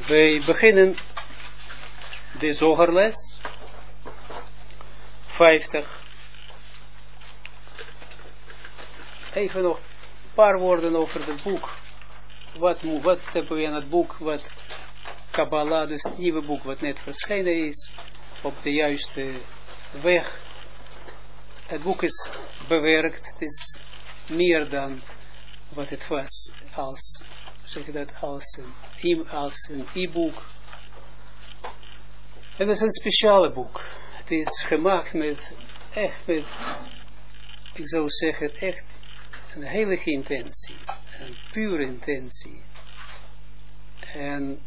Wij beginnen de zogerles 50. Even nog een paar woorden over het boek. Wat hebben we aan het boek, wat Kabbalah, dus het nieuwe boek wat net verschenen is, op de juiste weg. Het boek is bewerkt, het is meer dan wat het was als, zeg je dat, als een e-book. En het is een speciale boek. Het is gemaakt met, ik zou zeggen, echt een heilige intentie. Een pure intentie. En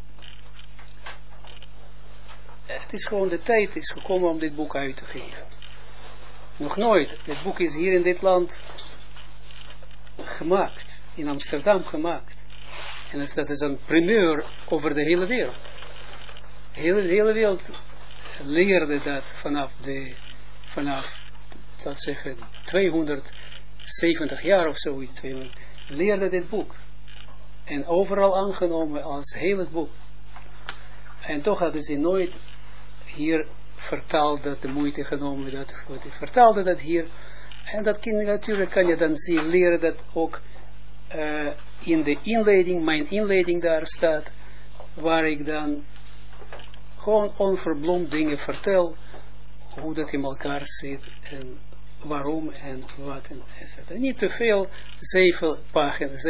het is gewoon, de tijd is gekomen om dit boek uit te geven. Nog nooit. Dit boek is hier in dit land gemaakt. In Amsterdam gemaakt. En dat is een primeur over de hele wereld. De hele wereld leerde dat vanaf, laat zeggen, 270 jaar of zoiets, leerde dit boek. En overal aangenomen als heel het boek. En toch hadden ze nooit hier vertaald, dat de moeite genomen, dat vertaalde dat hier. En dat natuurlijk kan je dan zien, leren dat ook in de inleiding, mijn inleiding daar staat, waar ik dan gewoon onverbloemd dingen vertel, hoe dat in elkaar zit, en waarom, en wat, en etc. Niet te veel, 7 pagina's,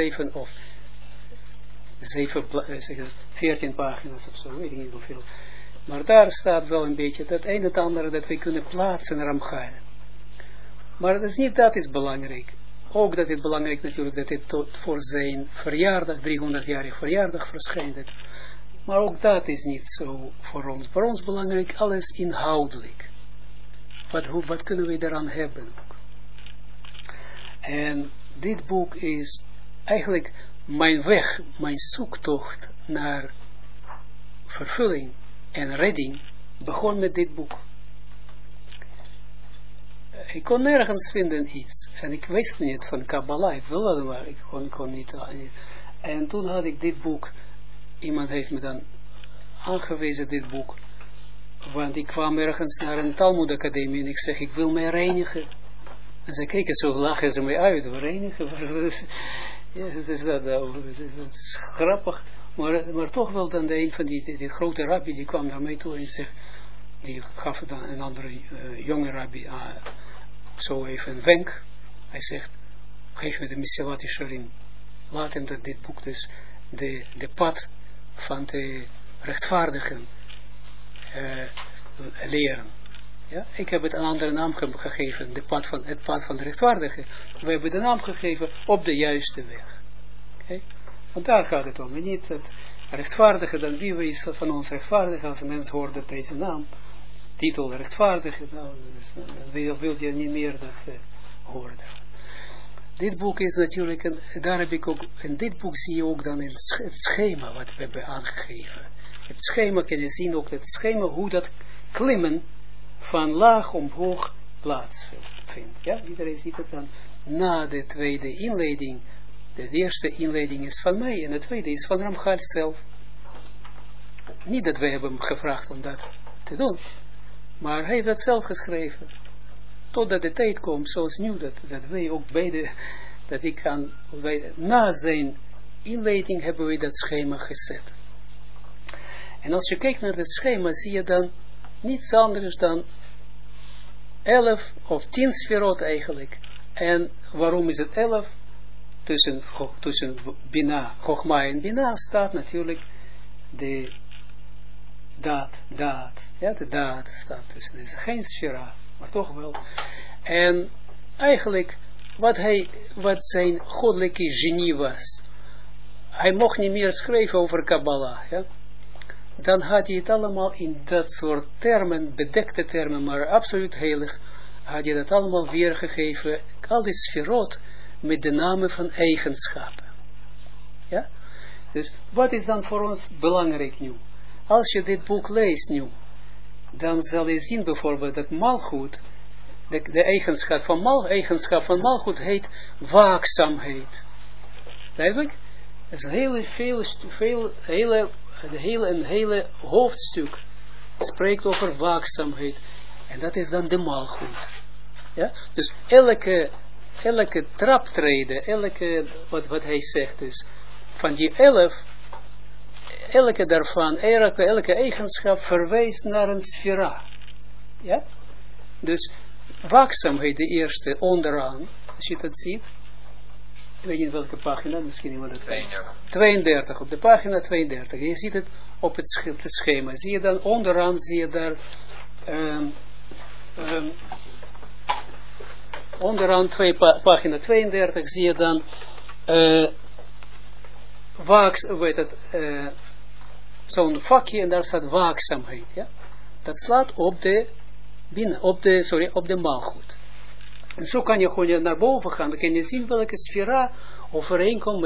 14 pagina's of zo, weet ik niet hoeveel. Maar daar staat wel een beetje dat een en het andere dat we kunnen plaatsen, Ramchal. Maar dat is niet, dat is belangrijk. Ook dat het belangrijk natuurlijk dat het tot voor zijn verjaardag, 300-jarig verjaardag verschijnt. Maar ook dat is niet zo voor ons. Voor ons belangrijk alles inhoudelijk. Wat kunnen we daaraan hebben? En dit boek is eigenlijk mijn weg, mijn zoektocht naar vervulling en redding begon met dit boek. Ik kon nergens vinden iets. En ik wist niet van Kabbalah. Ik wilde maar. Ik kon niet. En toen had ik dit boek. Iemand heeft me dan aangewezen dit boek. Want ik kwam ergens naar een Talmud Academie. En ik zeg, ik wil mij reinigen. En ze keken zo, lachen ze mij uit. Reinigen? Ja, het is is grappig. Maar toch wel dan de een van die grote rabbi. Die kwam naar mij toe en zegt. Die gaf dan een andere jonge rabbi zo even een wenk. Hij zegt, geef me de Mesilat Yesharim. Laat hem dat dit boek dus de pad van de rechtvaardigen leren. Ja? Ik heb het een andere naam gegeven, het pad van de rechtvaardigen. We hebben de naam gegeven op de juiste weg. Okay? Want daar gaat het om. En niet het rechtvaardige, dan wie is van ons rechtvaardig als een mens hoort dat deze naam. Titel rechtvaardig, nou, wil je niet meer dat horen. Dit boek is natuurlijk, daar heb ik ook, in dit boek zie je ook dan het schema wat we hebben aangegeven. Het schema kan je zien, ook het schema, hoe dat klimmen van laag omhoog plaatsvindt. Ja, iedereen ziet het dan na de tweede inleiding. De eerste inleiding is van mij en de tweede is van Ramchal zelf. Niet dat wij hebben hem gevraagd om dat te doen. Maar hij heeft dat zelf geschreven. Totdat de tijd komt, zoals nu, dat wij ook beide, dat ik kan, na zijn inleiding hebben we dat schema gezet. En als je kijkt naar het schema, zie je dan niets anders dan 11 of 10 sferot eigenlijk. En waarom is het 11? Tussen Bina, Chochma en Bina staat natuurlijk de daad. Ja, de daad staat tussen. Het is geen sfera, maar toch wel. En eigenlijk, wat zijn goddelijke genie was, hij mocht niet meer schrijven over Kabbalah, ja. Dan had hij het allemaal in dat soort termen, bedekte termen, maar absoluut heilig, had hij dat allemaal weergegeven, al die sferot, met de namen van eigenschappen. Ja? Dus wat is dan voor ons belangrijk nu? Als je dit boek leest nu, dan zal je zien bijvoorbeeld dat Malchut, de eigenschap van Malchut heet waakzaamheid. Duidelijk? Dat is een hele een hele hoofdstuk spreekt over waakzaamheid. En dat is dan de maalgoed. Ja? Dus elke traptreden, wat hij zegt dus, van die 11, elke daarvan, elke eigenschap verwijst naar een sfera. Ja? Dus waakzaamheid, de eerste, onderaan, als je dat ziet, ik weet niet welke pagina, misschien iemand het 32, op de pagina 32, je ziet het op het schema, zie je dan onderaan, zie je daar, onderaan pagina 32, zie je dan, zo'n vakje en daar staat waakzaamheid, ja. Dat slaat op de maalgoed. En zo kan je gewoon naar boven gaan, dan kan je zien welke sfera overeenkomt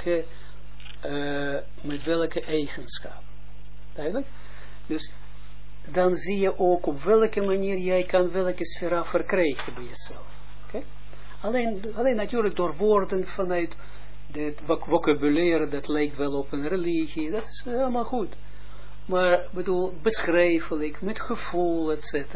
met welke eigenschap. Duidelijk? Dus dan zie je ook op welke manier jij kan welke sfera verkrijgen bij jezelf. Okay? Alleen natuurlijk door woorden vanuit het vocabulaire, dat lijkt wel op een religie, dat is helemaal goed. Maar bedoel, beschrijfelijk, met gevoel, etc.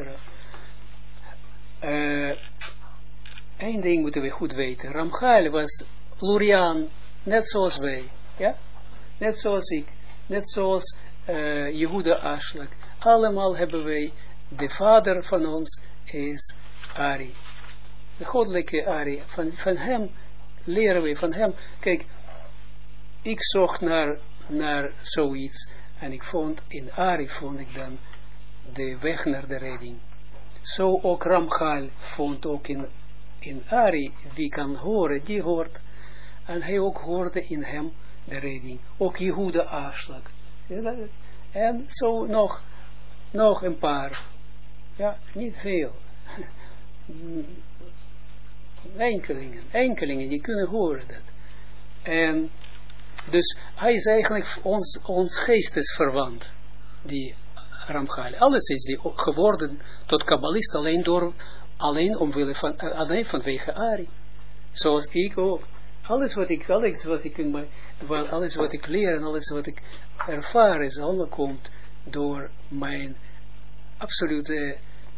Eén ding moeten we goed weten. Ramchal was Luriaan, net zoals wij. Ja? Net zoals ik. Net zoals Jehuda Ashlag. Allemaal hebben wij, de vader van ons is Ari. De goddelijke Ari. Van hem leren we, van hem. Kijk, ik zocht naar zoiets. En ik vond, in Ari vond ik dan de weg naar de redding. Zo ook Ramchal vond ook in Ari, wie kan horen, die hoort. En hij ook hoorde in hem de redding. Ook Jehuda Ashlag. En zo nog een paar. Ja, niet veel. Enkelingen, die kunnen horen dat. En dus hij is eigenlijk ons geestesverwant, die Ramchal. Alles is hij geworden tot kabbalist alleen vanwege Ari. Zoals ik ook. Alles wat ik leer en alles wat ik ervaar is allemaal komt door mijn absolute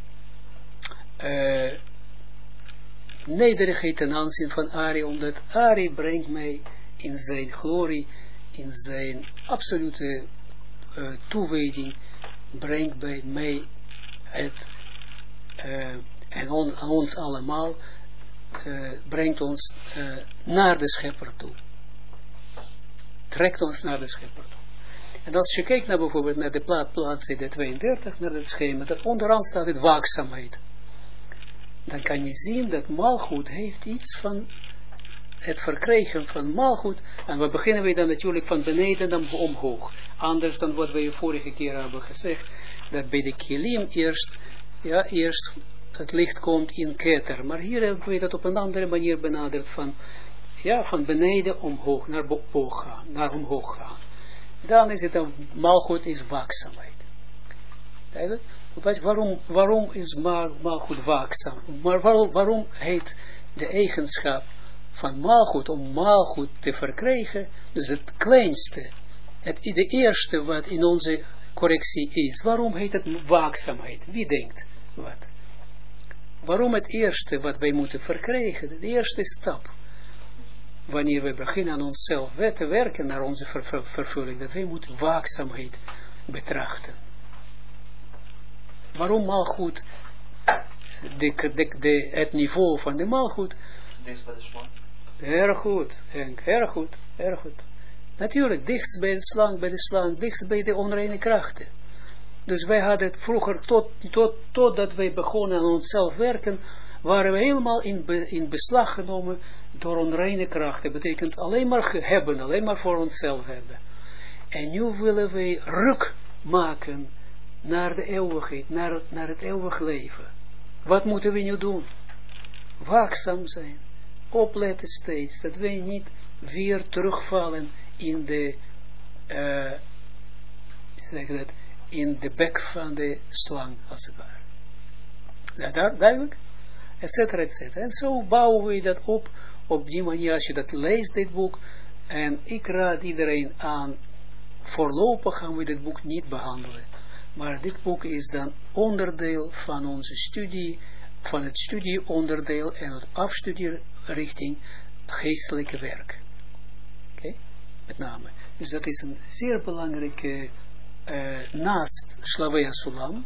nederigheid ten aanzien van Ari, omdat Ari brengt mij in zijn glorie, in zijn absolute toewijding, brengt bij mij het en ons allemaal brengt ons naar de Schepper toe. Trekt ons naar de Schepper toe. En als je kijkt naar bijvoorbeeld naar de bladzijde 32, naar het schema, dat onderaan staat het waakzaamheid. Dan kan je zien dat maalgoed heeft iets van het verkrijgen van maalgoed. En we beginnen we dan natuurlijk van beneden dan omhoog. Anders dan wat we vorige keer hebben gezegd, dat bij de kilim eerst het licht komt in keter. Maar hier hebben we dat op een andere manier benaderd van beneden omhoog, naar omhoog gaan. Dan is het dan, maalgoed is waakzaamheid. Waarom is maalgoed waakzaam? Maar waarom heet de eigenschap van maalgoed, om maalgoed te verkrijgen, dus het kleinste, de eerste wat in onze correctie is. Waarom heet het waakzaamheid? Wie denkt wat? Waarom het eerste wat wij moeten verkrijgen, de eerste stap, wanneer we beginnen aan onszelf te werken naar onze vervulling, dat wij moeten waakzaamheid betrachten. Waarom maalgoed, het niveau van de maalgoed? Dichtst bij de slang. Erg goed, Henk, erg goed, erg goed. Natuurlijk, dichtst bij de slang, dichtst bij de onreine krachten. Dus wij hadden het vroeger, totdat wij begonnen aan onszelf werken, waren we helemaal in beslag genomen door onreine krachten. Dat betekent alleen maar hebben, alleen maar voor onszelf hebben. En nu willen wij ruk maken naar de eeuwigheid, naar het eeuwig leven. Wat moeten we nu doen? Waakzaam zijn. Opletten steeds, dat wij niet weer terugvallen in de bek van de slang, als het ware. Duidelijk? Etcetera, etcetera. En zo bouwen we dat op die manier, als je dat leest, dit boek, en ik raad iedereen aan, voorlopig gaan we dit boek niet behandelen. Maar dit boek is dan onderdeel van onze studie, van het studieonderdeel en het afstudie richting geestelijke werk. Oké? Met name. Dus dat is een zeer belangrijke, naast Slavia Sulam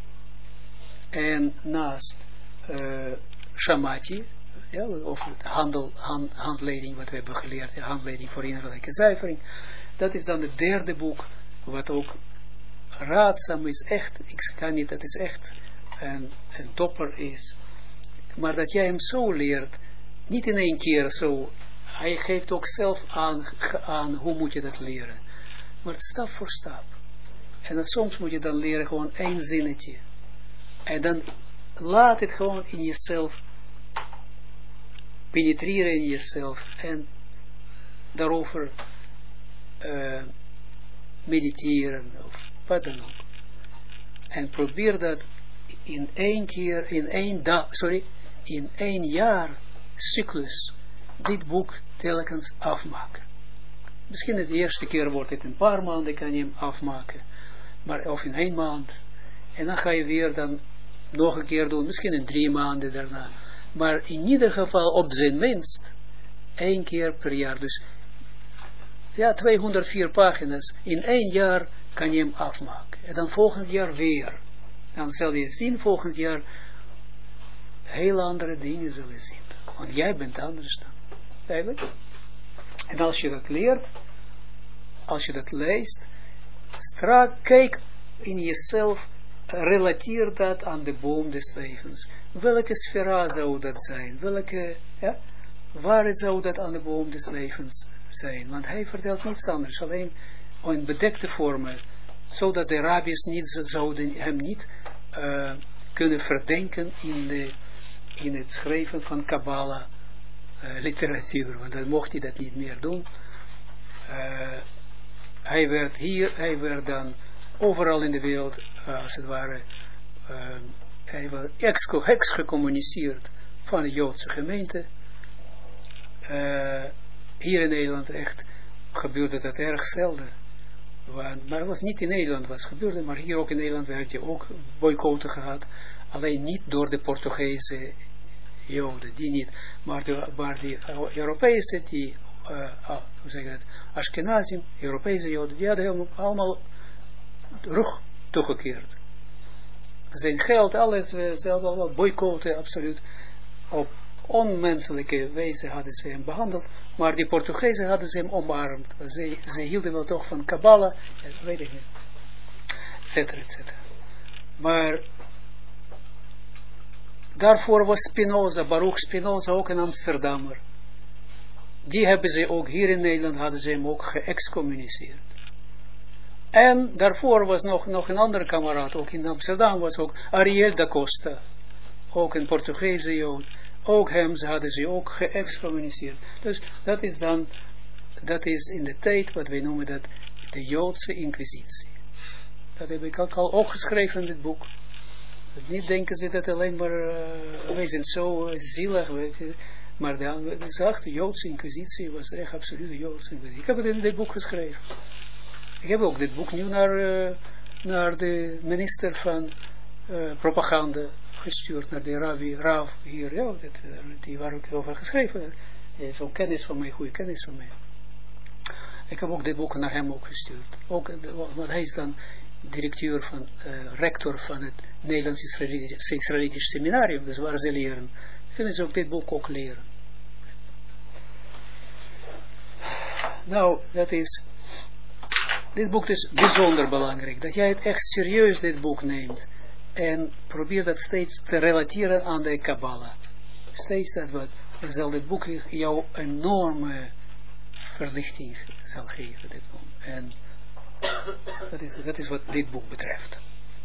en naast Shamati, ja, of handleiding wat we hebben geleerd, de handleiding voor innerlijke zuivering. Dat is dan het derde boek, wat ook raadzaam is, echt, ik kan niet, dat is echt een topper is. Maar dat jij hem zo leert, niet in één keer zo, hij geeft ook zelf aan hoe moet je dat leren. Maar stap voor stap. En dan soms moet je dan leren gewoon één zinnetje. En dan laat het gewoon in jezelf penetreren in jezelf en daarover mediteren of wat dan ook. En probeer dat in één jaar cyclus dit boek telkens afmaken. Misschien de eerste keer wordt het een paar maanden kan je hem afmaken, maar of in 1 maand. En dan ga je weer dan nog een keer doen, misschien in 3 maanden daarna. Maar in ieder geval op zijn minst 1 keer per jaar. Dus ja, 204 pagina's. In 1 jaar kan je hem afmaken. En dan volgend jaar weer. Dan zal je zien volgend jaar heel andere dingen zullen zien. Want jij bent anders dan. Eigenlijk. En als je dat leert, als je dat leest, strak kijk in jezelf, relateer dat aan de boom des levens. Welke sfera zou dat zijn? Welke, ja, waar zou dat aan de boom des levens zijn? Want hij vertelt niets anders, alleen in bedekte vormen, zodat de rabbis zouden hem niet kunnen verdenken in het schrijven van Kabbalah literatuur, want dan mocht hij dat niet meer doen. Hij werd dan overal in de wereld, als het ware, hij werd excommuniceerd van de Joodse gemeente. Hier in Nederland echt gebeurde dat erg zelden. Maar het was niet in Nederland wat gebeurde, maar hier ook in Nederland werd je ook boycotten gehad. Alleen niet door de Portugese Joden, die niet, maar die Europese, die, hoe zeg je het, Ashkenazim, Europese Joden, die hadden hem allemaal rug toegekeerd. Zijn geld, alles, ze allemaal boycotten, absoluut. Op onmenselijke wijze hadden ze hem behandeld, maar die Portugezen hadden ze hem omarmd. Ze hielden wel toch van Kabbalah, weet ik niet, etcetera, etcetera. Maar daarvoor was Spinoza, Baruch Spinoza, ook een Amsterdammer. Die hebben ze ook hier in Nederland, hadden ze hem ook geëxcommuniceerd. En daarvoor was nog een andere kameraad, ook in Amsterdam was ook Ariel da Costa, ook een Portugese Jood. Ook hem hadden ze ook geëxcommuniceerd. Dus dat is dan, dat is in de tijd wat wij noemen dat de Joodse Inquisitie. Dat heb ik ook al opgeschreven in dit boek. Niet denken ze dat alleen maar, wij zijn zo zielig, weet je. Maar de Joodse Inquisitie was echt absoluut de Joodse Inquisitie. Ik heb het in dit boek geschreven. Ik heb ook dit boek nu naar de minister van propaganda gestuurd, naar de Rav hier, ja, die waar ik over geschreven heb. Hij heeft ook kennis van mij, goede kennis van mij. Ik heb ook dit boek naar hem ook gestuurd. Want hij is dan directeur van, rector van het Nederlands Israëlitisch Seminarium, dus waar ze leren. Kunnen ze ook dit boek ook leren. Nou, dit boek is bijzonder belangrijk, dat jij het echt serieus dit boek neemt. En probeer dat steeds te relateren aan de Kabbalah. Steeds dat wat. En zal dit boek jou enorme verlichting zal geven. Dit boek. En dat is wat dit boek betreft.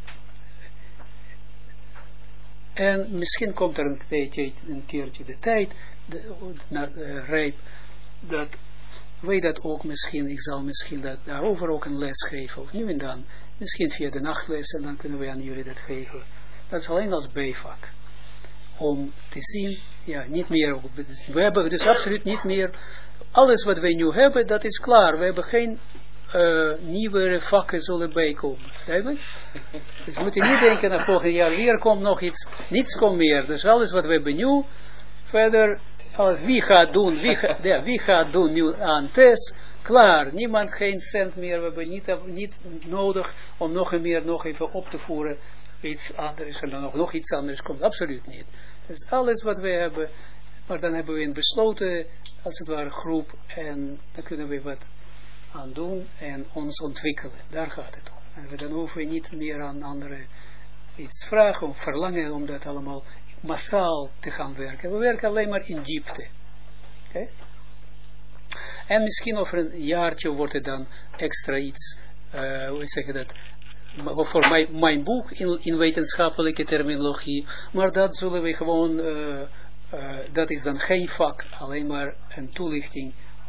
En misschien komt er een keertje de tijd rijp dat wij dat ook misschien, ik zal misschien daarover ook een les geven, of nu en dan, misschien via de nachtles, en dan kunnen we aan jullie dat geven. Dat is alleen als bijvak. Om te zien, ja, niet meer, we hebben dus absoluut niet meer, alles wat wij nu hebben, dat is klaar. We hebben geen nieuwe vakken zullen bijkomen. Duidelijk? Dus we moeten niet denken naar volgend jaar, hier komt nog iets, niets komt meer. Dus alles wat we hebben nu, verder, als wie gaat doen nu aan test, klaar, niemand geen cent meer, we hebben niet nodig om nog even op te voeren, iets anders, en dan nog iets anders komt, absoluut niet. Dus alles wat we hebben, maar dan hebben we een besloten, als het ware, groep, en dan kunnen we wat aan doen en ons ontwikkelen. Daar gaat het om. En dan hoeven we niet meer aan anderen iets vragen of verlangen om dat allemaal massaal te gaan werken. We werken alleen maar in diepte. Okay? En misschien over een jaartje wordt het dan extra iets, hoe zeg je dat, voor mijn boek in wetenschappelijke terminologie, maar dat zullen we gewoon, dat is dan geen vak, alleen maar een toelichting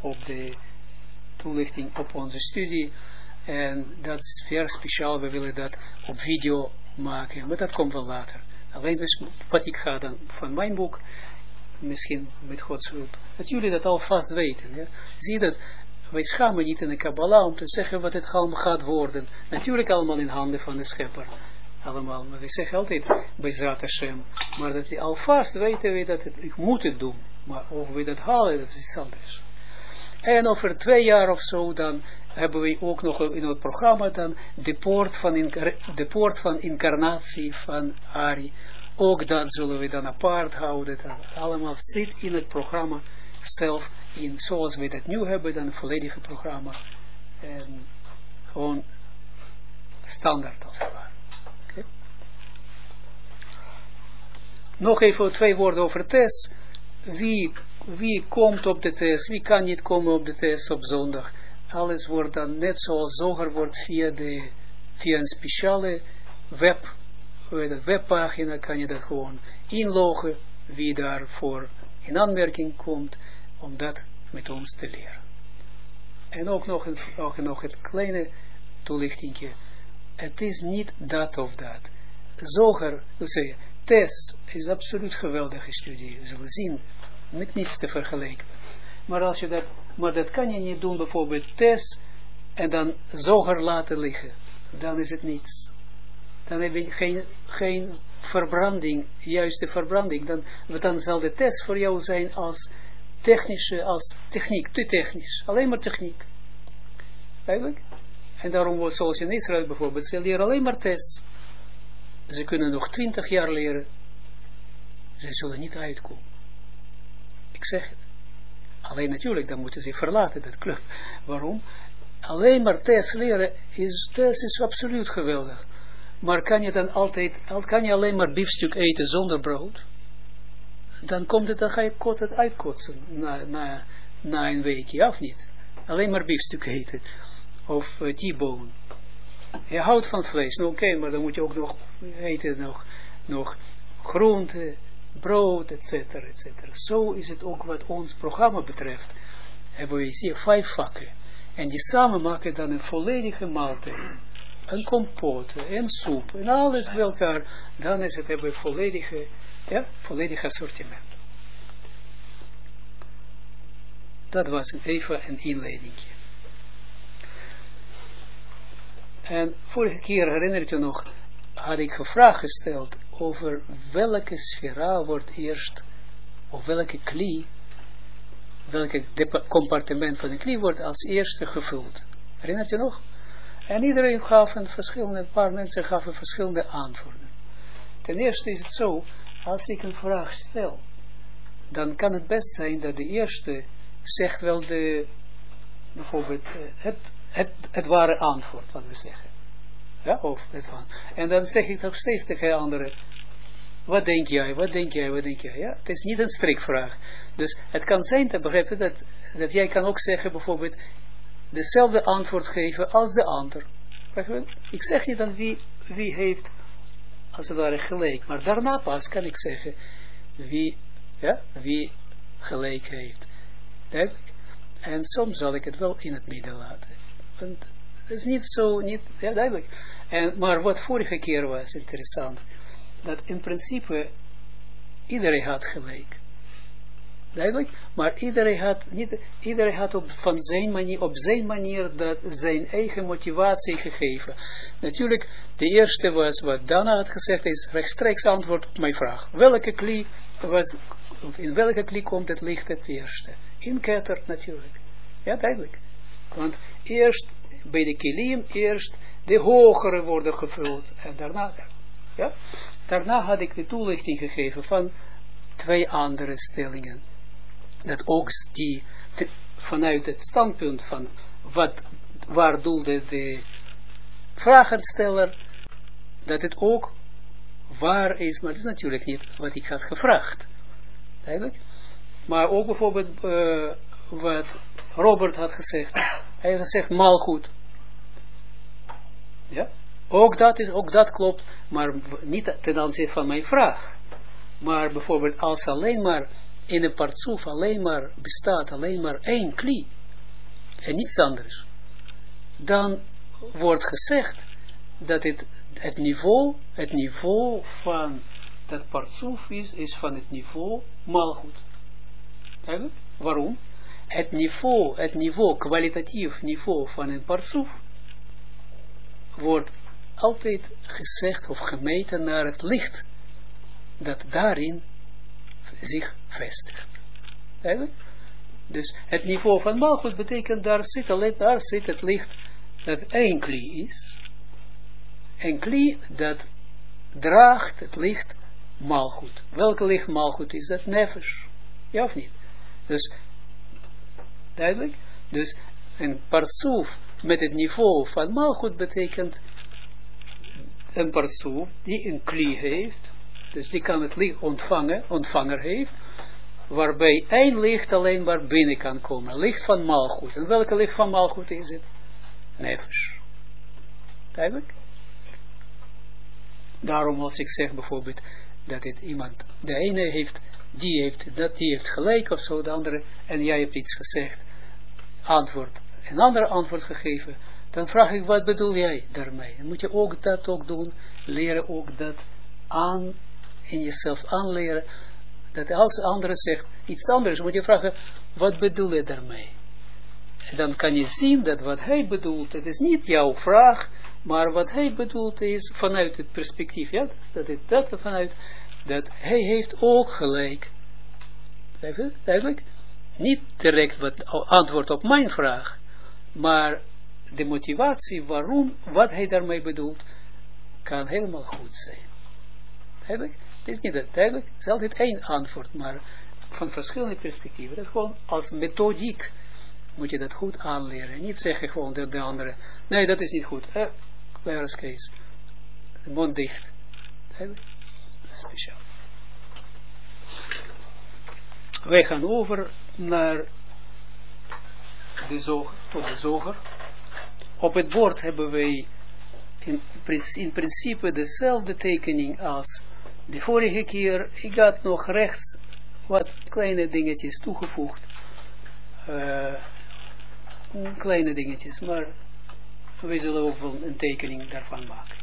op onze studie. En dat is veel speciaal, we willen dat op video maken, maar dat komt wel later. Alleen dus wat ik ga dan van mijn boek, misschien met Gods hulp, dat jullie dat alvast weten. Ja? Zie dat, wij schamen niet in de Kabbalah om te zeggen wat het allemaal gaat worden. Natuurlijk allemaal in handen van de Schepper. Allemaal, maar we zeggen altijd Bezrat Hashem, maar dat we alvast weten we dat ik moet het doen. Maar of we dat halen, dat is iets anders. En over 2 jaar of zo, dan hebben we ook nog in het programma dan de poort van incarnatie van Ari. Ook dat zullen we dan apart houden. Dat allemaal zit in het programma zelf, zoals we dat nu hebben, dan een volledige programma. En gewoon standaard als het ware. Okay. Nog even 2 woorden over test. Wie komt op de test, wie kan niet komen op de test op zondag. Alles wordt dan net zoals Zoger wordt via een speciale webpagina kan je dat gewoon inloggen, wie daarvoor in aanmerking komt, om dat met ons te leren. En ook nog het kleine toelichtingje. Het is niet dat of dat. Zoger, test is absoluut geweldige studie, we zullen zien, met niets te vergelijken. Maar dat kan je niet doen, bijvoorbeeld test, en dan Zoger laten liggen. Dan is het niets. Dan heb je geen verbranding, juiste verbranding. Dan zal de test voor jou zijn als techniek, te technisch. Alleen maar techniek. Eigenlijk. En daarom wordt, zoals in Israël bijvoorbeeld, ze leren alleen maar test. Ze kunnen nog 20 jaar leren. Ze zullen niet uitkomen. Ik zeg het. Alleen natuurlijk, dan moeten ze verlaten, dat club. Waarom? Alleen maar test leren, test is absoluut geweldig. Maar kan je dan kan je alleen maar biefstuk eten zonder brood? Dan ga je het uitkotsen na een weekje, of niet? Alleen maar biefstuk eten. Of T-bone. Je houdt van vlees, nou oké, maar dan moet je ook nog eten, nog groente, brood, etc. Zo is het ook wat ons programma betreft. Hebben we hier 5 vakken. En die samen maken dan een volledige maaltijd. Een compote, een soep, en alles bij elkaar. Dan hebben we volledig assortiment. Dat was even een inleiding. En vorige keer, herinnert je nog, had ik een vraag gesteld over welke sfera wordt eerst, of welke kli, welke compartiment van de kli wordt als eerste gevuld. Herinnert je nog? En iedereen gaf een paar mensen gaven verschillende antwoorden. Ten eerste is het zo, als ik een vraag stel, dan kan het best zijn dat de eerste zegt wel bijvoorbeeld het ware antwoord, wat we zeggen. Ja, of het van. En dan zeg ik nog steeds tegen anderen, wat denk jij? Ja, het is niet een strikvraag. Dus het kan zijn, begrijp je, dat jij kan ook zeggen, bijvoorbeeld, dezelfde antwoord geven als de ander. Ik zeg niet dan wie heeft, als het ware, gelijk. Maar daarna pas kan ik zeggen, wie gelijk heeft. Duidelijk? En soms zal ik het wel in het midden laten. Want het is niet duidelijk. Maar wat vorige keer was interessant, dat in principe iedereen had gelijk. Duidelijk? Maar iedereen had op zijn manier dat zijn eigen motivatie gegeven. Natuurlijk, de eerste was wat Dana had gezegd, is rechtstreeks antwoord op mijn vraag. In welke klie komt het licht het eerste? In Keter natuurlijk. Ja, duidelijk. Want eerst, bij de kilim, eerst de hogere worden gevuld en daarna. Ja? Daarna had ik de toelichting gegeven van 2 andere stellingen. Dat ook vanuit het standpunt van waar doelde de vragensteller, dat het ook waar is, maar dat is natuurlijk niet wat ik had gevraagd. Eigenlijk. Maar ook bijvoorbeeld wat Robert had gezegd. Hij had gezegd maalgoed. Ja? Ook dat klopt, maar niet ten aanzien van mijn vraag. Maar bijvoorbeeld als alleen maar in een partsoef bestaat alleen maar 1 kli en niets anders, dan wordt gezegd dat het niveau van dat partsoef is van het niveau maalgoed. Waarom? Het niveau, kwalitatief niveau van een partsoef wordt altijd gezegd of gemeten naar het licht dat daarin zich vestigt. Dus het niveau van maalgoed betekent daar zit het licht dat 1 kli is. Een kli dat draagt het licht maalgoed. Welke licht maalgoed is dat? Nefesh. Ja of niet? Dus, duidelijk? Dus een partsoef met het niveau van maalgoed betekent een partsoef die een kli heeft. Dus die kan het licht ontvanger heeft, waarbij 1 licht alleen maar binnen kan komen. Licht van maalgoed. En welke licht van maalgoed is het? Nefesh. Duidelijk? Daarom als ik zeg bijvoorbeeld dat het iemand, de ene die heeft gelijk of zo, de andere, en jij hebt iets gezegd, een ander antwoord gegeven, dan vraag ik, wat bedoel jij daarmee? Dan moet je ook dat ook doen, leren ook dat aan, in jezelf aanleren, dat als de andere zegt iets anders, moet je vragen, wat bedoel je daarmee? En dan kan je zien dat wat hij bedoelt, het is niet jouw vraag, maar wat hij bedoelt is vanuit het perspectief, ja, dat vanuit, dat hij heeft ook gelijk. Duidelijk? Niet direct antwoord op mijn vraag, maar de motivatie waarom, wat hij daarmee bedoelt, kan helemaal goed zijn. Duidelijk? Het is niet dat duidelijk, het is altijd 1 antwoord, maar van verschillende perspectieven. Dat is gewoon als methodiek moet je dat goed aanleren. Niet zeggen gewoon dat de andere, nee, dat is niet goed. Klaar als Kees. Mond dicht. Duidelijk? Dat is speciaal. Wij gaan over naar de zoger, tot de zoger. Op het bord hebben wij in principe dezelfde tekening als de vorige keer. Ik had nog rechts wat kleine dingetjes toegevoegd. Kleine dingetjes, maar we zullen ook wel een tekening daarvan maken.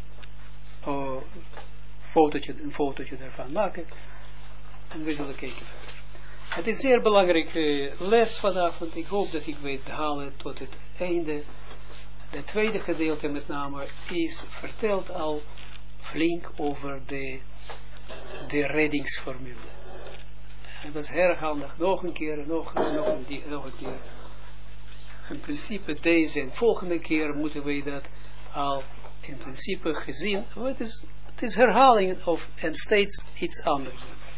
Een fotootje daarvan maken. En we zullen kijken verder. Het is een zeer belangrijke les vanavond. Ik hoop dat ik weet halen tot het einde. Het tweede gedeelte met name is verteld al flink over de reddingsformule. En dat is erg handig. Nog een keer, nog een keer. In principe deze en volgende keer moeten wij dat al in principe gezien. Het is herhaling en steeds iets anders.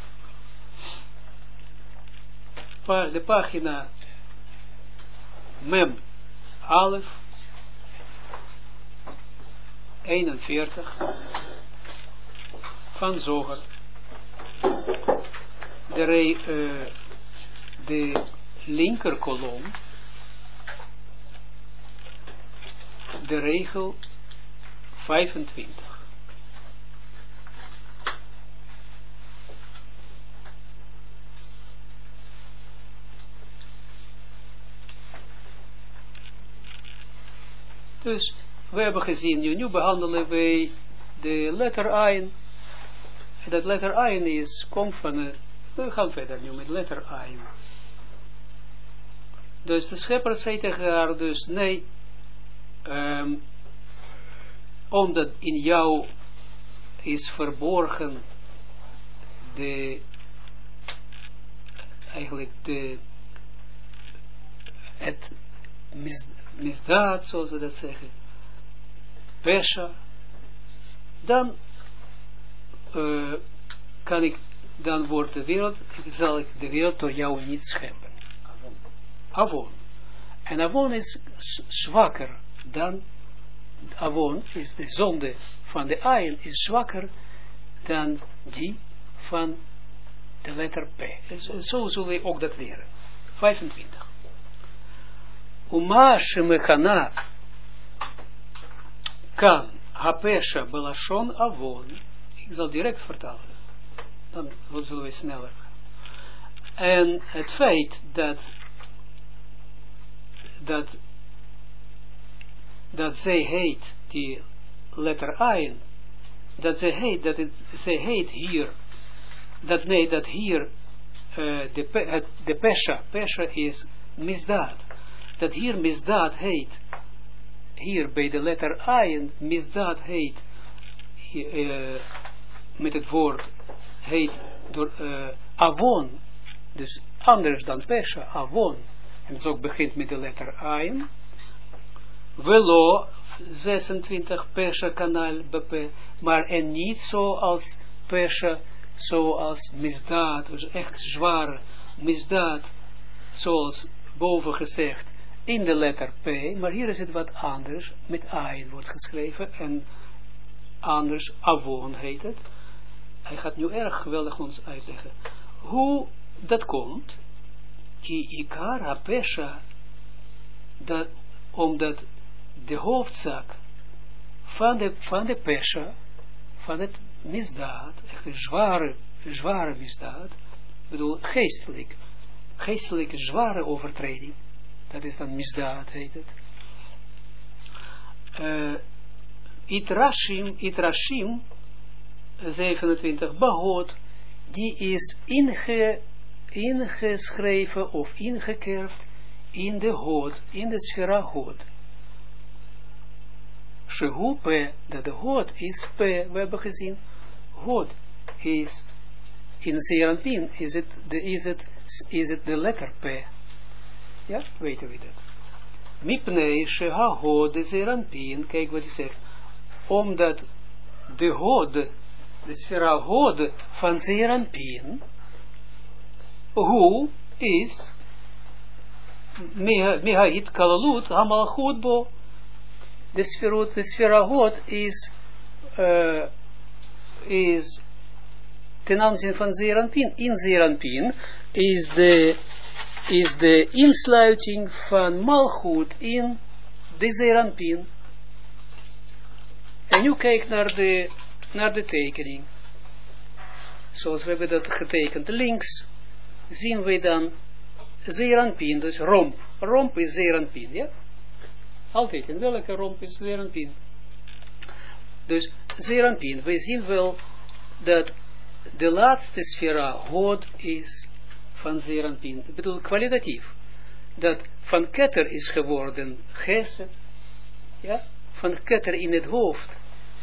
De pagina Mem Alef 41 van Zoger. De linker kolom, de regel 25. Dus we hebben gezien, nu behandelen wij de letter Ayin. Dat letter Ayin komt van We gaan verder nu met letter Ayin. Dus de schepper zei tegen haar, dus nee, omdat in jou is verborgen het misdaad, zoals we dat zeggen, pesha, dan dan wordt de wereld, zal ik de wereld door jou niet scheppen. Avon. En Avon is zwakker dan, Avon is de zonde van de Ayin, is zwakker dan die van de letter P. Zo zullen we ook dat leren. 25. Uma shemechana kan hapesha belashon Avon. Ik zal direct vertalen. Dan zullen we sneller. En het feit dat zij heet, die letter Ayin, dat zij heet hier, dat hier de pesha is misdaad, dat hier misdaad heet, hier bij de letter Ayin, misdaad heet, met het woord heet door Avon, dus anders dan pesha, Avon, en het ook begint met de letter Ayin, Velo 26 pesha kanaal BP, maar en niet zoals pesha, zoals misdaad, dus echt zware misdaad, zoals boven gezegd, in de letter P, maar hier is het wat anders, met Ayin wordt geschreven, en anders Avon heet het. Hij gaat nu erg geweldig ons uitleggen. Hoe dat komt, ki ikar ha-pesha, omdat de hoofdzaak van de pesha, van het misdaad, echt een zware misdaad, ik bedoel geestelijke zware overtreding, dat is dan misdaad heet het. Itrashim 27 Bahot, die is ingeschreven of ingekerfd in de Hod, in de sfera Hod. Shehu P, dat de Hod is P, we hebben gezien, Hod is in Zeranpin, is het de letter P. Ja, weten we dat. Mipnei Sheha Hod de Zeranpin, kijk wat hij zegt, omdat de Hod, de sfera Hod van Zeranpin, hoe is Mehait Kalalut Hamalchut Bo, de sfera Hod is ten aanzien van Zeranpin. In Zeranpin is de insluiting van Malchut in de Zeranpin. En nu kijk naar de tekening. Zoals we hebben dat getekend. Links zien we dan Zeranpin, dus romp. Romp is Zeranpin, ja? Altijd, in welke romp is Zeranpin? Dus Zeranpin, we zien wel dat de laatste sfera Hod is van Zeranpin. Ik bedoel kwalitatief. Dat van Keter is geworden Gesed, ja? Van Keter in het hoofd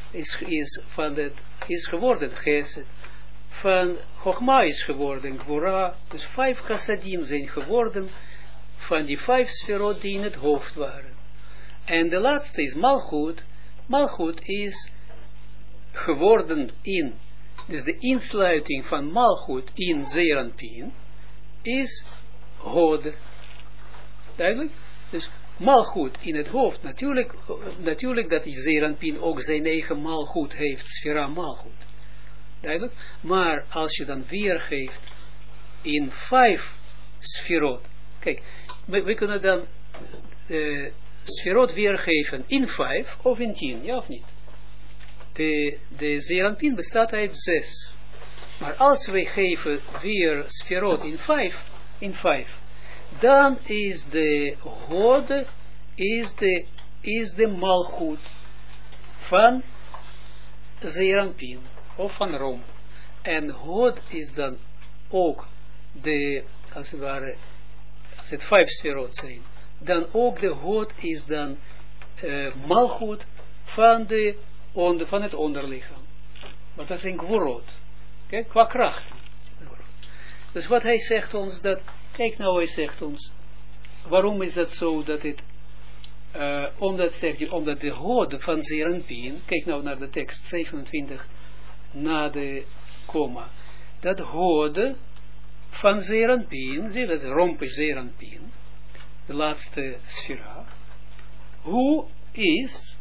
is geworden Gesed. Van Chogma is geworden Gvora. Dus 5 chassadim zijn geworden van die 5 sferot die in het hoofd waren. En de laatste is Malchut. Malchut is geworden in, dus de insluiting van Malchut in Zeranpin is Hod. Duidelijk? Dus Malchut in het hoofd, natuurlijk dat die Zeranpin ook zijn eigen Malchut heeft, sfera Malchut. Duidelijk? Maar als je dan weergeeft in 5 sferot, kijk, we kunnen dan sferot weergeven in 5 of in 10, ja of niet? De Zeranpin bestaat uit 6. Maar als wij geven weer sferot in 5, dan is de Hod, is de Malchut van Zeranpin, of van Rom. En Hod is dan ook de, als het ware, als het 5 sferot zijn, dan ook de hod is dan malchut van het onderlichaam. Maar dat is een gvorot. Okay? Qua kracht. Dus wat hij zegt ons, kijk nou, hij zegt ons, waarom is dat zo, dat het, omdat de hod van Zeranpien, kijk nou naar de tekst 27, na de komma, dat hod van Zeranpien, zie dat rompe Zeranpien, de laatste sfera, hoe is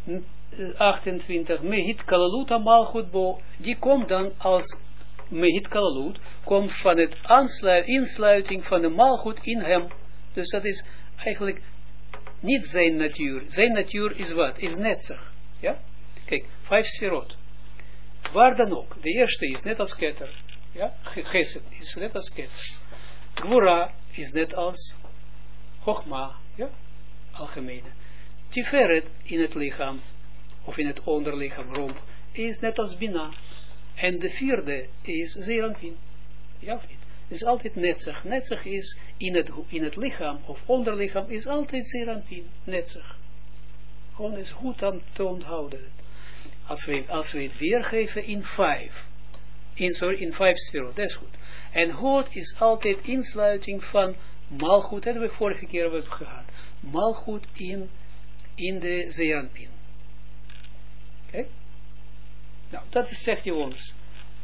28, Mehit Kalalut Amalchut Bo, die komt dan als Mehit Kalalut, komt van het insluiting van de Malchut in hem. Dus dat is eigenlijk niet zijn natuur. Zijn natuur is wat? Is netzig. Ja? Kijk, 5 sferot. Waar dan ook. De eerste is net als ketter. Ja? Geset is net als ketter. Gwura is net als Chogma. Ja? Algemene. Tiferet in het lichaam, of in het onderlichaam, romp, is net als Bina. En de vierde is Zeranpin. Ja of niet? Is altijd netzig. Netzig is in het lichaam, of onderlichaam, is altijd Zeranpin. Netzig. Gewoon is goed aan te onthouden. Als we het weergeven in 5. In 5 sferot, dat is goed. En hod is altijd insluiting van malchut, dat hebben we vorige keer gehad. Malchut in de Zeranpin. Oké? Nou, dat zegt hij ons.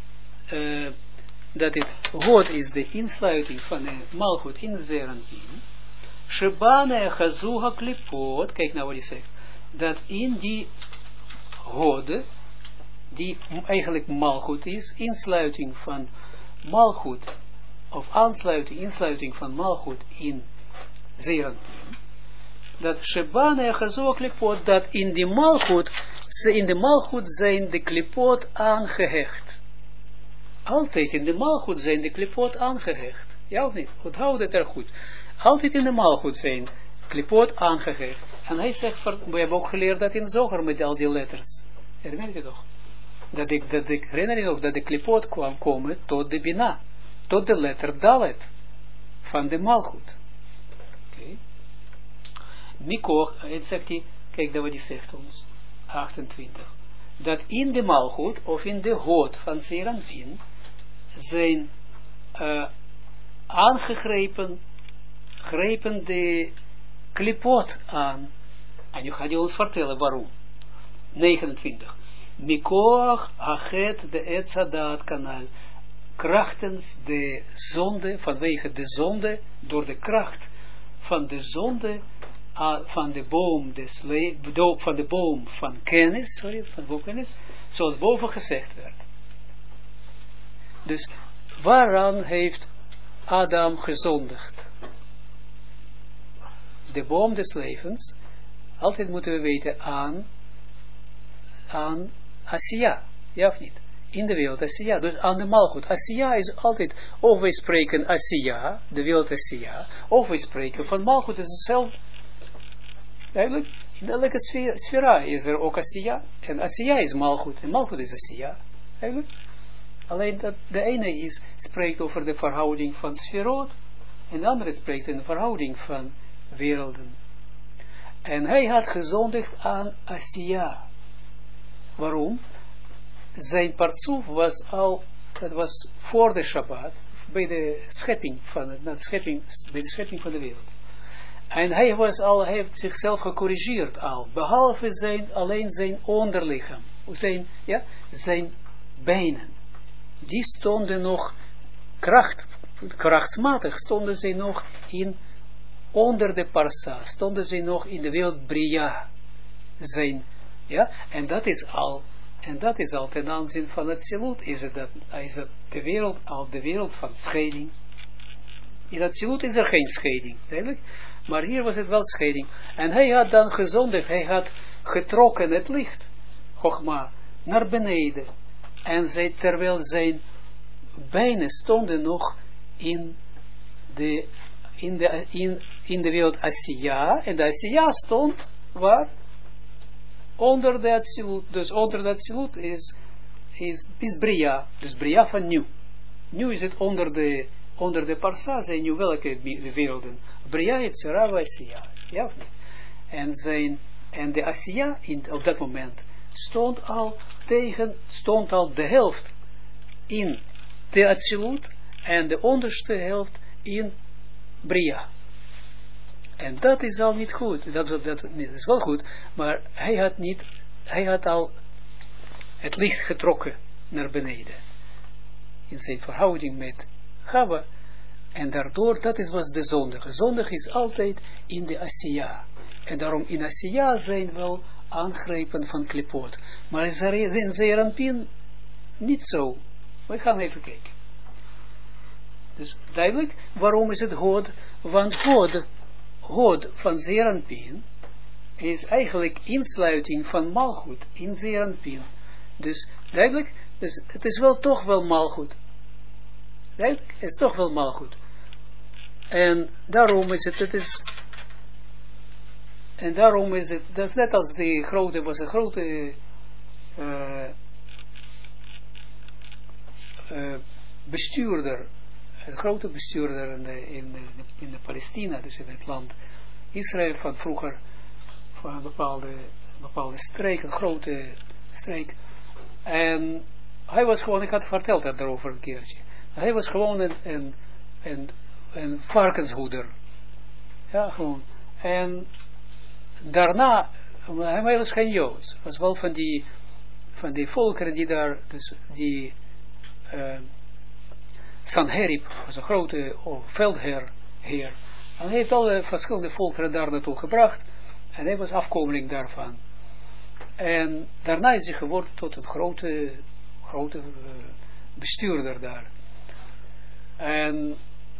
Dat het hod is de insluiting van de malchut in de Zeranpin. Shebane chazuha klipot, kijk nou wat hij zegt. Dat in die hod, die eigenlijk malchut is, insluiting van malchut, of insluiting van malchut in Zeranpin. Dat Shebane chazuha klipot, dat in de malchut zijn de klipot aangehecht. Altijd in de malchut zijn de klipot aangehecht. Ja of niet? Onthoud het er goed. Altijd in de malchut zijn klipot aangehecht. En hij zegt, we hebben ook geleerd dat in Zoger met al die letters. Herinner je toch? Herinner je nog dat de klipot komen tot de Bina. Tot de letter Dalet. Van de malchut. Oké. Mikoch, het zegt hij, kijk dat wat hij zegt ons. 28. Dat in de malchut, of in de hod van Zeranpin, zijn aangegrepen de klipot aan. En nu gaat hij ons vertellen waarom. 29. Mikoach hachet de etzadat kanaal. Krachtens de zonde, vanwege de zonde, door de kracht van de zonde, van de boom des van de boom van kennis, zoals boven gezegd werd. Dus waaraan heeft Adam gezondigd? De boom des levens, altijd moeten we weten aan Asiya, ja of niet? In de wereld Asiya, dus aan de malchut. Asiya is altijd, of wij spreken Asiya, de wereld Asiya, of wij spreken van malchut, is hetzelfde. Eigenlijk, in elke sfera is er ook Asiya, en Asiya is malchut, en malchut is Asiya. Eigenlijk. Alleen dat de ene spreekt over de verhouding van sferot, en de andere spreekt in de verhouding van werelden. En hij had gezondigd aan Asiya. Waarom? Zijn partsoef was het was voor de Shabbat, bij de schepping van de wereld. En hij heeft zichzelf gecorrigeerd al, behalve alleen zijn onderlichaam, zijn benen. Die stonden nog krachtsmatig, stonden ze nog onder de parsa, stonden ze nog in de wereld Bria. En dat is al ten aanzien van het Zilut, is het de wereld van scheiding. In het Zilut is er geen scheiding, duidelijk. Maar hier was het wel scheiding. En hij had dan gezondigd, hij had getrokken het licht, Chogma, naar beneden. En terwijl zijn benen stonden nog in de wereld Asiya, en de Asiya stond waar? Onder de Atsilut. Dus onder de Atsilut is Bria, dus Bria van nieuw. Nu is het onder de parsa zijn nu welke werelden? Bria, Yetzirah, Asiya. Ja of niet? En de Asiya op dat moment stond al de helft in de Atsilut en de onderste helft in Bria. En dat is al niet goed. Dat is wel goed, maar hij had al het licht getrokken naar beneden. In zijn verhouding met Chava. En daardoor, was de zondige. Zondig is altijd in de Asiya. En daarom in Asiya zijn wel aangrepen van klipot. Maar in Zeranpin niet zo. We gaan even kijken. Dus duidelijk, waarom is het Hod? Want Hod van Zeranpin is eigenlijk insluiting van Malchut in Zeranpin. Dus duidelijk, dus het is wel toch wel Malchut. Duidelijk, het is toch wel Malchut. En daarom is het, dat is net als die grote, was een grote bestuurder, een grote bestuurder in de Palestina, dus in het land Israël van vroeger, van een bepaalde streek, een grote streek. En hij was gewoon, ik had verteld dat daarover een keertje, hij was gewoon een varkenshoeder. Ja, gewoon. En daarna, hij was geen Joods, was wel van die volkeren die daar, dus die Sanherib was een grote veldheer. En hij heeft alle verschillende volkeren daar naartoe gebracht. En hij was afkomeling daarvan. En daarna is hij geworden tot een grote bestuurder daar. En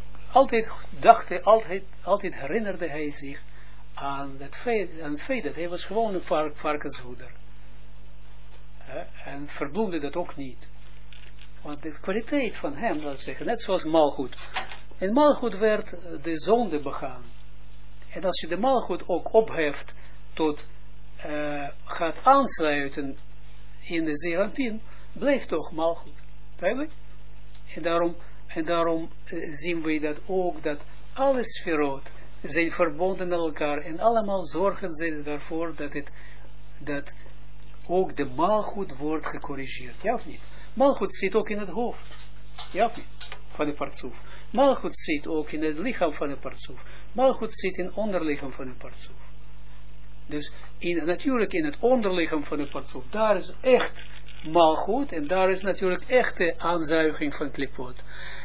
altijd herinnerde hij zich aan het feit dat hij was gewoon een varkenshoeder. En verbloemde dat ook niet. Want de kwaliteit van hem, laat ik zeggen, net zoals Malchut. In Malchut werd de zonde begaan. En als je de Malchut ook opheft tot gaat aansluiten in de Zeranpin, blijft toch Malchut. Duidelijk? En daarom zien we dat ook, dat alle sferot zijn verbonden aan elkaar en allemaal zorgen ze ervoor dat ook de Malchut wordt gecorrigeerd. Ja of niet? Malchut zit ook in het hoofd. Ja of niet? Van de partsoef. Malchut zit ook in het lichaam van de partsoef. Malchut zit in het onderlichaam van de partsoef. Dus natuurlijk in het onderlichaam van de partsoef, daar is echt Malchut en daar is natuurlijk echte aanzuiging van klipot.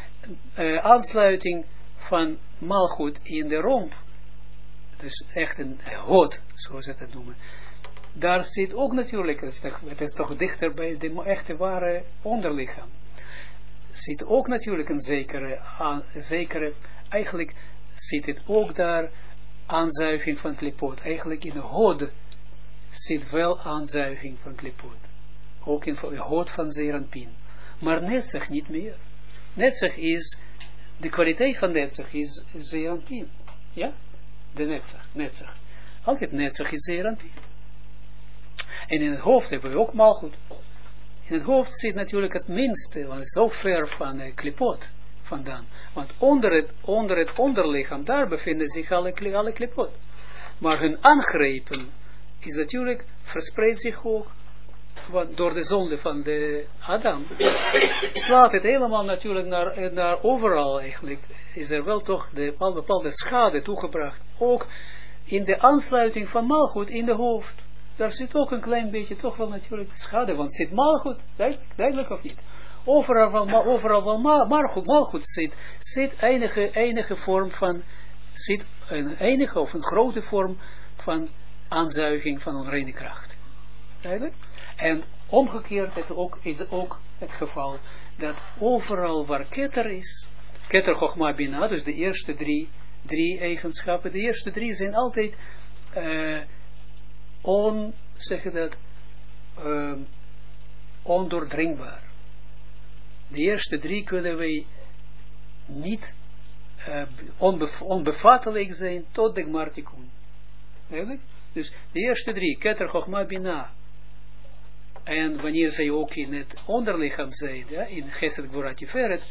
Aansluiting van Malchut in de romp, dus echt een Hod, zoals ze het noemen. Daar zit ook natuurlijk, het is toch dichter bij de echte ware onderlichaam. Zit ook natuurlijk een zekere, eigenlijk zit het ook daar aanzuiging van klipot. Eigenlijk in de Hod zit wel aanzuiging van klipot. Ook in de Hod van Zeranpin. Maar Netzach niet meer. Netzach is, de kwaliteit van Netzach is Zeranpin. Ja? De Netzach. Altijd Netzach is Zeranpin. En in het hoofd hebben we ook Malchut. In het hoofd zit natuurlijk het minste, want het is zo ver van klipot vandaan. Want onder het onderlichaam, daar bevinden zich alle klipot. Maar hun aangrepen is natuurlijk, verspreidt zich ook, want door de zonde van de Adam, slaat het helemaal natuurlijk naar overal eigenlijk. Is er wel toch bepaalde schade toegebracht. Ook in de aansluiting van Malchut in de hoofd. Daar zit ook een klein beetje toch wel natuurlijk schade, want zit Malchut, duidelijk of niet? Overal Malchut zit enige vorm van, zit een enige of een grote vorm van aanzuiging van onreine kracht. Duidelijk? En omgekeerd is ook het geval dat overal waar Keter is, Keter Chochma Bina, dus de eerste drie eigenschappen, de eerste drie zijn altijd ondoordringbaar. De eerste drie kunnen wij niet onbevattelijk zijn tot de Gmartikun. Dus de eerste drie, Keter Chochma Bina, en wanneer zij ook in het onderlichaam zijn, ja, in Gesed Gvura Tiferet,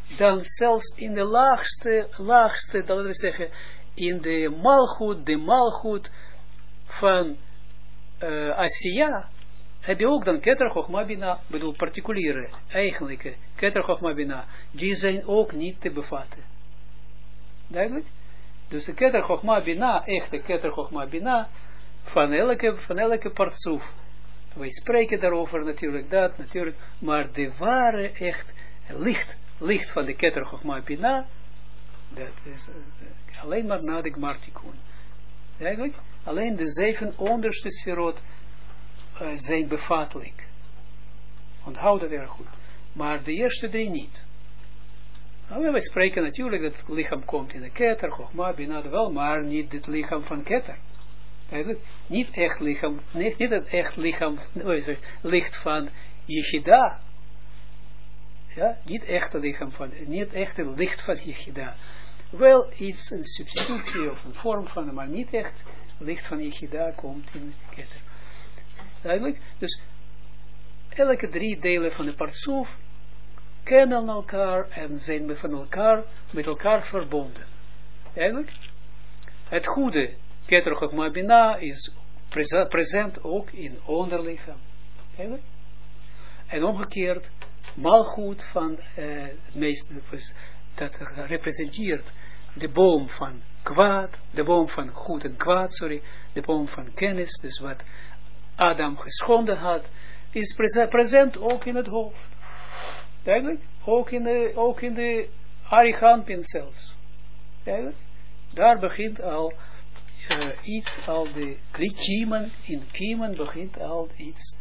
dan zelfs in de laagste, dat willen we zeggen, in de malgoed van Asiya, heb je ook dan Keter Chochma Bina, bedoel particuliere, eigenlijke Keter Chochma Bina, die zijn ook niet te bevatten. Duidelijk? Dus de Keter Chochma Bina, echte Keter Chochma Bina, van elke partsoef. Wij spreken daarover natuurlijk, maar de ware echt licht van de Keter Chochma Bina, dat is alleen maar na de Gmartikun. Eigenlijk, alleen de 7 onderste sferot zijn bevatelijk. Onthoud dat erg goed. Maar de eerste 3 niet. Nou, we spreken natuurlijk dat het lichaam komt in de Keter, Chochma Bina wel, maar niet het lichaam van Keter. Niet echt lichaam, niet het echt lichaam, licht van Yechida. Ja, niet echt lichaam van, niet echt het licht van Yechida. Wel iets, een substitutie of een vorm van, maar niet echt licht van Yechida komt in de Keter. Duidelijk? Dus elke 3 delen van de partsoef kennen elkaar en zijn met elkaar verbonden. Duidelijk? Het goede Keter Chochma Bina is present ook in onderlichaam. Duidelijk? En omgekeerd, malgoed van het meeste, dat representeert de boom van kwaad, de boom van goed en kwaad, de boom van kennis, dus wat Adam geschonden had, is present ook in het hoofd. Duidelijk? Ook in de Arichampin zelfs. Duidelijk? Daar begint al iets, al de kiemen, in kiemen begint al iets,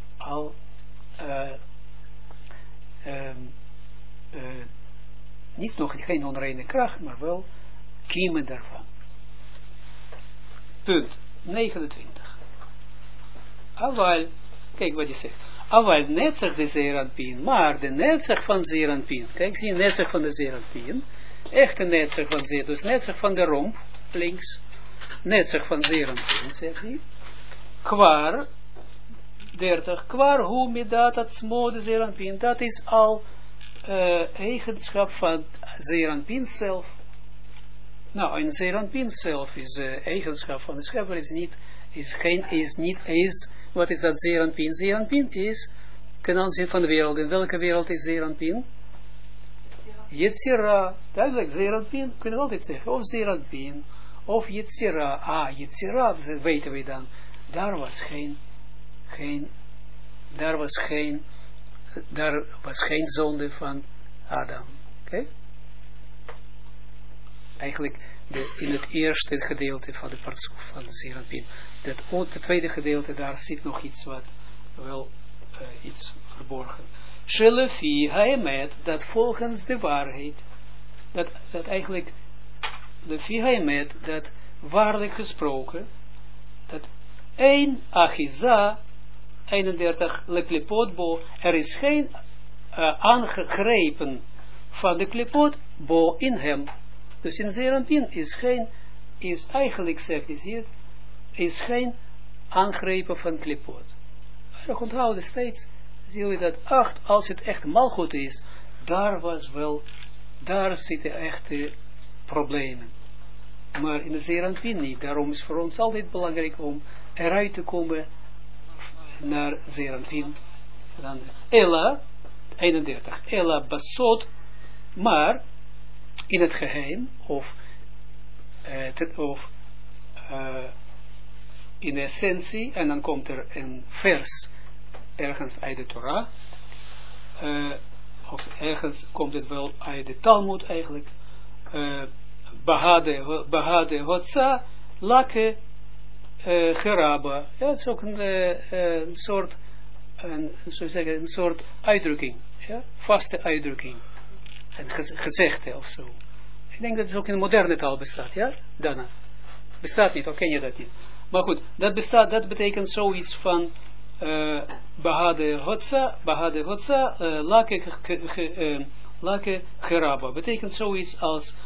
niet nog geen onreine kracht, maar wel kiemen daarvan. Punt 29. Aval, kijk wat hij zegt. Aval netzach de Zeranpien, maar de netzach van Zeranpien. Kijk, zie je netzach van de Zeranpien. Echte netzach van Zeranpien, dus netzach van de romp, links. Netzach van Zeranpien, zegt hij. Kwaar, 30. Kwaar hoe midat het smode Zeranpien. Dat is al eigenschap van Zeranpien zelf. Nou, een Zeranpien zelf is eigenschap van de schepper wat is dat Zeranpien? Zeranpien is ten aanzien van de wereld. In welke wereld is Zeranpien? Yetzira. Duidelijk, Zeranpien, kunnen we altijd zeggen. Of Zeranpien, of Yetzira. Yetzira, weten we dan. Daar was geen zonde van Adam. Oké? Eigenlijk in het eerste gedeelte van de partsoef van Zeranpien. Het tweede gedeelte, daar zit nog iets wat wel iets verborgen. Shelefi haemet, dat volgens de waarheid, dat eigenlijk de haemet, dat waarlijk gesproken, dat 1 achiza 31 leklepotbo, er is geen aangegrepen van de klepot bo in hem. Dus in Zeranpien is eigenlijk, zegt hij hier, is geen aangrepen van klepot. Maar onthouden steeds, zie je dat als het echt malgoed is, daar zitten echte problemen. Maar in de Zeranpien niet. Daarom is voor ons altijd belangrijk om eruit te komen naar Zeranpien. Dan Ella, 31. Ella basot, maar in het geheim, of in essentie, en dan komt er een vers ergens uit de Torah, of ergens komt het wel uit de Talmud eigenlijk, Bahade Hotza, Lake Geraba. Ja, het is ook een soort uitdrukking, ja? Vaste uitdrukking, een gezegde of zo. Ik denk dat het ook in de moderne taal bestaat, ja? Dana. Bestaat niet, of ken je dat niet? Maar goed, dat betekent zoiets van Bahade Hotza, Lake Geraba. Betekent zoiets als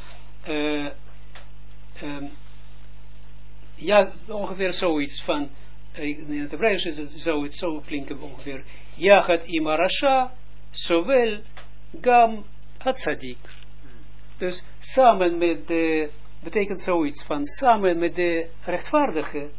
ja, ongeveer zoiets van in het Hebreeuws zou het zo klinken ongeveer Yachat imarasha, zowel gam Atzadik. Dus samen met de, betekent zoiets van, samen met de rechtvaardige,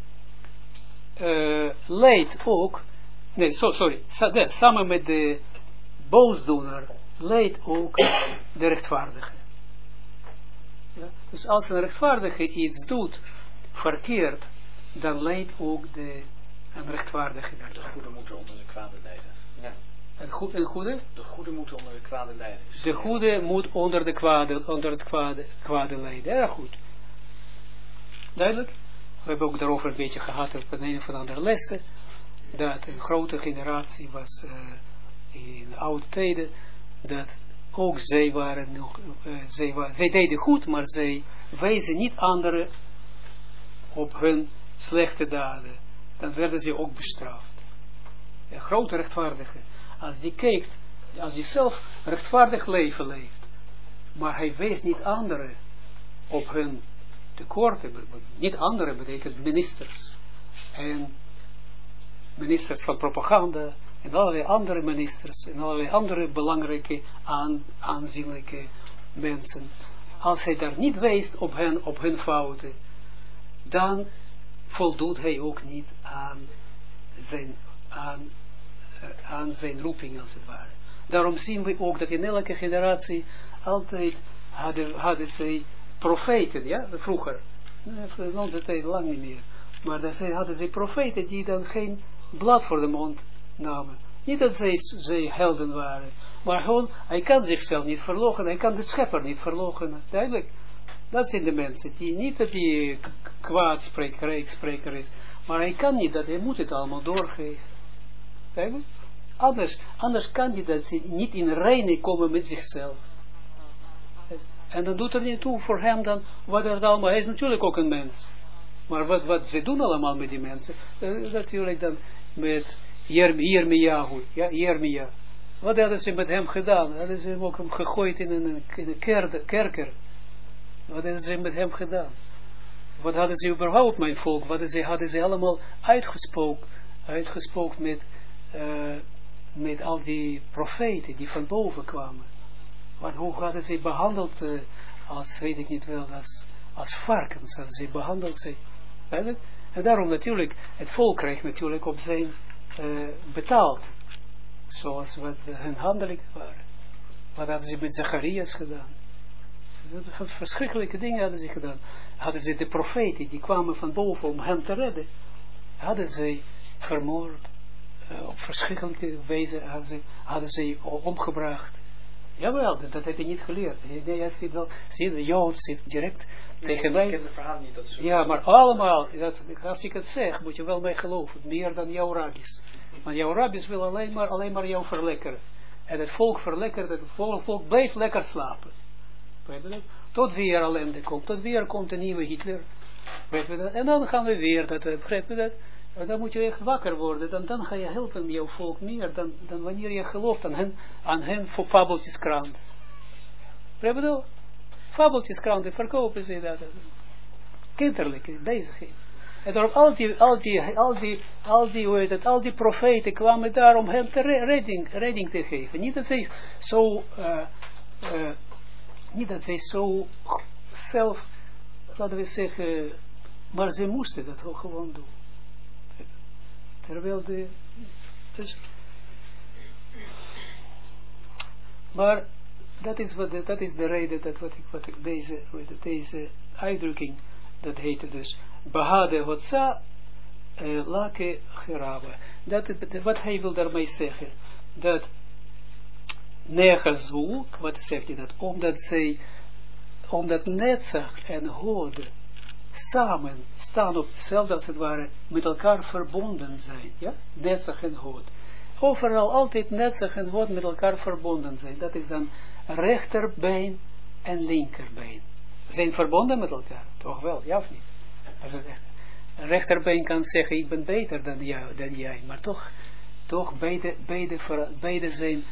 leidt ook, samen met de boosdoener, leidt ook de rechtvaardige. Ja? Dus als een rechtvaardige iets doet, verkeerd, dan leidt ook een rechtvaardige. De goede moeten onder de kwade lijden. Ja. Een goede? De goede moeten onder de kwade lijden. De goede moet onder het kwade lijden. Erg goed. Duidelijk? We hebben ook daarover een beetje gehad op een of andere lessen, dat een grote generatie was in de oude tijden, dat ook zij waren nog, zij deden goed, maar zij wezen niet anderen op hun slechte daden. Dan werden ze ook bestraft. Een grote rechtvaardige. Als die kijkt, als die zelf rechtvaardig leven leeft, maar hij wees niet anderen op hun tekorten, niet anderen betekent ministers, en ministers van propaganda, en allerlei andere ministers, en allerlei andere belangrijke, aanzienlijke mensen. Als hij daar niet weest op hun fouten, dan voldoet hij ook niet aan zijn roeping, als het ware. Daarom zien we ook dat in elke generatie altijd hadden zij profeten, ja, vroeger. In onze tijd lang niet meer. Maar hadden zij profeten die dan geen blad voor de mond namen. Niet dat zij helden waren. Maar gewoon, hij kan zichzelf niet verloochenen. Hij kan de schepper niet verloochenen. Duidelijk. Dat zijn de mensen. Die niet dat hij kwaadspreker is. Maar hij kan niet dat. Hij moet het allemaal doorgeven. Duidelijk. Anders kan hij dat niet in reine komen met zichzelf. En dan doet er niet toe voor hem dan, wat er allemaal, hij is natuurlijk ook een mens. Maar wat ze doen allemaal met die mensen, natuurlijk dan met Jeremiah, ja, Jeremia. Wat hadden ze met hem gedaan? Hadden ze hem ook gegooid in een kerker. Wat hadden ze met hem gedaan? Wat hadden ze überhaupt, mijn volk, hadden ze allemaal uitgespookt met al die profeten die van boven kwamen. Hoe hadden ze behandeld, als, weet ik niet wel, als varkens, hadden ze behandeld. En daarom natuurlijk, het volk kreeg natuurlijk op zijn betaald. Zoals wat hun handelingen waren. Wat hadden ze met Zacharias gedaan? Verschrikkelijke dingen hadden ze gedaan. Hadden ze de profeten, die kwamen van boven om hem te redden, hadden ze vermoord. Op verschrikkelijke wijze hadden ze omgebracht. Jawel, dat heb je niet geleerd. Je ziet wel, de Jood zit direct tegen mij. Ik ken het verhaal niet. Ja, maar allemaal, als ik het zeg, moet je wel mij geloven. Meer dan jouw rabbis. Want jouw rabbis wil alleen maar jou verlekkeren. En het volk verlekkert, het volk blijft lekker slapen. Tot weer ellende komt, tot weer komt een nieuwe Hitler. En dan gaan we weer, begrijp je dat? En dan moet je echt wakker worden, dan ga je helpen jouw volk meer dan wanneer je gelooft aan hen voor fabeltjeskrant. Begrijp je dat? Fabeltjeskranten verkopen ze dat. Kinderlijke bezigheid. En daarom al die profeten kwamen daar om hem redding te geven. Niet dat zij zo zelf, laten we zeggen, maar ze moesten dat ook gewoon doen. Terwijl maar dat is de reden dat wat ik deze uitdrukking, dat heette dus Bahade Hotza Lake Geraba. Wat hij wil daarmee zeggen, dat Nechazu, wat zegt hij dat? Omdat Netzach en Hode samen staan op hetzelfde, als het ware, met elkaar verbonden zijn. Ja? Netzach en Hod. Overal altijd Netzach en Hod met elkaar verbonden zijn. Dat is dan rechterbeen en linkerbeen. Zijn verbonden met elkaar. Toch wel, ja of niet? Een rechterbeen kan zeggen, ik ben beter dan jij. Maar toch beide zijn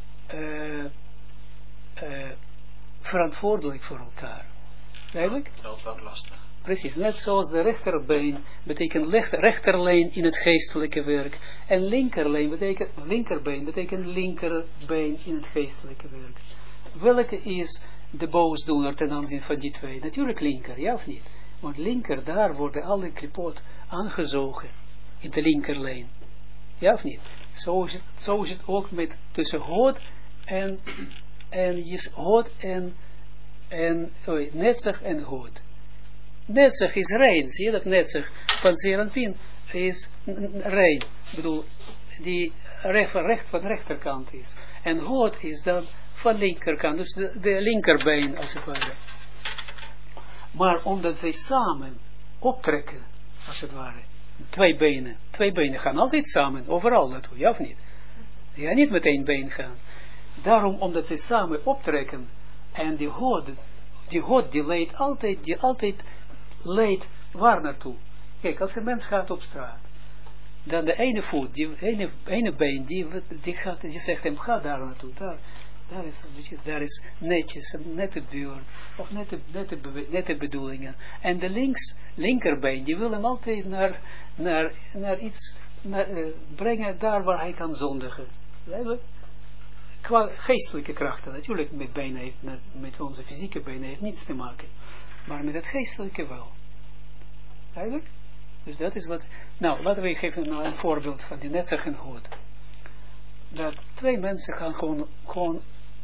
verantwoordelijk voor elkaar. Duidelijk? Dat is wel lastig. Precies, net zoals de rechterbeen betekent rechterlijn in het geestelijke werk. En linkerbeen betekent linkerbeen in het geestelijke werk. welke is de boosdoener ten aanzien van die twee? Natuurlijk linker, ja of niet? Want linker, daar worden alle klipot aangezogen in de linkerlijn. Ja of niet? Zo is het ook met tussen Hod en Hod en Netzach en Hod. Netzach is rein. Zie je dat Netzach van Zeranpin is rein. Ik bedoel, die recht van de rechterkant is. En Hod is dan van linkerkant. Dus de linkerbeen als het ware. Maar omdat zij samen optrekken, als het ware. Twee benen gaan altijd samen, overal naartoe, ja of niet? Die gaan niet met één been gaan. Daarom, omdat ze samen optrekken, en die God die leidt altijd leidt waar naartoe? Kijk, als een mens gaat op straat, dan de ene voet, die ene been, die zegt hem, ga daar naartoe, daar is netjes, een nette buurt, of nette bedoelingen. En de linkerbeen, die wil hem altijd naar iets brengen, daar waar hij kan zondigen. Qua geestelijke krachten, natuurlijk met onze fysieke benen heeft niets te maken, maar met het geestelijke wel. Eigenlijk? Dus dat is wat, nou, laten we geven een voorbeeld van die Netzach en Hod. Dat twee mensen gaan gewoon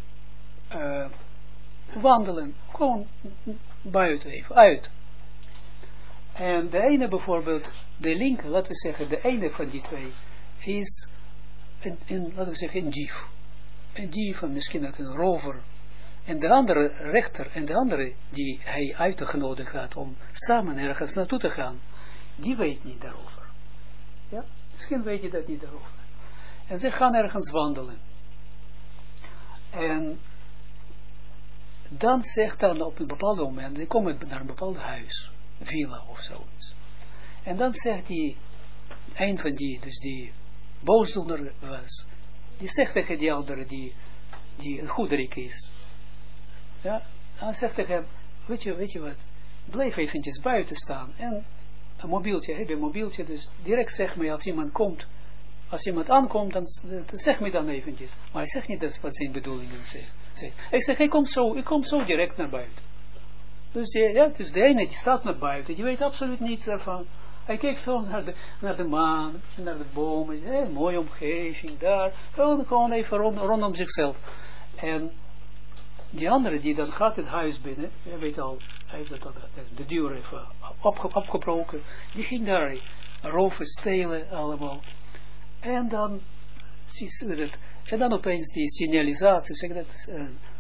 wandelen, gewoon buiten even, uit. En de ene bijvoorbeeld, de linker, laten we zeggen, de ene van die twee is laten we zeggen, een dief. Een dief, en misschien ook een rover. En de andere rechter, en de andere die hij uitgenodigd had om samen ergens naartoe te gaan, die weet niet daarover. Ja? Misschien weet je dat niet daarover. En ze gaan ergens wandelen. En dan zegt dan op een bepaald moment, die komen naar een bepaald huis, villa of zoiets. En dan zegt die, een van die, dus die boosdoener was, die zegt tegen die andere, die een goederik is. Ja, hij zegt tegen hem, weet je wat, blijf eventjes buiten staan. En een mobieltje, heb je een mobieltje, dus direct zeg me als iemand komt, als iemand aankomt, dan zeg me dan eventjes. Maar hij zegt niet dat wat zijn bedoelingen zegt. Hij zegt, ik kom zo direct naar buiten. Dus, dus de ene die staat naar buiten, die weet absoluut niets daarvan. Hij kijkt zo naar de maan, naar de bomen, mooie omgeving daar, gewoon even rondom zichzelf. En die andere die dan gaat het huis binnen, je weet al, hij heeft dat al, de deur even opgebroken, die ging daar roven, stelen allemaal. En dan, opeens die signalisatie, zeg dat,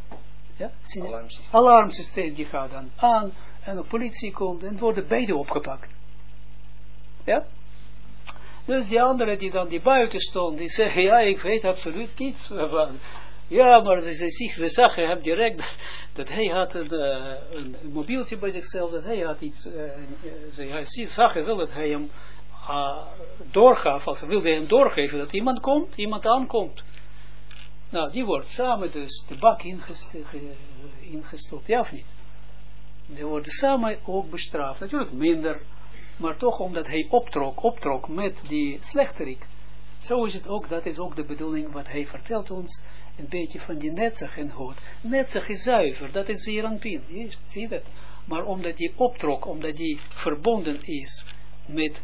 alarmsysteem die gaat dan aan, en de politie komt en worden beide opgepakt. Ja? Dus die andere die dan die buiten stond, die zeggen, ja, ik weet absoluut niets van. Ja, maar ze zagen hem direct dat hij had een mobieltje bij zichzelf, dat hij had iets, ze zagen wel dat hij hem doorgaf, als ze wilde hem doorgeven dat iemand aankomt. Nou, die wordt samen dus de bak ingestopt, ja of niet? Die worden samen ook bestraft, natuurlijk minder, maar toch omdat hij optrok met die slechterik. Zo is het ook, dat is ook de bedoeling wat hij vertelt ons, een beetje van die Netzach en Hod. Netzach is zuiver, dat is Zeranpin, zie je dat? Maar omdat hij optrok, omdat hij verbonden is met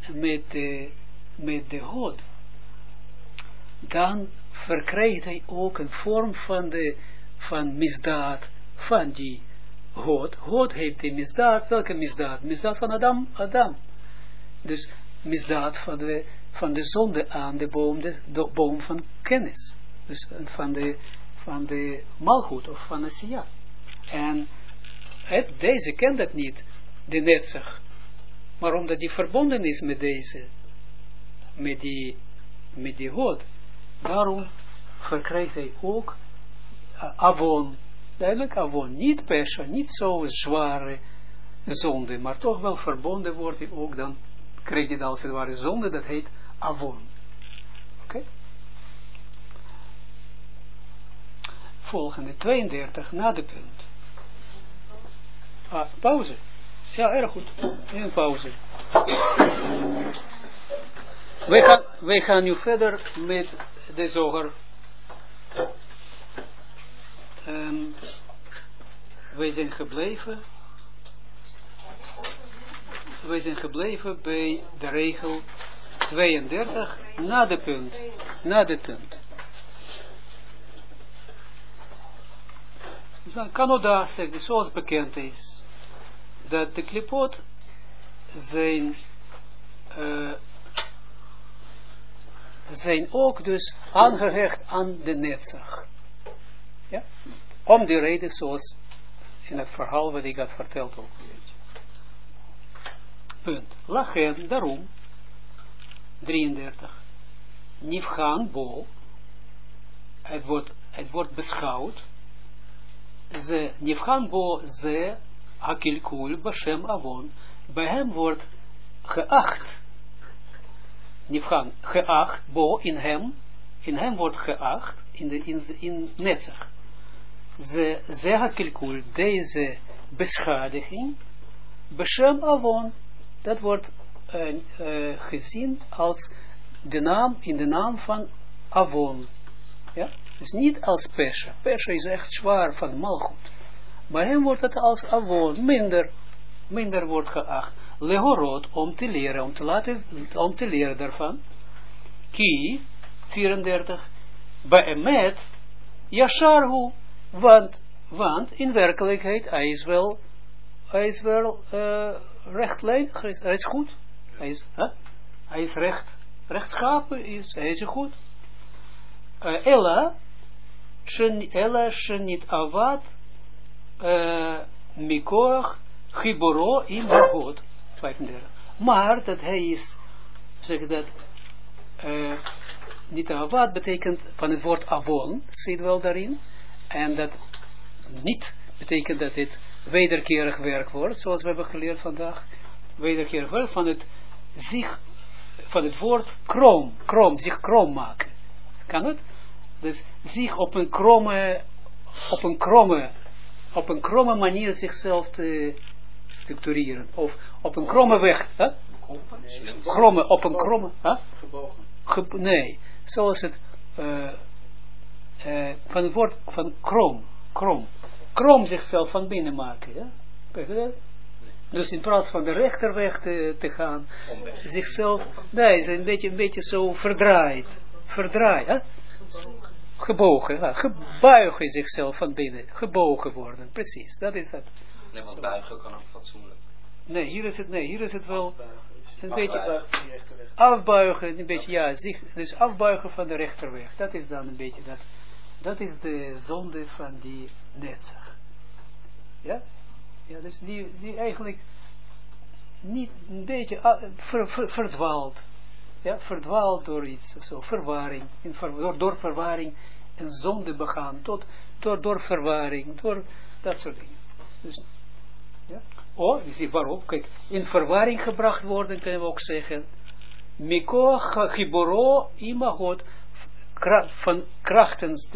de Hod, dan verkrijgt hij ook een vorm van misdaad van die Hod. Hod heeft die misdaad, welke misdaad? Misdaad van Adam. Dus misdaad van de zonde aan de boom van kennis. Dus van de malgoed of van Asiya. En deze kent dat niet, de Netzach. Maar omdat die verbonden is met deze, met die Hod, daarom verkrijgt hij ook avon. Duidelijk avon, niet pesha, niet zo zware zonde, maar toch wel verbonden wordt hij ook, dan krijg je als het ware zonde, dat heet avon. Oké? Volgende, 32, na de punt. Pauze. Ja, erg goed. Een pauze. Wij gaan nu verder met de zoger. wij zijn gebleven bij de regel 32 na de punt. Dus dan Canada zegt, zoals bekend is, dat de klipot zijn ook dus aangehecht aan de netzach. Ja? Om die reden zoals in het verhaal wat ik had verteld ook. Punt. Lachen, daarom, 33. Nifgaan bo, het wordt beschouwd, ze, Nifgaan bo, ze, akilkul, bashem avon, bij hem wordt geacht, Nifgaan, geacht, bo, in hem wordt geacht, in netzach. Ze akilkul, deze beschadiging, bashem avon, dat wordt gezien als in de naam van Avon. Ja? Dus niet als Pesha. Pesha is echt zwaar van Malchut. Bij hem wordt het als Avon minder wordt geacht. Lehorot, om te leren, om te leren daarvan. Ki, 34, Be'emet, Yasharhu, want in werkelijkheid hij is wel rechtlijnig, hij is goed. Hij is rechtschapen, hij is goed. Ella shenit avad mikoach chiboro in God. 35. Maar dat hij is, zeg dat, niet avad betekent van het woord avon, zit wel daarin. En dat niet betekent dat het wederkerig werk wordt, zoals we hebben geleerd vandaag. Wederkerig werk van het woord zich krom maken. Kan het? Dus zich op een kromme manier zichzelf te structureren. Of op een kromme weg. Huh? Op een kromme. Huh? Gebogen. Nee, zoals het van het woord van krom zichzelf van binnen maken. Ja? Dus in plaats van de rechterweg te gaan, zichzelf, nee, een beetje zo verdraaid, hè? Gebogen, ja? Gebuigen zichzelf van binnen, gebogen worden, precies, dat is dat. Nee, want buigen kan ook fatsoenlijk. Nee, hier is het wel een beetje afbuigen, een beetje, ja, dus afbuigen van de rechterweg, dat is dan een beetje dat is de zonde van die netzach. Ja? Ja, dus die eigenlijk niet een beetje verdwaald. Ja, verdwaald door iets of zo, verwarring. Door verwarring en zonde begaan. Door verwarring, door dat soort dingen. Dus, ja. Oh, je ziet waarom. Kijk, in verwarring gebracht worden, kunnen we ook zeggen. Miko chiboro imagot, krachtens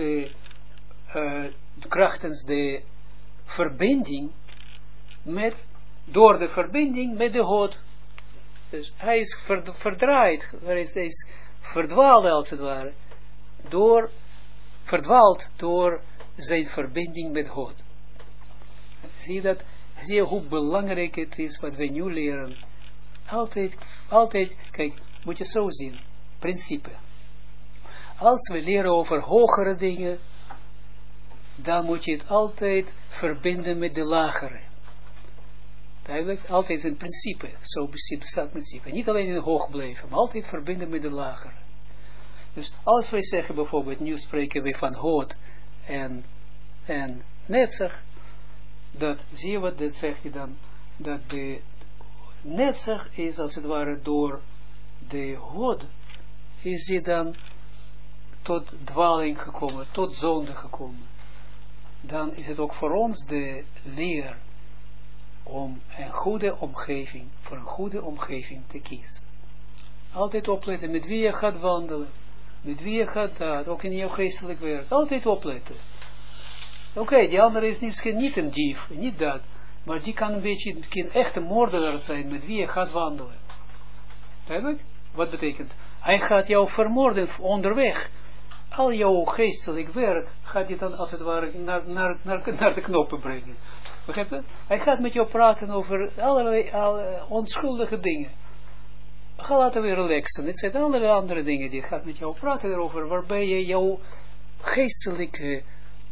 de verbinding door de verbinding met de God. Dus hij is verdraaid, hij is verdwaald als het ware, verdwaald door zijn verbinding met God. Zie je hoe belangrijk het is wat wij nu leren. Altijd, kijk, moet je zo zien, principe. Als we leren over hogere dingen, dan moet je het altijd verbinden met de lagere. Duidelijk, altijd een principe, zo bestaat principe. Niet alleen in hoog blijven, maar altijd verbinden met de lagere. Dus als wij zeggen bijvoorbeeld, nu spreken we van Hod en Netzach, dat, zie je wat, dat zeg je dan, dat de Netzach is als het ware door de Hod, is hij dan tot dwaling gekomen, tot zonde gekomen. Dan is het ook voor ons de leer om voor een goede omgeving te kiezen. Altijd opletten met wie je gaat wandelen, met wie je gaat dat, ook in jouw geestelijk werk. Altijd opletten. Oké, die andere is misschien niet een dief, niet dat, maar die kan een beetje een echte moordenaar zijn met wie je gaat wandelen. Duidelijk? Wat betekent? Hij gaat jou vermoorden onderweg. al jouw geestelijk werk gaat hij dan als het ware naar de knoppen brengen. Begrijp je? Hij gaat met jou praten over allerlei onschuldige dingen. Ga laten we relaxen. Het zijn allerlei andere dingen die gaat met jou praten erover, waarbij je jouw geestelijke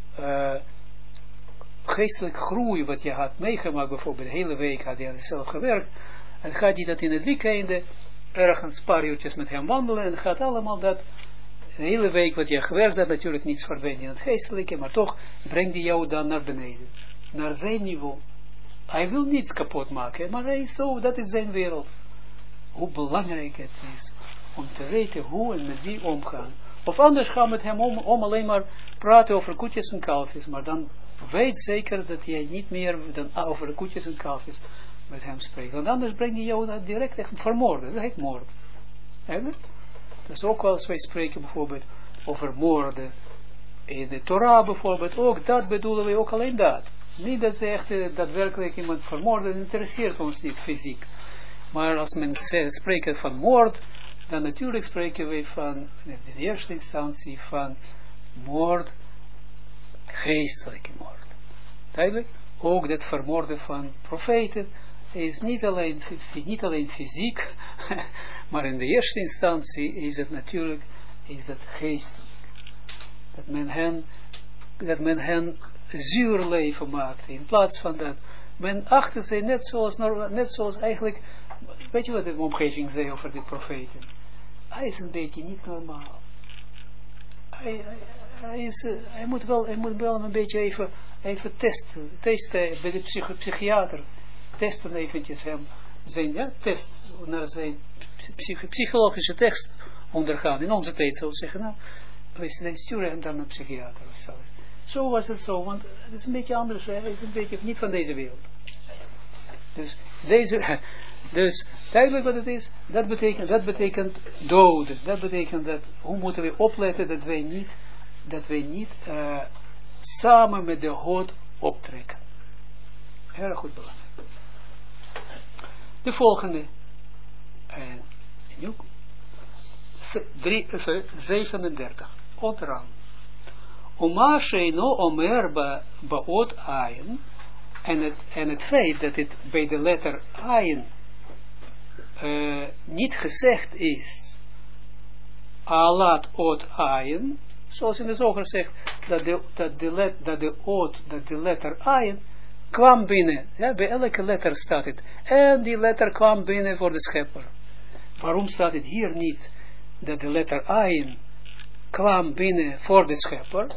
groei, wat je had meegemaakt, bijvoorbeeld de hele week had hij zelf gewerkt, en gaat hij dat in het weekende ergens een paar uurtjes met hem wandelen, en gaat allemaal dat, de hele week wat je gewerkt hebt, natuurlijk niets verdwijnt in het geestelijke, maar toch brengt hij jou dan naar beneden, naar zijn niveau. Hij wil niets kapot maken, maar hij is zo, dat is zijn wereld. Hoe belangrijk het is om te weten hoe en met wie omgaan. Of anders gaan met hem om alleen maar praten over koetjes en kalfjes, maar dan weet zeker dat jij niet meer dan over de koetjes en kalfjes met hem spreekt. Want anders breng je jou direct echt vermoorden. Dat heet moord. Eigenlijk? Dus ook als wij spreken bijvoorbeeld over moorden in de Torah bijvoorbeeld, ook dat bedoelen we ook alleen dat. Niet dat ze echt daadwerkelijk iemand vermoorden, interesseert ons niet fysiek. Maar als men spreekt van moord, dan natuurlijk spreken we van, in de eerste instantie, van moord, geestelijke moord. Duidelijk? Ook dat vermoorden van profeten is niet alleen fysiek, maar in de eerste instantie is het natuurlijk, is het geestelijk. Dat men hen zuur leven maakt, in plaats van dat. Men achter zich net zoals eigenlijk, weet je wat de omgeving zei over de profeten? Hij is een beetje niet normaal. Hij moet wel een beetje even testen bij de psychiater. Testen eventjes hem, test naar zijn psychologische test ondergaan. In onze tijd zou zeggen, nou, we sturen hem dan naar een psychiater of zo. Zo was het zo, want het is een beetje anders, hij is een beetje niet van deze wereld. Dus duidelijk wat het is, dat betekent doden. Dat betekent dat, hoe moeten we opletten dat wij niet samen met de God optrekken. Heel goed belangrijk. De volgende. 37. Onderaan. Oma sheino omer baot ayin. En het feit dat het bij de letter ayin niet gezegd is alat ot ayin, zoals in de zoger zegt, dat de letter ayin kwam binnen, ja, bij elke letter staat het, en die letter kwam binnen voor de schepper. Waarom staat het hier niet, dat de letter ayin kwam binnen voor de schepper?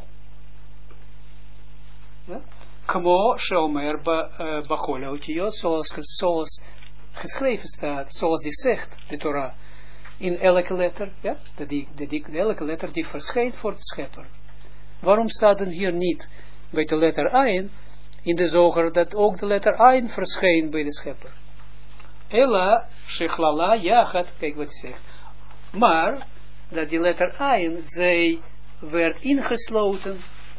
Ja? Kamo shomer bachol otiyot, zoals geschreven staat, zoals die zegt, de Torah, in elke letter, ja, elke letter die verschijnt voor de schepper. Waarom staat dan hier niet bij de letter Ayin, in de zoger, dat ook de letter Ayin verschijnt bij de schepper? Ella, shechlala, jachat, kijk wat hij zegt. Maar, dat die letter Ayin, zij werd ingesloten,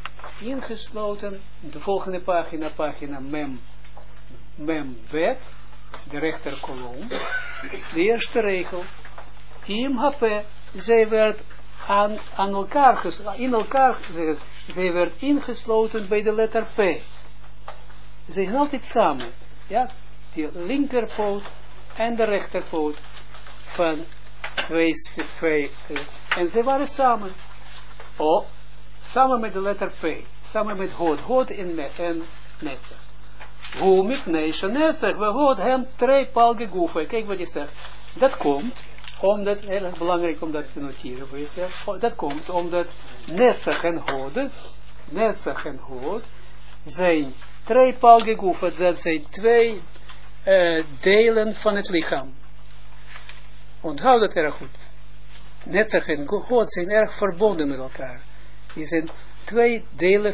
de volgende pagina mem bet, de rechterkolom, de eerste regel, im hape, zij werd zij werd ingesloten bij de letter P. Zij zijn altijd samen, ja, die linkerpoot en de rechterpoot van twee, en zij waren samen, samen met de letter P, samen met Hod en Netzach. Hoe met Neisha Netzach, we God hem treipal gegoefen. Kijk wat je zegt. Dat komt, omdat, heel erg belangrijk om dat te noteren voor jezelf, dat komt omdat Netzach en Hod zijn treipal gegoefen, dat zijn twee delen van het lichaam. Onthoud dat erg goed. Netzach en Hod zijn erg verbonden met elkaar. Die zijn twee delen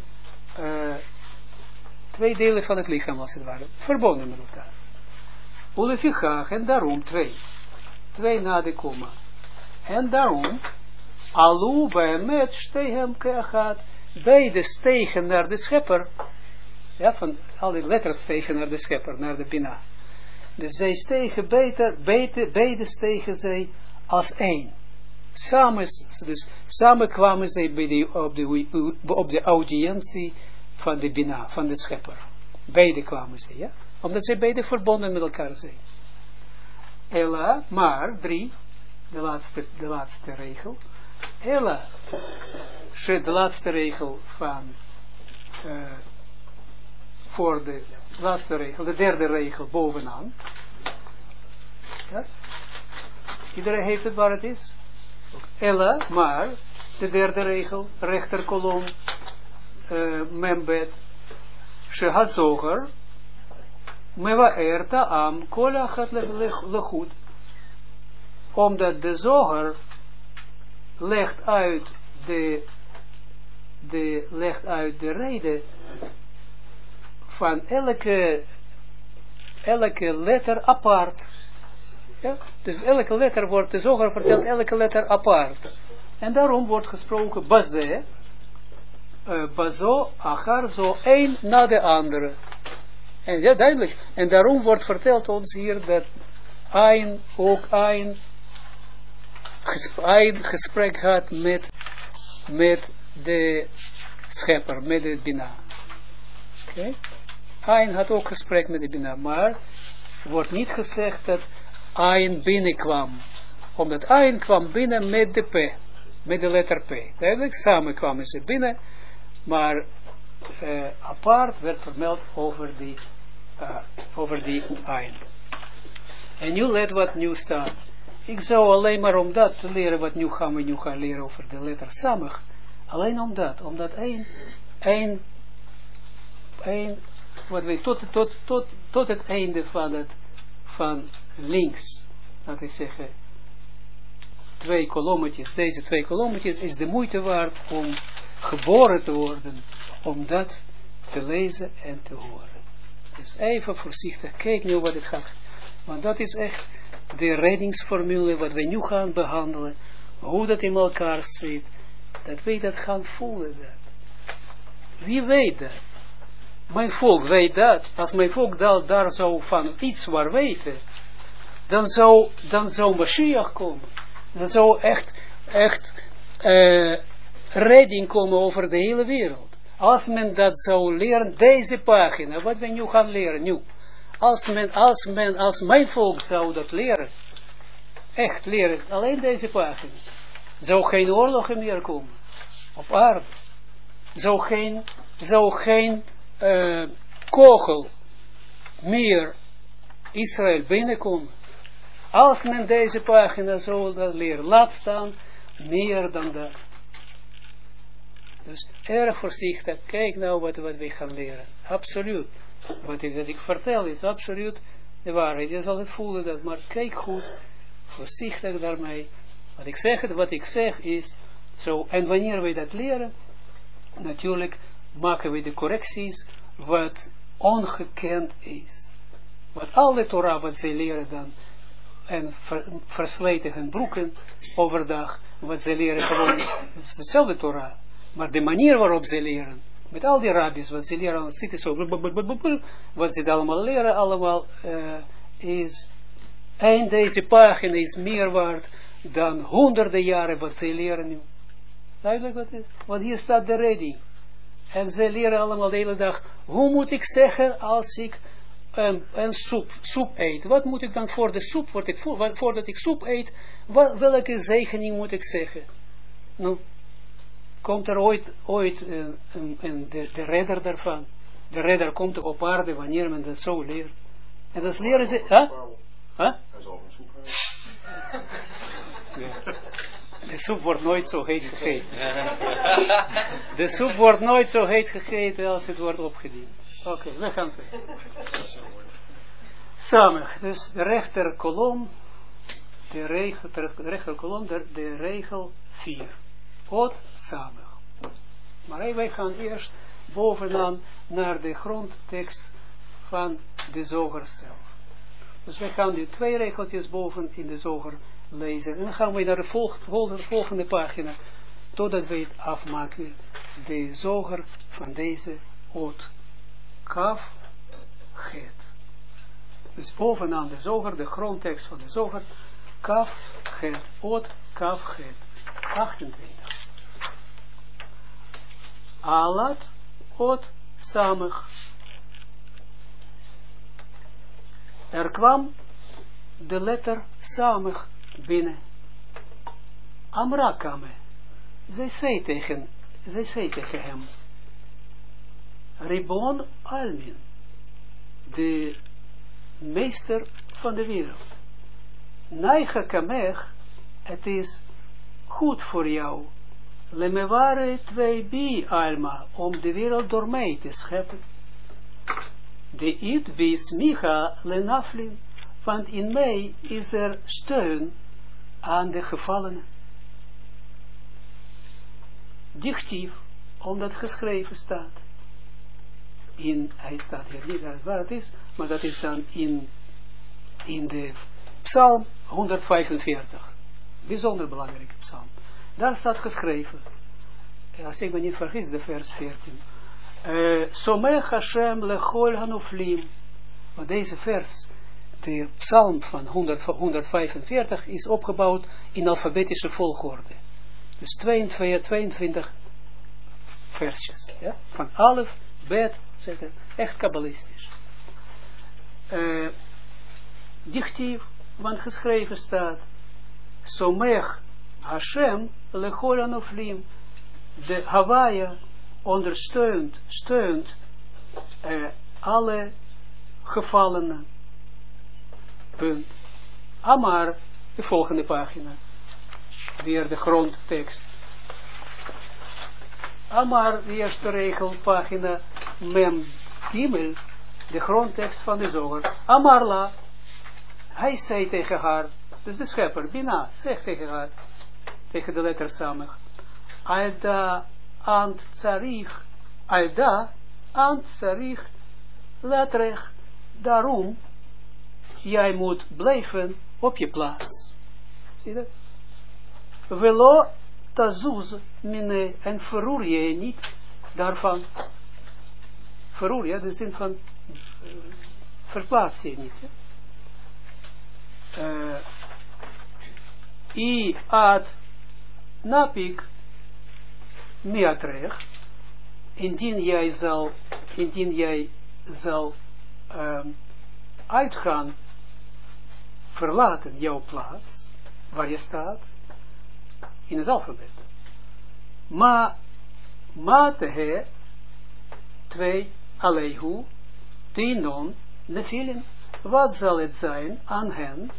van het lichaam, als het ware, verbonden met elkaar. Ulefichach, en daarom twee na de komma. En daarom, alu behemet stehem keachat, beide stegen naar de schepper, ja, van alle letters stegen naar de schepper, naar de Bina. Dus zij stegen beide stegen zij als één. samen kwamen zij op de audiëntie van de Bina, van de schepper. Beide kwamen ze, ja? Omdat zij beide verbonden met elkaar zijn. Ella, maar, 3, de laatste regel. Ella, de laatste regel van, voor de laatste regel, de derde regel bovenaan. Ja? Iedereen heeft het waar het is. Ella, maar, de derde regel, rechterkolom, membed, shehazoger, mewaer ta'am, kol achat lechut. Omdat de zoger legt uit de reden van elke letter apart. Ja? Dus elke letter wordt, de zoger vertelt elke letter apart. En daarom wordt gesproken baze, bazo, achar, zo, één na de andere. En ja, duidelijk. En daarom wordt verteld ons hier dat ook een gesprek had met de schepper, met de Bina. Oké? Ein had ook gesprek met de Bina, maar wordt niet gezegd dat Ein binnenkwam. Omdat Ein kwam binnen met de P, met de letter P. Duidelijk, samen kwamen ze binnen, maar apart werd vermeld over die Ein. En nu let wat nu staat. Ik zou alleen maar om dat te leren, wat nu gaan we leren over de letter Samach. Alleen omdat één, wat we tot het einde van links, laten we zeggen, 2 kolommetjes, deze 2 kolommetjes is de moeite waard om geboren te worden, om dat te lezen en te horen. Dus even voorzichtig, kijk nu wat het gaat, want dat is echt de reddingsformule wat we nu gaan behandelen, hoe dat in elkaar zit, dat wij dat gaan voelen. Wie weet dat? Mijn volk weet dat. Als mijn volk daar zou van iets waar weten, dan zou Mashiach komen. Dan zou echt redding komen over de hele wereld. Als men dat zou leren, deze pagina, wat we nu gaan leren, nu. Als mijn volk zou dat leren, echt leren, alleen deze pagina, zou geen oorlogen meer komen op aarde. Zou geen kogel meer Israël binnenkomen. Als men deze pagina zou dat leren, laat staan meer dan dat. Dus erg voorzichtig, kijk nou wat we gaan leren. Absoluut. Wat ik vertel is absoluut de waarheid. Je zal het voelen, dat, maar kijk goed, voorzichtig daarmee. Wat ik zeg is, zo, en wanneer we dat leren, natuurlijk maken we de correcties wat ongekend is. Wat alle Torah wat ze leren dan, en versleten hun broeken overdag, wat ze leren gewoon, het is dezelfde Torah, maar de manier waarop ze leren, met al die rabbis, wat ze leren, het zit zo, wat ze allemaal leren, allemaal is, en deze pagina is meer waard dan honderden jaren wat ze leren nu. Duidelijk wat het is? Want hier staat de redding. En ze leren allemaal de hele dag, hoe moet ik zeggen als ik een soep eet? Wat moet ik dan voor de soep, voordat ik soep eet, welke zegening moet ik zeggen? Nou, komt er ooit de redder daarvan? De redder komt op aarde wanneer men dat zo leert. En dat leren ze, hè? Hij zal een soep hebben. Ja. De soep wordt nooit zo heet gegeten. De soep wordt nooit zo heet gegeten als het wordt opgediend. Oké, we gaan verder. Samen, dus de rechterkolom, de regel 4. Ot samen. Maar wij gaan eerst bovenaan naar de grondtekst van de zoger zelf. Dus wij gaan nu 2 regeltjes boven in de zoger lezen. En dan gaan we naar de volgende pagina, totdat we het afmaken. De zoger van deze oot. Kaf, het. Dus bovenaan de zoger, de grondtekst van de zoger. Kaf, het. Oot, kaf, het. 28. Alat ot samig. Er kwam de letter samig binnen. Amra kame. Zij zei tegen hem. Ribon Almin. De meester van de wereld. Naicha kamech. Het is goed voor jou. Lemeware 2b alma. Om de wereld door mij te scheppen. De it bismicha lenaflin. Want in mij is er steun aan de gevallenen. Dichtief, omdat geschreven staat. Hij staat hier niet uit waar het is, maar dat is dan in de Psalm 145. Bijzonder belangrijke psalm. Daar staat geschreven, als ik me niet vergis, de vers 14. Somech Hashem lechol hanuflim. Want deze vers, de psalm van 145, is opgebouwd in alfabetische volgorde. Dus 22 versjes. Ja? Van alef, bet, echt kabbalistisch. Dichtief, want geschreven staat, Somech Hashem lechol hanuflim. De Hawaii steunt alle gevallenen. Punt. Amar, de volgende pagina. Weer de grondtekst. Amar, de eerste regel, pagina Mem Gimel, de grondtekst van de zoger. Amarla, hij zei tegen haar, dus de schepper, Bina, zegt tegen haar, tegen de letter Samech. Alda ant tsarich latrech, daarom, jij moet blijven op je plaats. Zie je dat? Velo tazuz mine, en verroer je niet daarvan. Verroer je, de zin van verplaats je niet. I ad napik miatrech, indien jij zal uitgaan, verlaten jouw plaats, waar je staat, in het alfabet. Ma tehe, 2, alehu, tinon, nefilin, wat zal het zijn aan hen,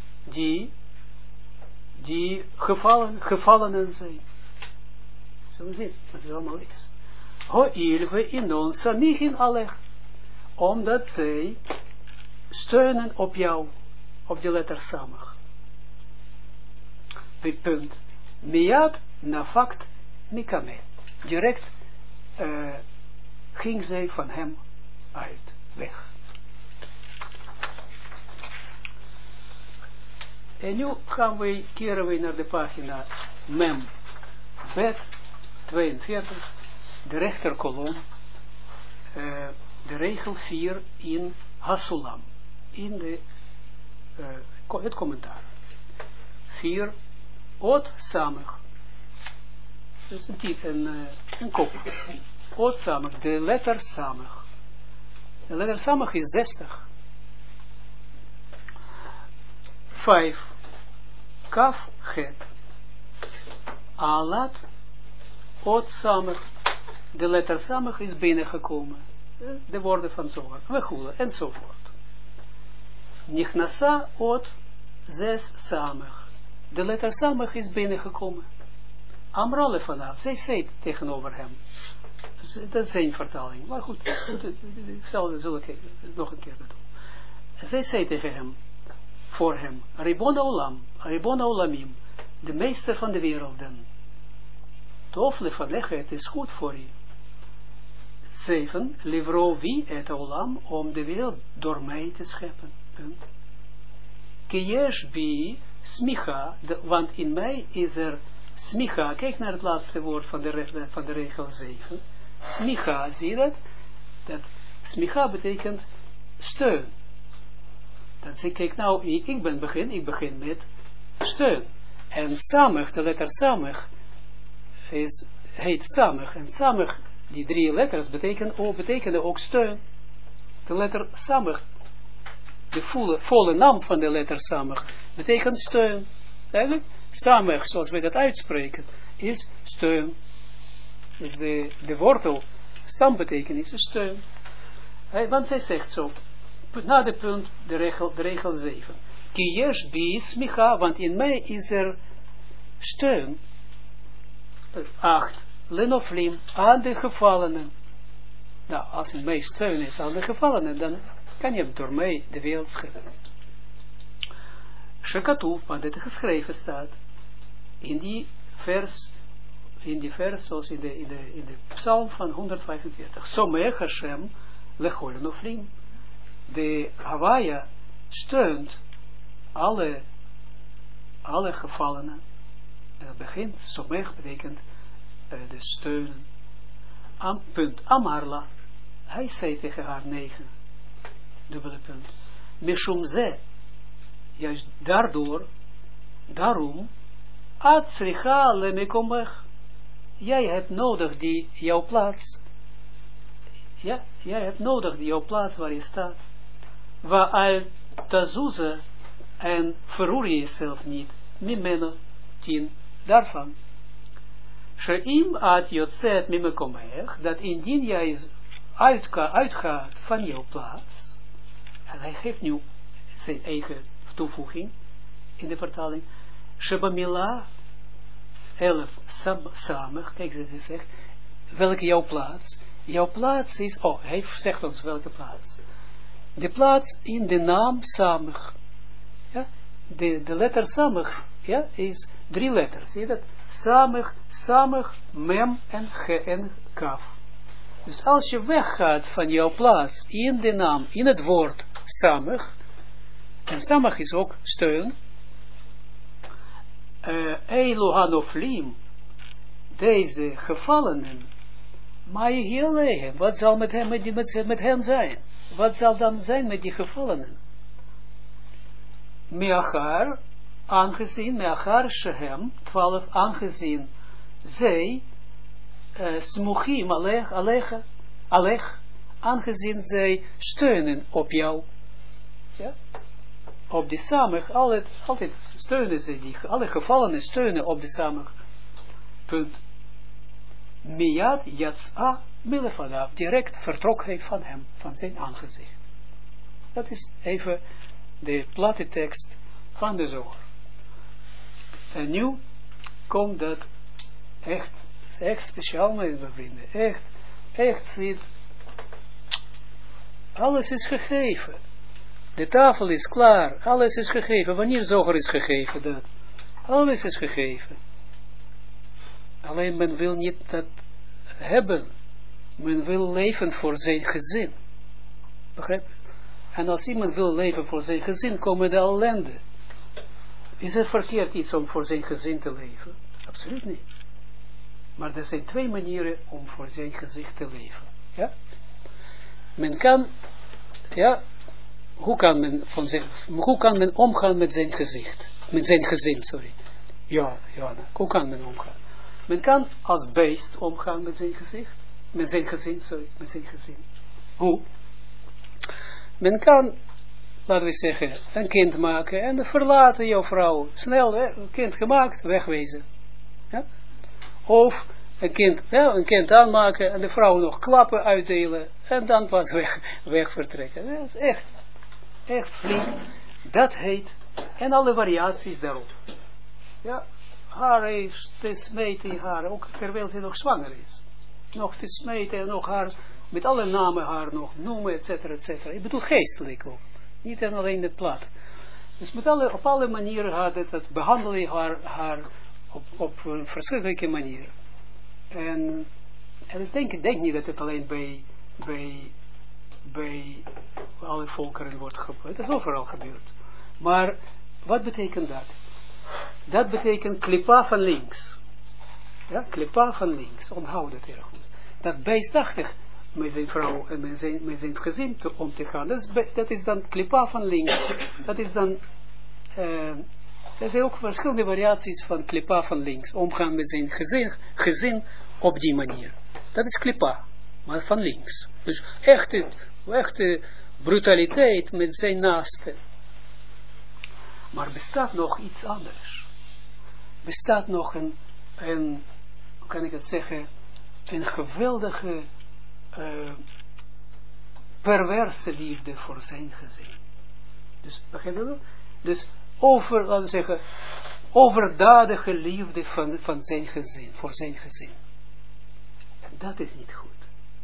die gevallenen zijn. Zo zit, dat is allemaal iets. Ho'ilve inon samichin alech, omdat zij steunen op jou, op de letter Samach. Punt. Miad nafakt mikame. Direct ging zij van hem uit, weg. En nu keren we naar de pagina Mem Bet 42, de rechterkolom, de regel 4 in Hasulam, in het commentaar. 4, Ot Samech. Dus een kop. Ot Samech, de letter Samech. De letter Samech is 60. 5. Kaf Het. Alat Ot Samech. De letter Samech is binnengekomen. De woorden van Zohar. Weghoelen enzovoort. Nichnasa Ot 6 Samech. De letter Samech is binnengekomen. Amrale vanaf. Zij zei tegenover hem. Dat is zijn vertaling. Maar goed. Ik zal het nog een keer doen. Zij zei tegen hem. Voor hem. Ribona Olam. Ribona Olamim. De meester van de werelden. Tof lefanecha. Het is goed voor je. 7. Livro wie et Olam. Om de wereld door mij te scheppen. Kiyesh bi smicha. Want in mij is er smicha. Kijk naar het laatste woord van de regel 7. Smicha. Zie je dat? Dat smicha betekent steun. Dat ik kijk nou, ik begin met steun. En samig, de letter samig, heet samig. En samig, die 3 letters, betekenen ook steun. De letter samig, de volle naam van de letter samig, betekent steun. Eigenlijk, samig, zoals wij dat uitspreken, is steun. Dus de wortel, stambetekenis is steun. Want zij zegt zo, na de punt, de regel 7. Ki yesh bi smicha, want in mij is er steun. 8. Lenoflim, aan de gevallenen. Nou, als in mij steun is aan de gevallenen, dan kan je door mij de wereld schudden. Shekatuf, want dit geschreven staat, in die vers, zoals in de psalm van 145. Somech Hashem, lechol noflim. De Hawaia steunt alle gevallenen. En het begint, somech betekent de steunen. Punt, Amarla. Hij zei tegen haar 9. Dubbele punt. Meshum ze. Juist daarom, atzricha lemekomech. Jij hebt nodig jouw plaats. Ja, jij hebt nodig jouw plaats waar je staat. Waar tazuze en verroer je jezelf niet. Mimeno 10 daarvan. Sheim at yotzet mimekomech, dat indien jij uitgaat van jouw plaats, en hij geeft nu zijn eigen toevoeging in de vertaling, Shebamila 11 samig, kijk ze zegt, welke jouw plaats? Jouw plaats is, hij zegt ons welke plaats. De plaats in de naam samig. Ja? De letter samig, ja, is 3 letters. Zie je dat? Samig, mem en kaf. Dus als je weggaat van jouw plaats in de naam, in het woord samig, en samig is ook steun, Elohanoflim, deze gevallenen, maar je heel leven, wat zal met hen zijn? Wat zal dan zijn met die gevallenen? Meachar, Meachar Shehem, 12, aangezien zij, smuchim alech, aangezien zij steunen op jou. Ja? Op die samig, altijd steunen ze, alle gevallenen steunen op de samig. Punt. Miyad yatsa milefadav, direct vertrok hij van hem, van zijn aangezicht. Dat is even de platte tekst van de Zohar. En nu komt dat echt speciaal, mijn vrienden. Echt ziet, alles is gegeven. De tafel is klaar, alles is gegeven. Wanneer Zohar is gegeven dat? Alles is gegeven. Alleen men wil niet dat hebben. Men wil leven voor zijn gezin. Begrijp je? En als iemand wil leven voor zijn gezin, komen de ellende. Is het verkeerd iets om voor zijn gezin te leven? Absoluut niet. Maar er zijn 2 manieren om voor zijn gezicht te leven. Ja? Men kan, ja, hoe kan men omgaan met zijn gezicht? Met zijn gezin, sorry. Ja, hoe kan men omgaan? Men kan als beest omgaan met zijn gezicht. Met zijn gezin. Hoe? Men kan, laten we zeggen, een kind maken en verlaten jouw vrouw. Snel, een kind gemaakt, wegwezen. Ja? Of een kind aanmaken en de vrouw nog klappen uitdelen en dan pas weg vertrekken. Dat is echt flink. Dat heet, en alle variaties daarop. Ja, haar is te smeten, haar, ook terwijl ze nog zwanger is. Nog te smeten en nog haar, met alle namen haar nog noemen, et cetera. Ik bedoel geestelijk ook. Niet alleen het plat. Dus op alle manieren behandel je haar op een verschillende manier. En ik denk niet dat het alleen bij alle volkeren wordt gebeurd. Het is overal gebeurd. Maar wat betekent dat? Dat betekent klipa van links. Ja, klipa van links. Onthoud het heel goed. Dat beestachtig met zijn vrouw en met zijn gezin om te gaan. Dat is dan klipa van links. Dat is dan Er zijn ook verschillende variaties van klipa van links. Omgaan met zijn gezin op die manier. Dat is klipa, maar van links. Dus echte brutaliteit met zijn naaste. Maar bestaat nog iets anders. Bestaat nog een hoe kan ik het zeggen, een geweldige perverse liefde voor zijn gezin. Dus, begrijp je wel? Dus laten we zeggen, overdadige liefde van zijn gezin, voor zijn gezin. En dat is niet goed.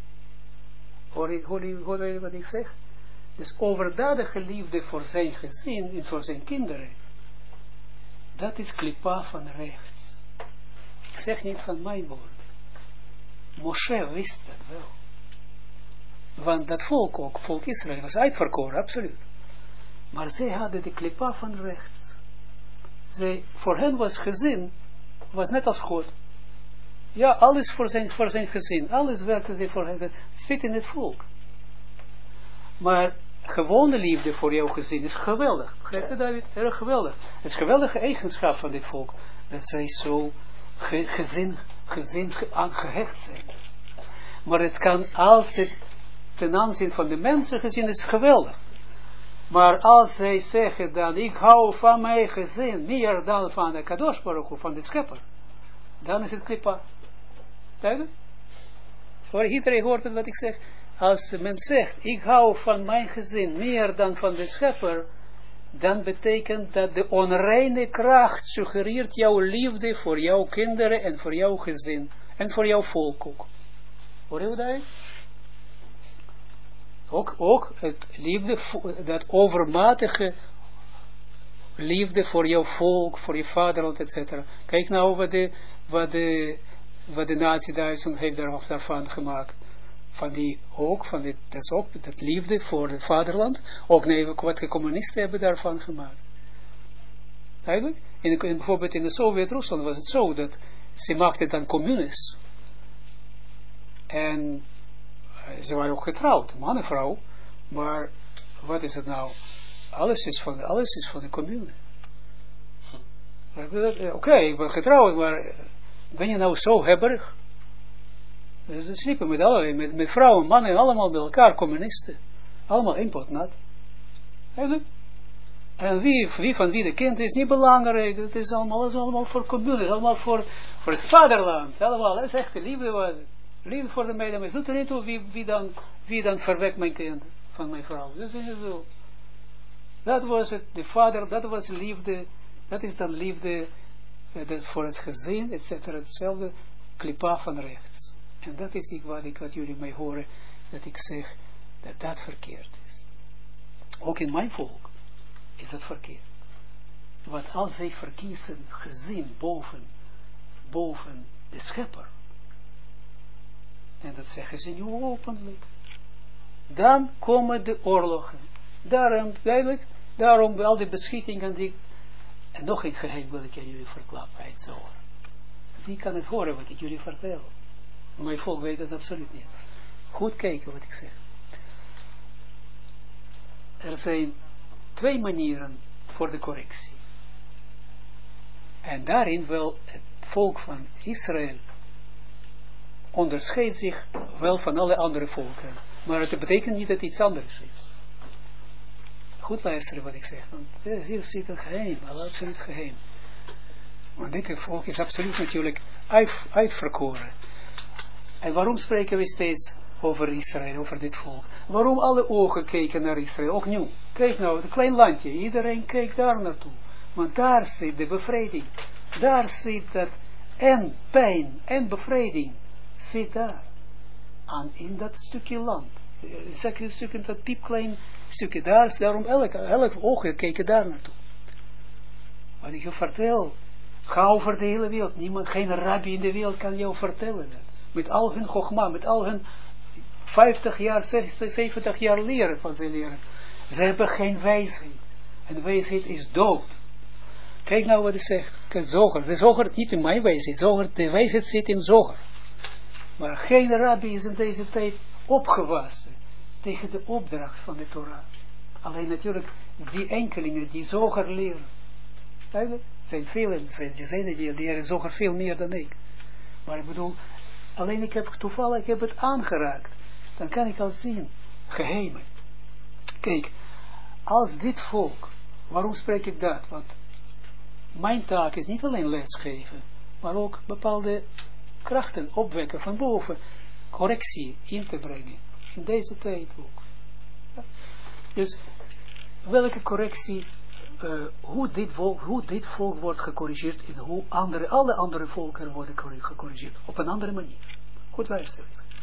Hoor je wat ik zeg? Dus overdadige liefde voor zijn gezin en voor zijn kinderen, dat is klipa van rechts. Ik zeg niet van mijn woord. Moshe wist dat wel. Want dat volk ook, volk Israël, was uitverkoren, absoluut. Maar zij hadden de klipa van rechts. Voor hen was gezin, was net als God. Ja, alles voor zijn gezin. Alles werken ze voor hen. Het zit in het volk. Maar gewone liefde voor jouw gezin is geweldig. Begrijp je, David? Erg geweldig. Het is een geweldige eigenschap van dit volk. Dat zij zo gezin aangehecht zijn. Maar het kan, als het ten aanzien van de mensen gezien is, geweldig. Maar als zij zeggen dan, ik hou van mijn gezin meer dan van de Kadosh Baruch Hu, van de schepper, dan is het klipa. Duidelijk? Voor iedereen hoort het wat ik zeg. Als de mens zegt, ik hou van mijn gezin meer dan van de schepper, dan betekent dat de onreine kracht suggereert jouw liefde voor jouw kinderen en voor jouw gezin. En voor jouw volk ook. Hoor je dat? Ook het liefde, dat overmatige liefde voor jouw volk, voor je vaderland, etc. Kijk nou wat de nazi-Duitsland heeft daarvan gemaakt. Dat liefde voor het vaderland. Ook wat de communisten hebben daarvan gemaakt. Eigenlijk? Bijvoorbeeld in de Sovjet-Rusland was het zo dat ze maakten dan communes. En ze waren ook getrouwd, man en vrouw. Maar wat is het nou? Alles is van de commune. Oké, ik ben getrouwd, maar ben je nou zo hebberig? Dus ze sliepen met vrouwen, mannen, allemaal met elkaar, communisten. Allemaal inpotnat. En wie van wie de kind is niet belangrijk. Het is allemaal voor commune, allemaal voor het vaderland. Allemaal, dat is echt de liefde was het. Liefde voor de medemens. Doet er niet toe wie dan verwekt mijn kind van mijn vrouw. Dat is niet zo. Dat was het, de vader, dat was liefde. Dat is dan liefde voor het gezin, etc. Hetzelfde klipa van rechts. En dat is wat jullie mij horen, dat ik zeg dat dat verkeerd is. Ook in mijn volk is dat verkeerd. Want als zij verkiezen gezin boven de schepper, en dat zeggen ze nu openlijk, dan komen de oorlogen. Daarom al die beschietingen en nog een geheim wil ik aan jullie verklappen, wie kan het horen wat ik jullie vertel? Mijn volk weet het absoluut niet. Goed kijken wat ik zeg. Er zijn 2 manieren voor de correctie. En daarin wel het volk van Israël onderscheidt zich wel van alle andere volken. Maar het betekent niet dat iets anders is. Goed luisteren wat ik zeg. Want hier zit een geheim, absoluut geheim. Want dit volk is absoluut natuurlijk uitverkoren. En waarom spreken we steeds over Israël, over dit volk? Waarom alle ogen kijken naar Israël, ook nu? Kijk nou, het klein landje, iedereen kijkt daar naartoe. Want daar zit de bevrijding. Daar zit dat en pijn en bevrijding. Zit daar. In dat stukje land. Een stukje, dat piepklein stukje. Daarom elke ogen kijken daar naartoe. Wat ik je vertel, ga over de hele wereld. Geen rabbi in de wereld kan jou vertellen dat. Met al hun chogma, met al hun 50 jaar, 60, 70 jaar leren van ze leren. Ze hebben geen wijsheid. En wijsheid is dood. Kijk nou wat hij zegt. Kijk, Zoger. De Zoger, niet in mijn wijsheid. Zoger, de wijsheid zit in Zoger. Maar geen rabbi is in deze tijd opgewassen tegen de opdracht van de Torah. Alleen natuurlijk die enkelingen die Zoger leren. Duidelijk? Het zijn velen, die zijn die leren zoger veel meer dan ik. Maar ik bedoel, alleen ik heb het aangeraakt. Dan kan ik al zien, geheimen. Kijk, als dit volk, waarom spreek ik dat? Want mijn taak is niet alleen lesgeven, maar ook bepaalde krachten opwekken van boven, correctie in te brengen. In deze tijd ook. Ja. Dus, welke correctie, hoe dit volk wordt gecorrigeerd en hoe alle andere volken worden gecorrigeerd. Op een andere manier. Goed luisteren.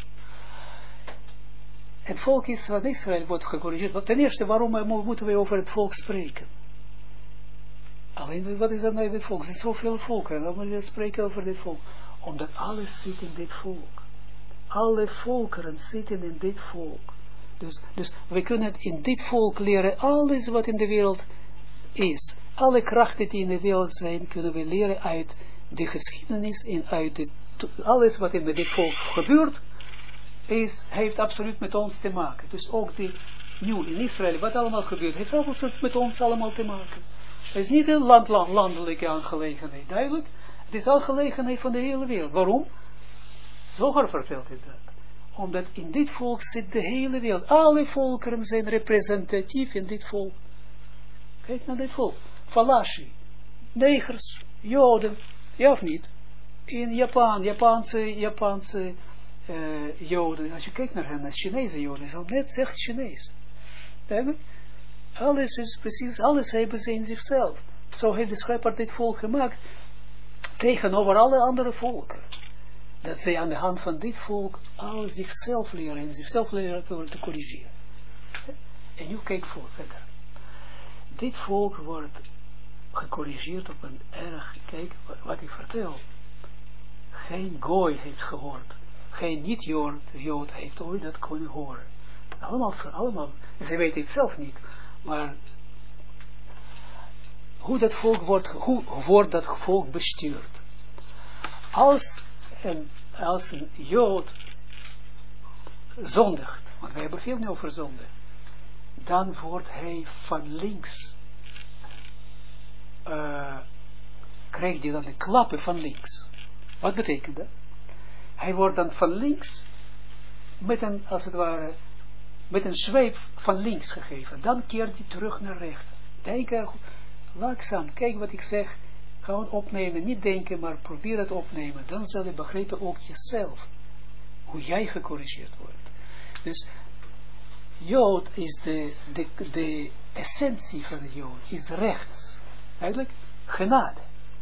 Het volk van Israël wordt gecorrigeerd. Want ten eerste, waarom moeten we over het volk spreken? Alleen, wat is dan dit volk? Er zijn zoveel volken. Waarom we spreken over dit volk? Omdat alles zit in dit volk. Alle volkeren zitten in dit volk. Dus we kunnen in dit volk leren alles wat in de wereld is. Alle krachten die in de wereld zijn, kunnen we leren uit de geschiedenis en uit alles wat in dit volk gebeurt, heeft absoluut met ons te maken. Dus ook nu in Israël, wat allemaal gebeurt, heeft absoluut met ons allemaal te maken. Het is niet een landelijke aangelegenheid, duidelijk. Het is aangelegenheid van de hele wereld. Waarom? Zoger vertelt het dat. Omdat in dit volk zit de hele wereld. Alle volkeren zijn representatief in dit volk. Kijk naar dit volk. Falashi, negers, Joden, ja of niet? In Japan, Japanse Joden. Als je kijkt naar hen, als Chinese Joden, is al net echt Chinees. Alles is precies, alles hebben ze in zichzelf. Zo heeft de schepper dit volk gemaakt tegenover alle andere volken. Dat zij aan de hand van dit volk al zichzelf leren en zichzelf leren te corrigeren. En nu kijk verder. Dit volk wordt gecorrigeerd op een erg, kijk wat ik vertel. Geen gooi heeft gehoord. Geen niet-Jood heeft ooit dat kunnen horen. Allemaal, ze weten het zelf niet. Maar hoe wordt dat volk bestuurd? Als een Jood zondigt, want we hebben veel meer over zonde, dan wordt hij van links, krijgt hij dan de klappen van links. Wat betekent dat? Hij wordt dan van links, met een, als het ware, met een zweep van links gegeven. Dan keert hij terug naar rechts. Denk langzaam, kijk wat ik zeg. Gewoon opnemen, niet denken, maar probeer het opnemen. Dan zal je begrijpen ook jezelf. Hoe jij gecorrigeerd wordt. Dus Jood is de essentie van de Jood. Is rechts. Eigenlijk genade.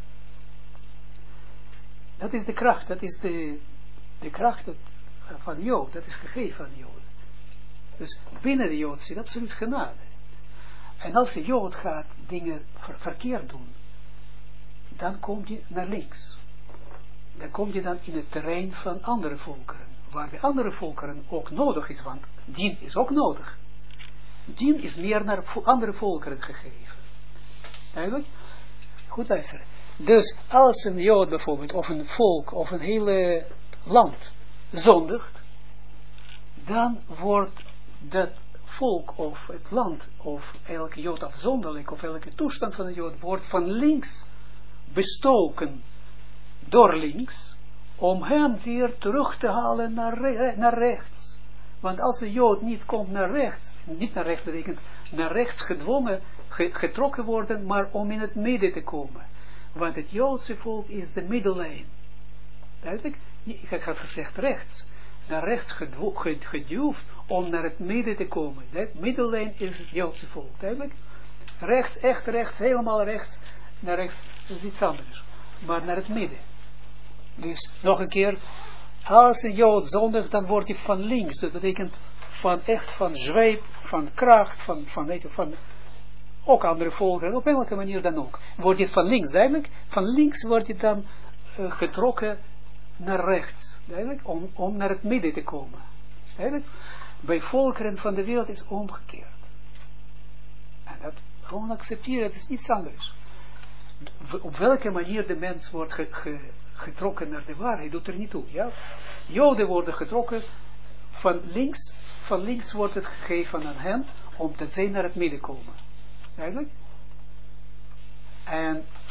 Dat is de kracht. Dat is de kracht van Jood. Dat is gegeven aan Jood. Dus binnen de Jood zit absoluut genade. En als de Jood gaat dingen verkeerd doen, dan kom je naar links. Dan kom je dan in het terrein van andere volkeren. Waar de andere volkeren ook nodig is, want dien is ook nodig. Dien is meer naar andere volkeren gegeven. Duidelijk? Goed luisteren. Dus als een Jood bijvoorbeeld, of een volk, of een hele land zondigt, dan wordt dat volk, of het land, of elke Jood afzonderlijk, of elke toestand van de Jood, wordt van links bestoken door links, om hem weer terug te halen naar rechts. Want als de Jood niet komt naar rechts, niet naar rechts betekent, naar rechts gedwongen, getrokken worden, maar om in het midden te komen. Want het Joodse volk is de middellijn. Duidelijk? Ik had gezegd rechts. Naar rechts geduwd om naar het midden te komen. Dat middellijn is het Joodse volk. Duidelijk? Rechts, echt rechts, helemaal rechts. Naar rechts is iets anders. Maar naar het midden. Dus nog een keer. Als een Jood zondigt, dan wordt hij van links. Dat betekent van zweep, van kracht, van ook andere volken. Op welke manier dan ook. Wordt hij van links, duidelijk. Van links wordt hij dan getrokken naar rechts. Duidelijk. Om naar het midden te komen. Duidelijk. Bij volkeren van de wereld is omgekeerd. En dat gewoon accepteren, dat is niets anders. Op welke manier de mens wordt getrokken naar de waarheid, doet er niet toe. Ja? Joden worden getrokken van links wordt het gegeven aan hen, omdat zij naar het midden komen. Eigenlijk. En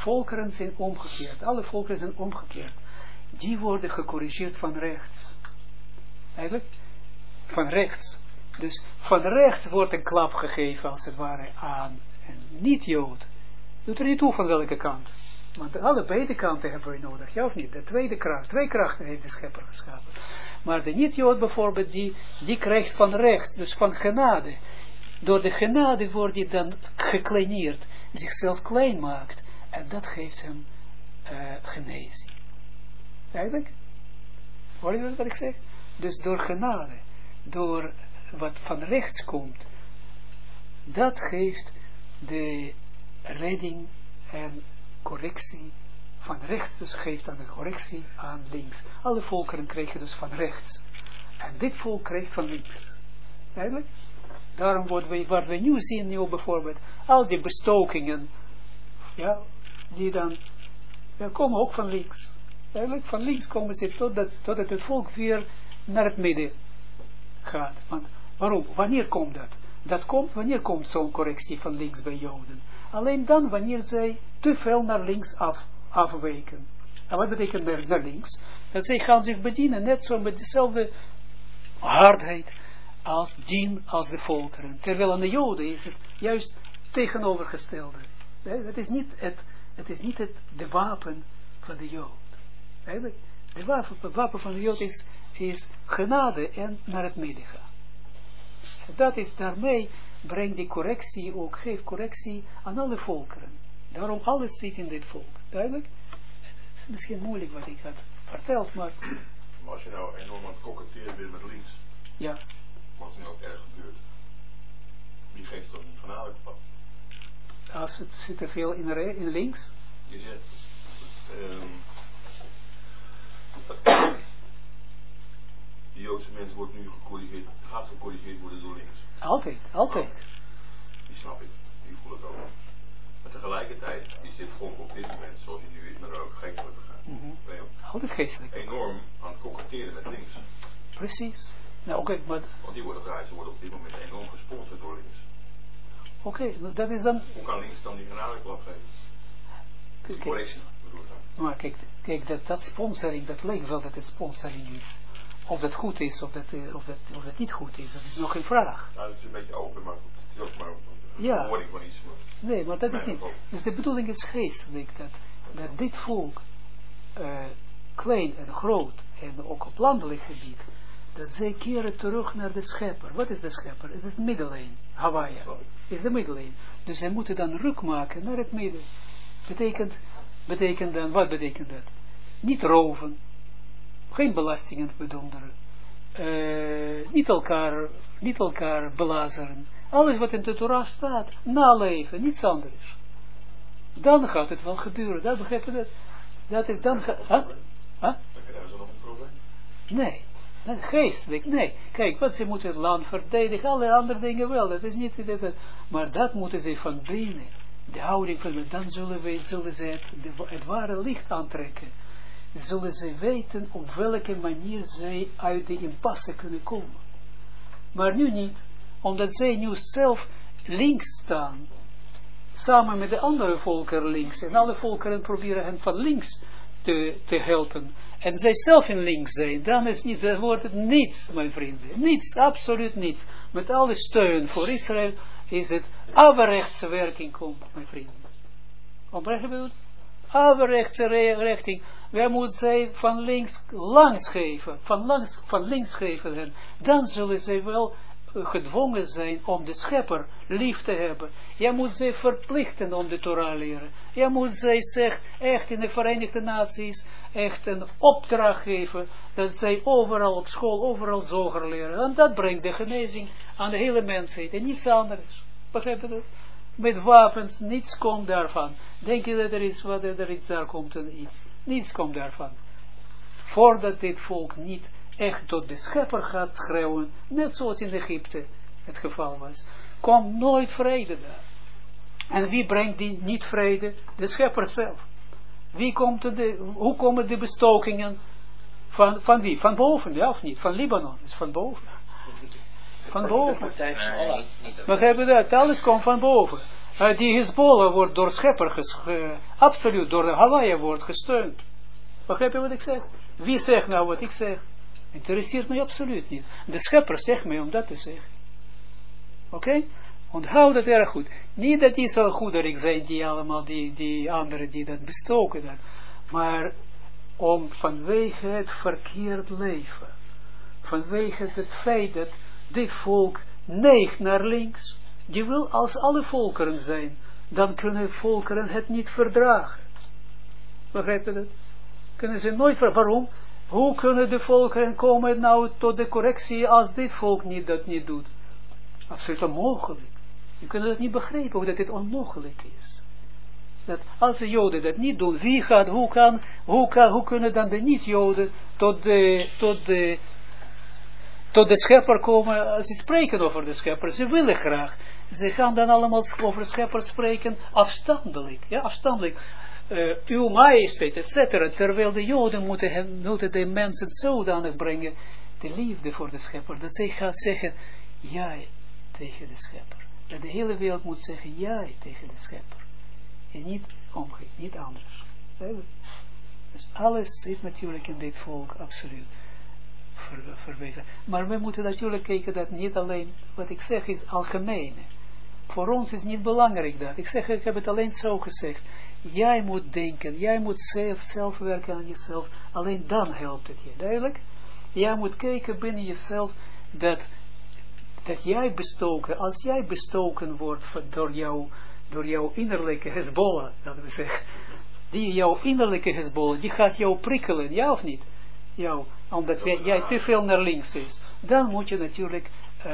volkeren zijn omgekeerd. Alle volkeren zijn omgekeerd. Die worden gecorrigeerd van rechts. Eigenlijk? Van rechts. Dus van rechts wordt een klap gegeven, als het ware, aan een niet-Jood. Doet er niet toe van welke kant. Want alle beide kanten hebben we nodig, ja of niet? De tweede kracht, twee krachten heeft de schepper geschapen. Maar de niet-Jood bijvoorbeeld, die krijgt van rechts, dus van genade. Door de genade wordt hij dan gekleineerd, zichzelf klein maakt. En dat geeft hem genezing. Eigenlijk? Hoor je wat ik zeg? Dus door genade, door wat van rechts komt, dat geeft de redding en correctie van rechts, dus geeft dan de correctie aan links. Alle volkeren kregen dus van rechts. En dit volk kreeg van links. Eigenlijk? Daarom wat we nu zien, nu bijvoorbeeld, al die bestokingen, ja, die dan, komen ook van links. Eigenlijk, van links komen ze totdat het volk weer naar het midden gaat. Want, waarom? Wanneer komt dat? Wanneer komt zo'n correctie van links bij Joden? Alleen dan wanneer zij te veel naar links afwijken. En wat betekent naar links? Dat zij gaan zich bedienen, net zo met dezelfde hardheid als de volkeren. Terwijl aan de Joden is het juist tegenovergestelde. Het is niet de wapen van de Jood. De wapen van de Jood is genade en naar het midden gaan. Dat is daarmee, brengt die correctie ook, geeft correctie aan alle volkeren. Daarom alles zit in dit volk. Duidelijk? Het is misschien moeilijk wat ik had verteld, maar... Maar als je nou enorm aan het koketteren bent met links, ja. wat nu ook erg gebeurt, wie geeft dan van aan het pad? Als het zit te veel in links? Je zegt, de Joodse mensen wordt nu gecorrigeerd, gaat gecorrigeerd worden door links. Altijd. Die snap ik, die voel het ook. Maar tegelijkertijd is dit volk op dit moment, zoals je nu is, maar ook geestelijk gegaan. Altijd geestelijk. Enorm aan het koketteren met links. Precies. Nou, oké, maar... Want die worden op dit moment enorm gesponsord door links. Oké, dat is dan... Hoe kan links dan die genadeklap geven? Correctie, bedoel ik dan. Maar kijk, dat sponsoring, dat lijkt wel dat het sponsoring is. Of dat goed is, of dat niet goed is, dat is nog een vraag. Nou, het is een beetje open, maar het is ook maar een verwoording van iets. Nee, maar dat is niet. Dus de bedoeling is geestelijk, dat dit volk, klein en groot, en ook op landelijk gebied, dat zij keren terug naar de schepper. Wat is de schepper? Het is het middellijn. Hawaii is de middellijn. Dus zij moeten dan ruk maken naar het midden. Betekent dan, wat betekent dat? Niet roven, geen belastingen bedonderen, niet elkaar belazeren. Alles wat in de Torah staat, naleven, niets anders. Dan gaat het wel gebeuren, dat begrijp je dat? Dat is dan Dan krijgen ze nog een probleem. Nee. Geestelijk, nee. Kijk, wat ze moeten het land verdedigen, alle andere dingen wel, dat is niet dat. Maar dat moeten ze van binnen, de houding van, dan zullen ze het ware licht aantrekken. Zullen ze weten op welke manier zij uit de impasse kunnen komen. Maar nu niet, omdat zij nu zelf links staan, samen met de andere volkeren links, en alle volkeren proberen hen van links te helpen. En zij zelf in links zijn, dan wordt het niets, mijn vrienden. Niets, absoluut niets. Met alle steun voor Israël is het averechtse werking komt, mijn vrienden. Oprecht bedoeld? Averechtse richting. Wij moeten zij van links langs geven, van links geven hen. Dan zullen zij wel gedwongen zijn om de schepper lief te hebben. Jij moet zij verplichten om de Torah leren. Jij moet zij echt in de Verenigde Naties echt een opdracht geven dat zij overal op school, overal zoger leren. En dat brengt de genezing aan de hele mensheid en niets anders. Begrijp je dat? Met wapens, niets komt daarvan. Denk je dat er iets daar komt en iets? Niets komt daarvan. Voordat dit volk niet echt tot de schepper gaat schreeuwen, net zoals in Egypte het geval was, komt nooit vrede daar. En wie brengt die niet vrede? De schepper zelf. Hoe komen de bestokingen van wie? Van boven, ja of niet? Van Libanon, is van boven. Van boven. Begrijp je dat? Alles komt van boven. Die Hezbollah wordt door schepper, absoluut door de Hawaii wordt gesteund. Begrijp je wat ik zeg? Wie zegt nou wat ik zeg? Interesseert mij absoluut niet. De schepper zegt mij om dat te zeggen. Oké? Onthoud dat erg goed. Niet dat die zo goederik zijn, die allemaal, die anderen die dat bestoken. Dat. Maar om vanwege het verkeerd leven. Vanwege het feit dat dit volk neigt naar links. Die wil als alle volkeren zijn. Dan kunnen volkeren het niet verdragen. Begrijp je dat? Kunnen ze nooit verdragen. Waarom? Hoe kunnen de volkeren komen nou tot de correctie als dit volk dat niet doet? Absoluut onmogelijk. Je kunt het niet begrijpen hoe dat dit onmogelijk is. Dat als de Joden dat niet doen, hoe kunnen dan de niet-Joden tot de schepper komen, als ze spreken over de schepper, ze willen graag. Ze gaan dan allemaal over de schepper spreken afstandelijk, ja, afstandelijk. Uw majesteit, etc. Terwijl de Joden moeten de mensen zodanig brengen, de liefde voor de schepper, dat zij gaan zeggen, jij tegen de schepper. Dat de hele wereld moet zeggen, jij tegen de schepper. En niet omgekeerd, niet anders. Dus alles zit natuurlijk in dit volk, absoluut. Verweten. Maar we moeten natuurlijk kijken dat niet alleen, wat ik zeg is algemeen. Voor ons is niet belangrijk dat. Ik heb het alleen zo gezegd. Jij moet denken, jij moet zelf werken aan jezelf. Alleen dan helpt het je, duidelijk. Jij moet kijken binnen jezelf dat jij bestoken, als jij bestoken wordt door jouw innerlijke Hezbollah, laten we zeggen. Jouw innerlijke Hezbollah, die gaat jou prikkelen, ja of niet? Omdat jij te veel naar links is. Dan moet je natuurlijk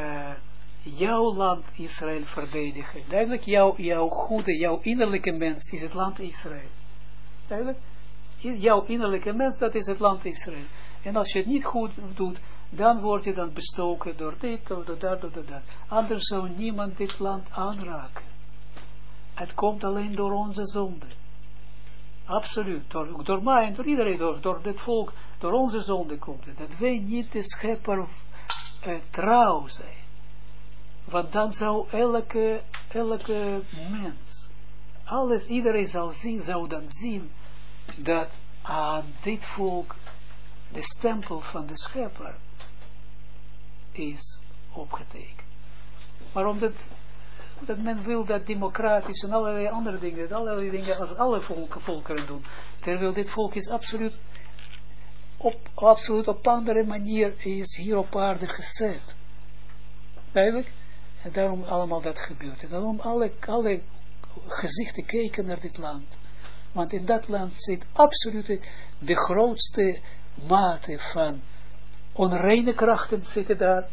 jouw land Israël verdedigen. Duidelijk, jouw innerlijke mens is het land Israël. Duidelijk? Jouw innerlijke mens, dat is het land Israël. En als je het niet goed doet, dan word je dan bestoken door dit, door dat. Anders zou niemand dit land aanraken. Het komt alleen door onze zonde. Absoluut. Door mij en door iedereen, door dit volk, door onze zonde komt het. Dat wij niet de schepper trouw zijn. Want dan zou elke mens, iedereen zou dan zien, dat aan dit volk de stempel van de schepper is opgetekend. Maar omdat men wil dat democratisch en allerlei andere dingen, als alle volkeren doen, terwijl dit volk is absoluut op andere manier is hier op aarde gezet. Duidelijk? En daarom allemaal dat gebeurt. En daarom alle gezichten kijken naar dit land. Want in dat land zit absoluut de grootste mate van onreine krachten zitten daar.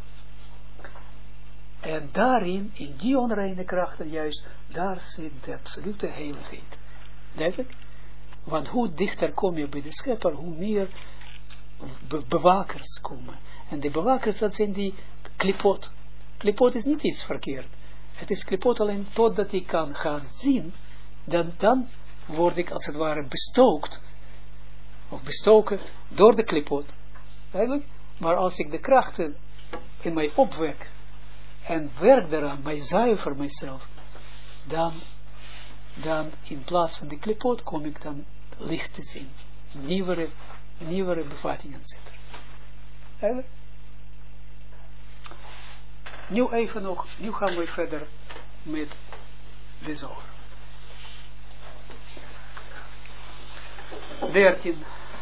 En daarin, in die onreine krachten juist, daar zit de absolute heiligheid. Duidelijk? Want hoe dichter kom je bij de schepper, hoe meer bewakers komen. En de bewakers, dat zijn die klipot. Klipot is niet iets verkeerd. Het is klipot alleen totdat ik kan gaan zien, dan word ik als het ware bestookt, of bestoken door de klipot. Duidelijk? Maar als ik de krachten in mij opwek, en werk daaraan, mij zuiver mijzelf, dan in plaats van de klipot kom ik dan licht te zien. Nieuwere bevattingen zetten. Eigenlijk? Nu gaan we verder met de Zohar. 13.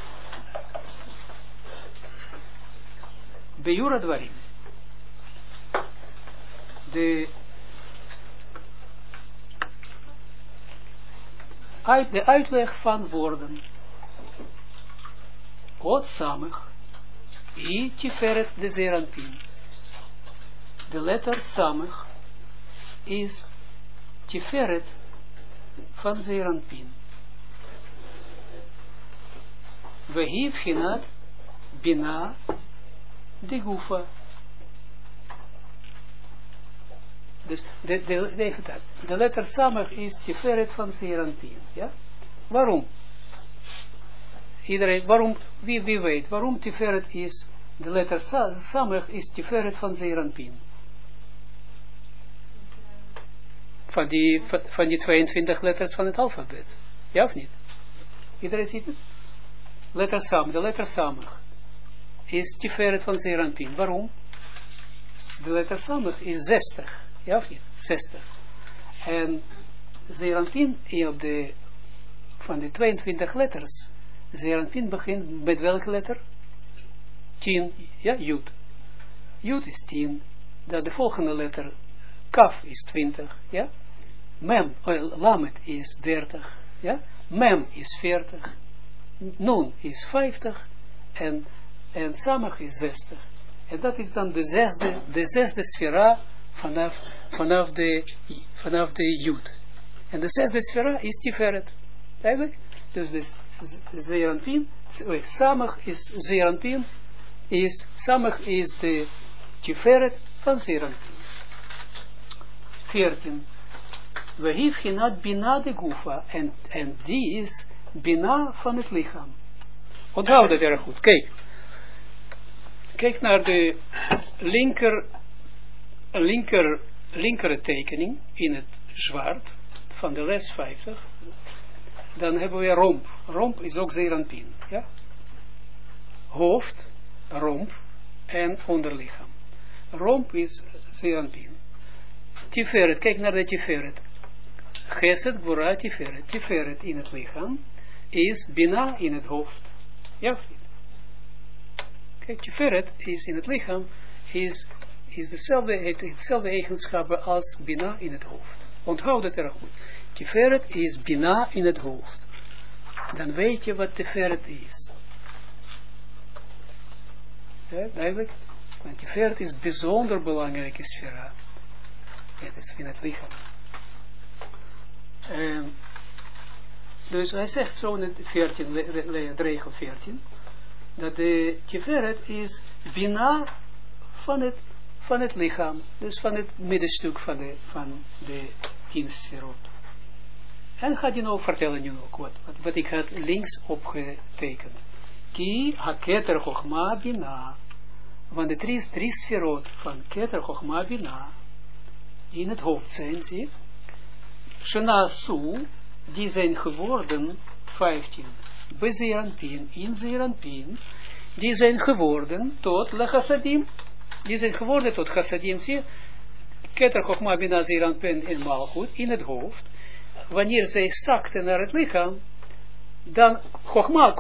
Bejura Dwarim. De uitleg van woorden. Ot samig, i tiferet de zeranpin. De letter samig is tiferet van zeranpin. Vehi vchinat bina de gufa. Dus de letter samig is tiferet van zeranpin. Ja? Waarom? Waarom, wie weet, waarom tiferet is, de letter samig is tiferet van zeranpin. van die 22 letters van het alfabet. Ja of niet? Iedereen ziet het? De letter Samach is Tiferet van Zeer Anpin. Waarom? De letter Samach is 60. Ja of niet? 60. En Zeer Anpin van de 22 letters, Zeer Anpin begint met welke letter? 10. Ja, Jud. Jud is 10. Dan de volgende letter, Kaf is 20. Ja? Lamet is 30. Ja? Mem is 40. Nun is 50. En Samach is 60. En dat is dan de zesde sfera vanaf de Jud. En de zesde sfera is Tiferet. Eigenlijk? Dus de Zeer Anpin, Samach is Zeer Anpin, Samach is de Tiferet van Zeer Anpin. 14. We heeft genad Bina de Gufa, en die is Bina van het lichaam. Onthoud dat erg goed. Kijk naar de linkere tekening in het zwart van de les 50. Dan hebben we romp. Romp is ook Zeer Anpin. Ja? Hoofd, romp en onderlichaam. Romp is Zeer Anpin. Tiferet, kijk naar de Tiferet. Chesed, Gvura, Tiferet. Tiferet in het lichaam is Bina in het hoofd. Ja of niet? Kijk, Tiferet is in het lichaam, heeft hetzelfde eigenschappen als Bina in het hoofd. Onthoud het erg goed. Tiferet is Bina in het hoofd. Dan weet je wat Tiferet is. Ja, duidelijk? Want Tiferet is bijzonder belangrijke sfera. Het is in het lichaam. Dus hij zegt zo in het regel 14, dat de Tiferet is Bina van het lichaam, dus van het middenstuk van de 10 sferot. En gaat je nou vertellen nu ook wat ik had links opgetekend. Ki ha keter chochma bina, want de drie sferot van keter chochma bina, die in het hoofd zijn, zie je? Shena su, die zijn geworden 15. Bij Zeer Anpin, in Zeer Anpin, die zijn geworden tot le chassadim. Die zijn geworden tot chassadim, zie je? Keter chochma bina Zeer Anpin in Malchut, in het hoofd. Wanneer zij zakten naar het lichaam, dan Chogma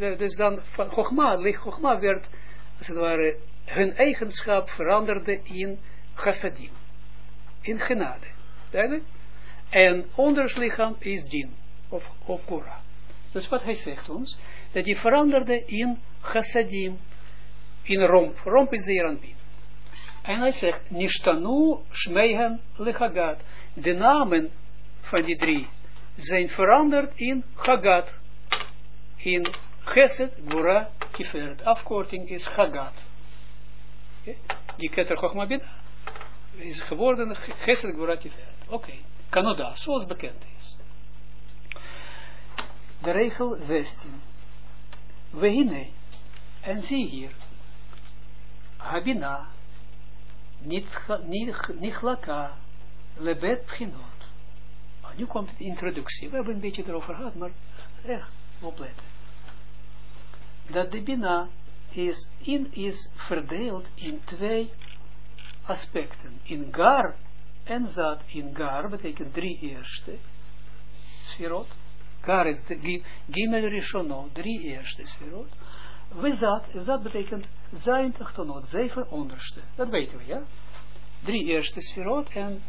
werd, als het ware, hun eigenschap veranderde in chassadim, in genade. Duidelijk? En onders lichaam is din, of Gvura. Dus wat hij zegt ons, dat die veranderde in chassadim, in romp. Romp is Zeer Anpin. En hij zegt, nishtanu shmeihen lechagat. De namen van die drie zijn veranderd in Chagat. In Chesed, Gvura, Tiferet. Afkorting is Chagat. Okay. Die Keter Chochma Bina is geworden Chesed, Gvura, Tiferet. Oké. Kanoda, zoals bekend is. De regel 16. Wehine. En zie hier. Habina. Nichlaka. Lebet Pchinot. Nu komt de introductie. We hebben een beetje erover gehad, maar echt opletten. Dat de Bina is verdeeld in 2 aspecten. In Gar en Zat. In Gar betekent 3 eerste sferot. Gar is Gimel Rishonot, 3 eerste sferot. We Zat betekent Zayin Tachtonot, 7 onderste. Dat weten we, ja? 3 eerste sferot en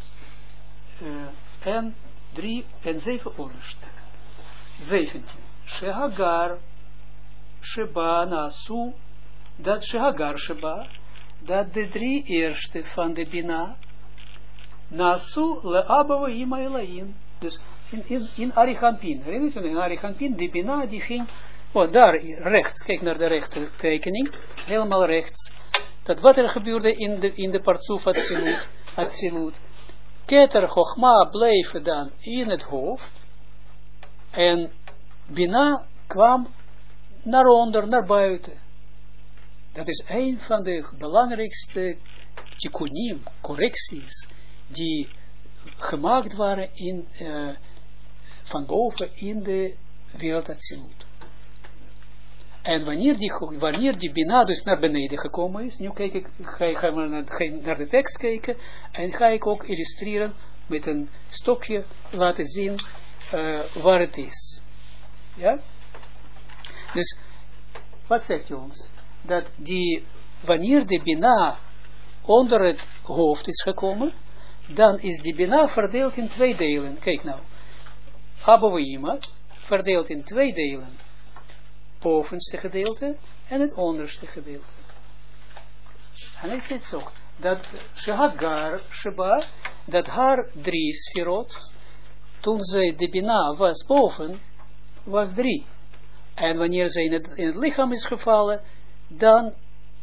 7 onderste. 17. Shehagar Sheba Nasu, dat Shehagar Sheba, dat de 3 eerste van de Bina, Nasu le'abava ima elaim. Dus in Arichampin, herinnert u in Arichampin, de Bina die ging, daar rechts, kijk naar de rechtertekening, helemaal rechts, dat wat er gebeurde in de Partsuf Atzilut, Keter Chochma bleef dan in het hoofd en Bina kwam naar onder, naar buiten. Dat is een van de belangrijkste tikkunim, correcties, die gemaakt waren van boven in de wereld Atsilut. En wanneer die Bina dus naar beneden gekomen is, nu ga ik naar de tekst kijken, en ga ik ook illustreren met een stokje laten zien waar het is. Ja? Dus, wat zegt hij ons? Dat wanneer de Bina onder het hoofd is gekomen, dan is die Bina verdeeld in 2 delen. Kijk nou. Abouima verdeeld in 2 delen. Bovenste gedeelte en het onderste gedeelte. En hij zegt zo, dat Shehagar Sheba, dat haar 3 sferot, toen zij de Bina was boven, was 3. En wanneer zij in het lichaam is gevallen, dan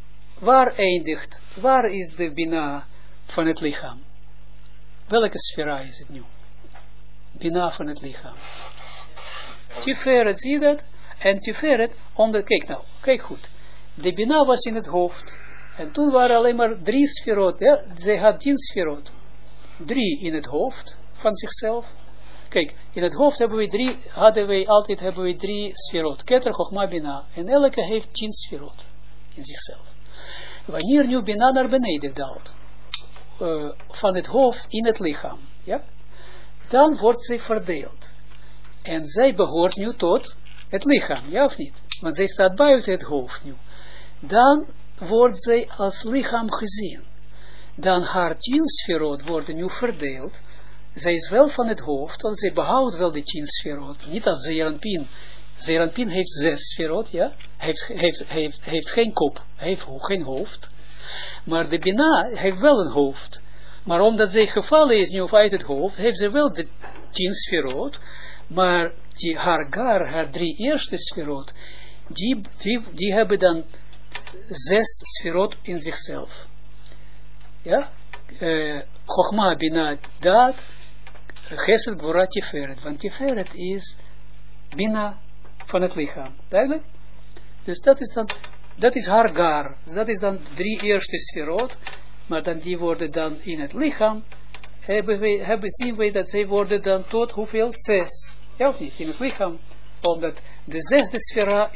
waar is de Bina van het lichaam? Welke sfera is het nu? Bina van het lichaam. Tiferet, zie je dat? En Tiferet, kijk goed. De Bina was in het hoofd. En toen waren alleen maar 3 sferot. Ja? Zij had 10 sferot. 3 in het hoofd van zichzelf. Kijk, in het hoofd hebben we 3 sferot. Keter, Chochma, Bina. En elke heeft 10 sferot in zichzelf. Wanneer nu Bina naar beneden daalt, van het hoofd in het lichaam, ja, dan wordt zij verdeeld. En zij behoort nu tot het lichaam, ja of niet? Want zij staat buiten het hoofd nu. Dan wordt zij als lichaam gezien. Dan haar 10 sferot worden nu verdeeld. Zij is wel van het hoofd, want zij behoudt wel die 10 sferot. Niet als Zeranpin. Zeranpin heeft 6 sferot, ja. Heeft geen kop, heeft geen hoofd. Maar de Bina heeft wel een hoofd. Maar omdat zij gevallen is nu uit het hoofd, heeft ze wel de 10 sferot. Maar haar 3 eerste sferot, die hebben dan 6 sferot in zichzelf. Ja? Chochma, Bina, Daat, Chesed, Gvura, Tiferet. Want Tiferet is Bina van het lichaam. Duidelijk? Dus dat is haar gar. Dat is dan 3 eerste sferot. Maar dan die worden dan in het lichaam. Zien wij dat zij worden dan tot hoeveel? 6. Ja of niet? In het lichaam. Omdat de 6e sfera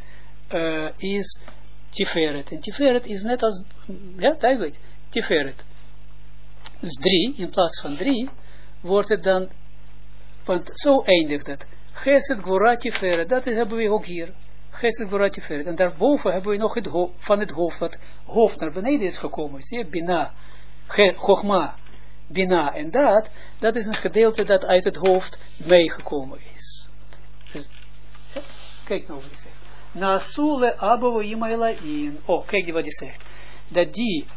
is Tiferet. En Tiferet is net als, ja duidelijk, Tiferet. Dus 3, in plaats van 3, wordt het dan, want zo eindigt het. Chesed, Gvura, Tiferet, dat hebben we ook hier. Chesed, Gvura, Tiferet. En daarboven hebben we nog van het hoofd, wat hoofd naar beneden is gekomen. Zie je, Bina, Chochma, Bina en dat is een gedeelte dat uit het hoofd meegekomen is. Dus, ja, kijk nou wat hij zegt. Nasule Abouima Elain. Oh, kijk wat hij zegt. Dat die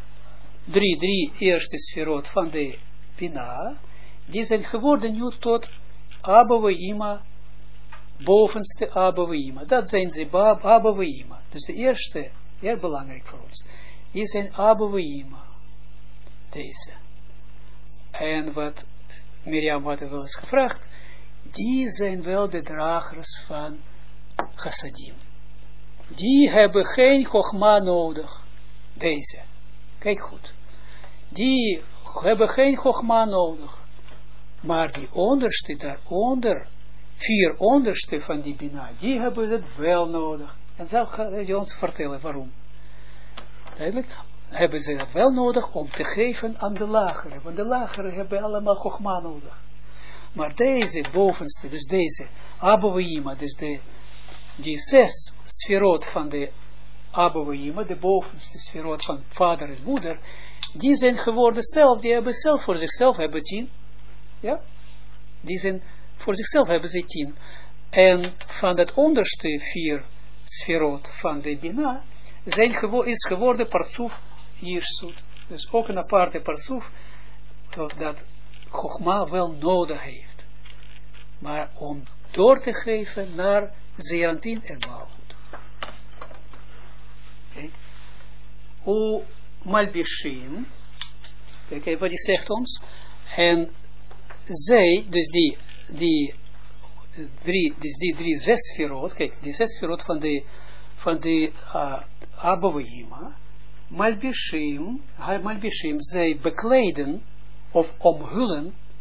3 eerste sferot van de Bina, die zijn geworden nu tot Abouima, bovenste Abouima. Dat zijn ze Abouima. Dus de eerste, heel belangrijk voor ons. Die zijn Abouima. Deze. En wat Miriam had wel eens gevraagd, die zijn wel de dragers van chassadim. Die hebben geen chogma nodig. Deze. Kijk goed. Die hebben geen chogma nodig. Maar die onderste daaronder, 4 onderste van die Bina, die hebben het wel nodig. En zal je ons vertellen waarom. Duidelijk. Hebben ze dat wel nodig om te geven aan de lagere. Want de lagere hebben allemaal chogma nodig. Maar deze bovenste, dus deze Abouima, dus die 6 sferot van de Abouima, de bovenste sferot van vader en moeder, die zijn geworden zelf, die hebben zelf voor zichzelf hebben 10. Ja? Die zijn voor zichzelf hebben ze 10. En van het onderste 4 sferot van de Bina, is geworden Partsuf Jirsut. Dus ook een aparte Partsuf dat Chogma wel nodig heeft. Maar om door te geven naar Zeranpin en Malchut. Kijk. O Malbishim. Kijk wat hij zegt ons. En zij, dus die 6 sferot, kijk, die 6 sferot van de Abouima, Malbishim, zij bekleden of omhullen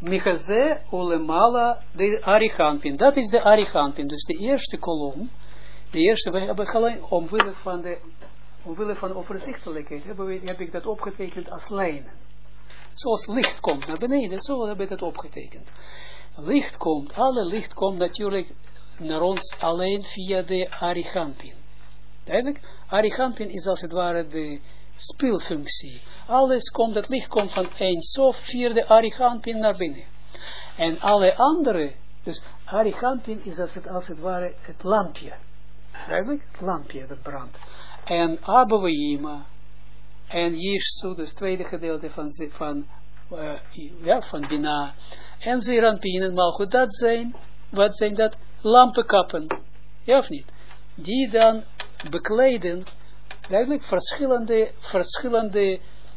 Michaze ulemala de Arichampin. Dat is de Arichampin. Dus de eerste kolom. De eerste, we hebben alleen omwille van overzichtelijkheid, heb ik dat opgetekend als lijnen. Zoals licht komt naar beneden, zo heb ik dat opgetekend. Alle licht komt natuurlijk naar ons alleen via de Arichampin. Duidelijk? Arichampin is als het ware de speelfunctie. Alles komt, het licht komt van Ein Sof via de Arichampin naar binnen. En alle andere, dus Arichampin is als het ware het lampje. Duidelijk? Het lampje dat brandt. En Abouima en Yishsu, dus het tweede gedeelte van Bina, en Zeranpin en Malchut, dat zijn, wat zijn dat? Lampenkappen. Ja of niet? Die dan bekleden, eigenlijk verschillende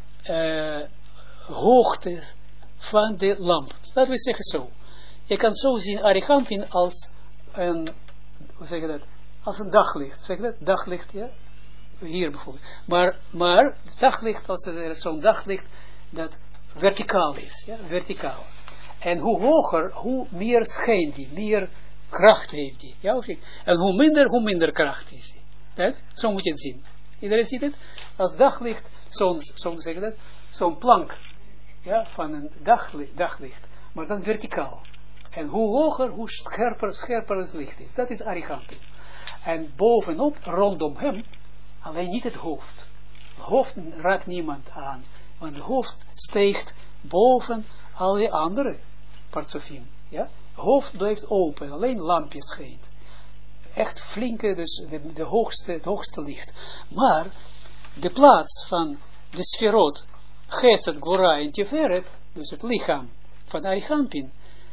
hoogtes van de lamp. Laten we zeggen zo. Je kan zo zien Arichampin als een, hoe zeg je dat? Als een daglicht. Zeg je dat? Daglicht, ja? Hier bijvoorbeeld. Maar daglicht, als er zo'n daglicht dat verticaal is. Ja? Verticaal. En hoe hoger, hoe meer schijnt die, meer kracht heeft die. Ja, of niet? En hoe minder kracht is die. Ja? Zo moet je het zien. Iedereen ziet het? Als daglicht, zo'n plank, ja, van een daglicht, maar dan verticaal. En hoe hoger, hoe scherper het licht is. Dat is Arichampin. En bovenop, rondom hem, alleen niet het hoofd. Het hoofd raakt niemand aan. Want het hoofd steekt boven alle andere partsofim. Ja? Het hoofd blijft open, alleen lampje schijnt. Echt flinke, dus het hoogste licht. Maar de plaats van de sferot, Chesed, Gvora en Tiferet, dus het lichaam van Arichampin,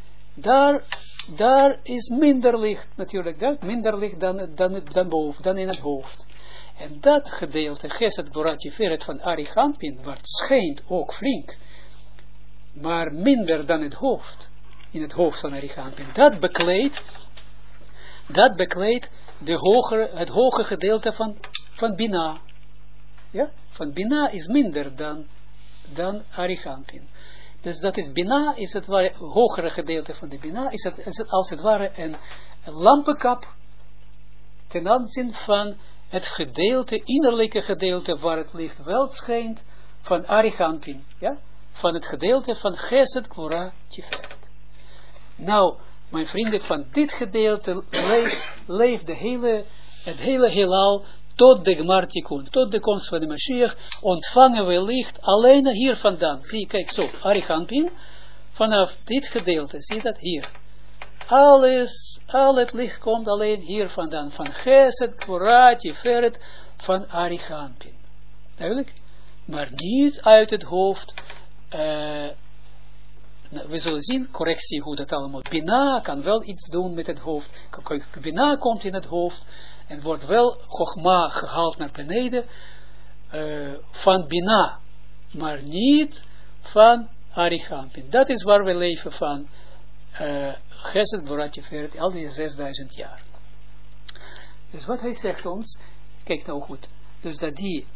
daar is minder licht natuurlijk, minder licht dan boven, dan in het hoofd. En dat gedeelte, Chesed, Gvora, Tiferet van Arichampin, wat schijnt ook flink, maar minder dan het hoofd, in het hoofd van Arichampin, dat bekleedt het hoge gedeelte van Bina. Ja? Van Bina is minder dan Arichampin. Dus dat is Bina, is het ware, hogere gedeelte van de Bina, is het als het ware een lampenkap ten aanzien van het gedeelte, innerlijke gedeelte, waar het licht wel schijnt, van Arichampin. Ja? Van het gedeelte van Chesed, Gvora, Tiferet. Nou, mijn vrienden, van dit gedeelte leeft het hele heelal tot de Gmar Tikkun, tot de komst van de Mashiach, ontvangen we licht alleen hier vandaan. Zie, kijk zo, Arichampin, vanaf dit gedeelte, zie dat hier. Al het licht komt alleen hier vandaan, van Chesed, Gvora, Tiferet, van Arichampin. Duidelijk? Maar niet uit het hoofd. We zullen zien, correctie, hoe dat allemaal. Bina kan wel iets doen met het hoofd. Bina komt in het hoofd en wordt wel Chogma gehaald naar beneden van Bina, maar niet van Arichampin. Dat is waar we leven van Chesed, Gvora, Tiferet, al die 6000 jaar. Dus wat hij zegt ons, kijk nou goed, dus dat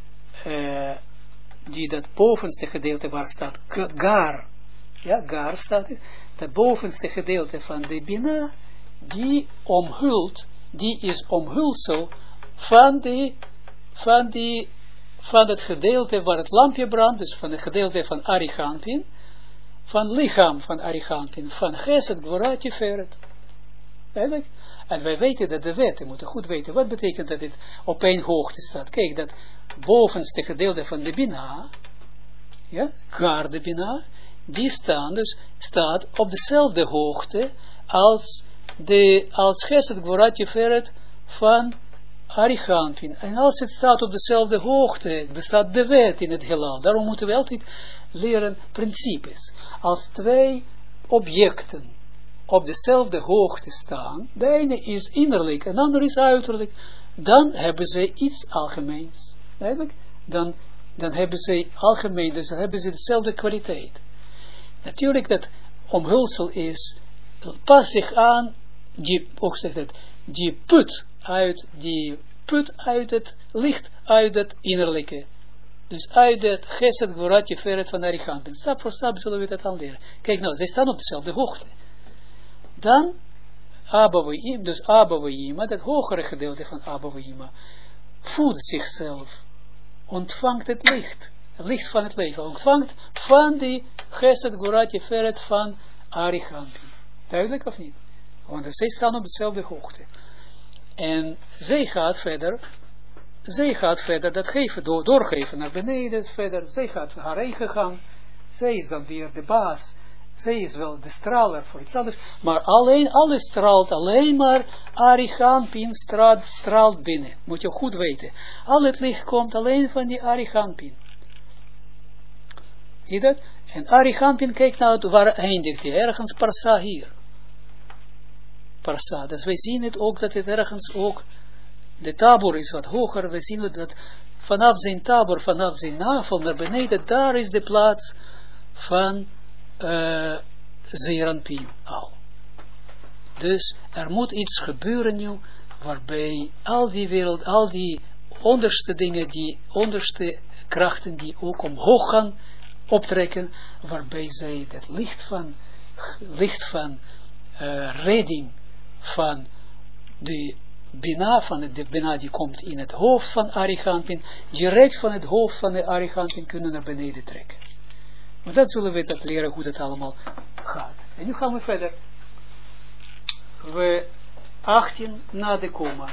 dat bovenste gedeelte waar staat Gar, ja, Gar staat het, dat bovenste gedeelte van de Bina, die is omhulsel van het gedeelte waar het lampje brandt, dus van het gedeelte van Arichampin, van lichaam van Arichampin, van Chesed, Gvora, Tiferet. Eigenlijk. En wij weten dat de wet, we moeten goed weten, wat betekent dat het op één hoogte staat. Kijk, dat bovenste gedeelte van de Bina, ja, Gar de Bina, die staat op dezelfde hoogte als Chesed, Gvora, Tiferet van Arichampin. En als het staat op dezelfde hoogte, bestaat de wet in het heelal. Daarom moeten we altijd leren principes. Als twee objecten op dezelfde hoogte staan, de ene is innerlijk en de andere is uiterlijk, dan hebben ze iets algemeens. Eigenlijk, dan hebben ze algemeen, dus dan hebben ze dezelfde kwaliteit. Natuurlijk dat omhulsel is, pas zich aan, die put uit het licht uit het innerlijke. Dus uit het Gesed Gvura Tiferet van Arichampin. Stap voor stap zullen we dat al leren. Kijk nou, zij staan op dezelfde hoogte. Dan Abba Vayima, dus Abba Vayima, dat hogere gedeelte van Abba Vayima, voedt zichzelf, ontvangt het licht van het leven, ontvangt van die Gesed Gvura Tiferet van Arichampin. Duidelijk of niet? Want zij staan op dezelfde hoogte. En zij gaat verder dat geven, doorgeven naar beneden, verder. Zij gaat haar eigen gang. Zij is dan weer de baas. Zij is wel de straler voor iets anders. Maar alles straalt alleen maar Arichampin straalt binnen. Moet je goed weten. Al het licht komt alleen van die Arichampin. Zie je dat? En Arichampin, kijk nou waar eindigt hij. Ergens Parsa hier. Parsa. Dus wij zien het ook dat het ergens ook, de tabor is wat hoger, we zien dat vanaf zijn tabor, vanaf zijn navel naar beneden, daar is de plaats van Zeranpin al. Dus er moet iets gebeuren nu, waarbij al die wereld, al die onderste dingen, die onderste krachten die ook omhoog gaan optrekken, waarbij zij het licht van redding van de Bina die komt in het hoofd van Arichampin, direct van het hoofd van de Arichampin kunnen naar beneden trekken. Maar dat zullen we dat leren hoe dat allemaal gaat. En nu gaan we verder. We 18 na de komma.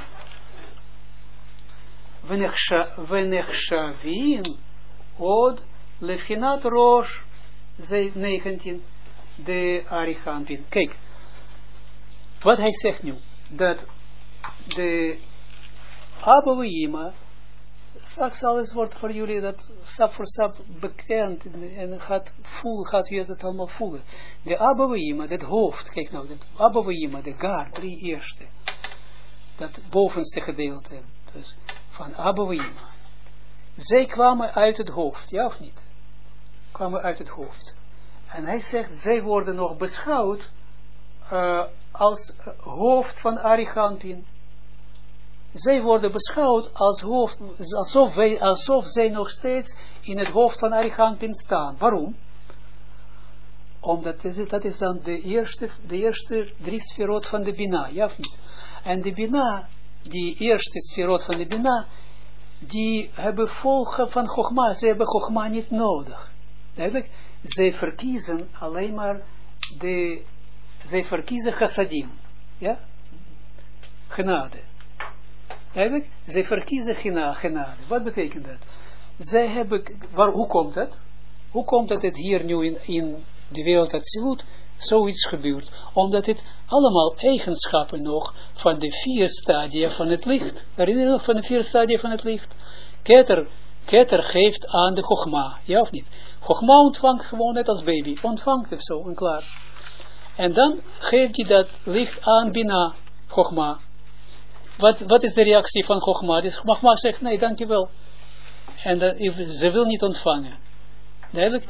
We nechshavin od lefhinat rosh 19 de Arichampin. Kijk, wat hij zegt nu, dat de Abba Vayima, straks alles wordt voor jullie dat stap voor stap bekend en gaat u het allemaal voelen. De Abba Vayima, dat hoofd, kijk nou, dat Abba Vayima, de Gar, 3 eerste, dat bovenste gedeelte, dus van Abba Vayima. Zij kwamen uit het hoofd, ja of niet? Kwamen uit het hoofd. En hij zegt, zij worden nog beschouwd als hoofd van Arichampin. Zij worden beschouwd als hoofd, alsof zij nog steeds in het hoofd van Arichampin staan. Waarom? Omdat dat is dan de eerste 3 sferot van de Bina, ja of niet? En de Bina, die eerste sferot van de Bina, die hebben volgen van Chogma. Ze hebben Chogma niet nodig. Duidelijk? Zij verkiezen alleen maar zij verkiezen chassadim. Ja? Genade. Eigenlijk, zij verkiezen genade. Wat betekent dat? Zij hebben, hoe komt dat? Hoe komt dat het hier nu in de wereld Atsilut zoiets gebeurt? Omdat het allemaal eigenschappen nog van de 4 stadia van het licht. Herinner je nog van de 4 stadia van het licht? Keter geeft aan de Chogma, ja of niet? Chogma ontvangt gewoon net als baby, ontvangt het zo en klaar. En dan geeft hij dat licht aan Bina, Chogma. Wat is de reactie van Chogma? Dus Chogma zegt, nee, dankjewel. En ze wil niet ontvangen. Duidelijk?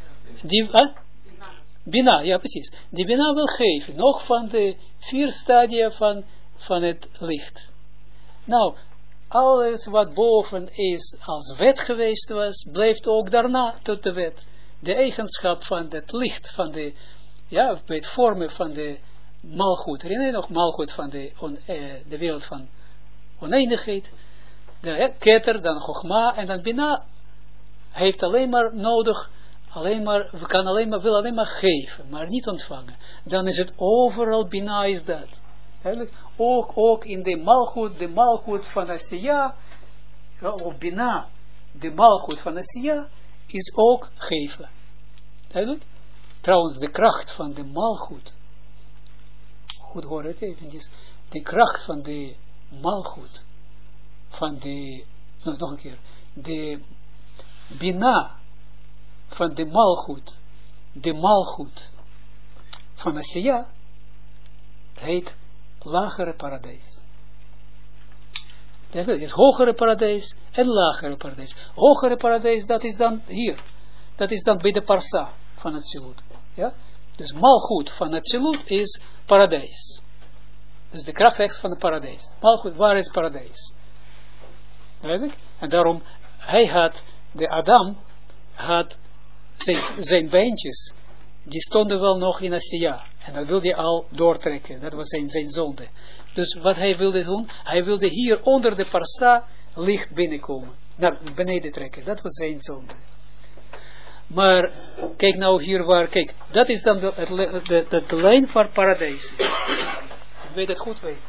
Bina, ja precies. Die Bina wil geven, nog van de 4 stadia van het licht. Nou, alles wat boven is als wet geweest was, blijft ook daarna tot de wet. De eigenschap van het licht, van de, ja, bij het vormen van de Malchut. Herinner je nog Malchut van de wereld van oneindigheid? De Keter, dan Chogma en dan Bina heeft alleen maar nodig, wil alleen maar geven, maar niet ontvangen. Dan is het overal Bina is dat. Eigenlijk ook in de Malchut van Asiya, of Bina, de Malchut van Asiya, is ook geven. Duidelijk? Trouwens, de kracht van de Malchut, goed hoor het eventjes, de kracht van de Malchut, van de, nog een keer, de Bina van de Malchut van Asiya, heet lagere paradijs. Het is hogere paradijs en lagere paradijs. Hogere paradijs, dat is dan hier. Dat is dan bij de parsa van het Atsilut. Ja? Dus Malchut van het Atsilut is paradijs. Dus de kracht van het paradijs. Malchut, waar is paradijs? Duidelijk? En daarom, hij had de Adam had zijn beentjes, die stonden wel nog in Asiya. En dat wilde hij al doortrekken. Dat was zijn zonde. Dus wat hij wilde doen, hij wilde hier onder de parsa licht binnenkomen. Naar beneden trekken. Dat was zijn zonde. Maar, kijk nou hier waar, kijk, dat is dan de lijn van paradijs. Ik weet het goed weten.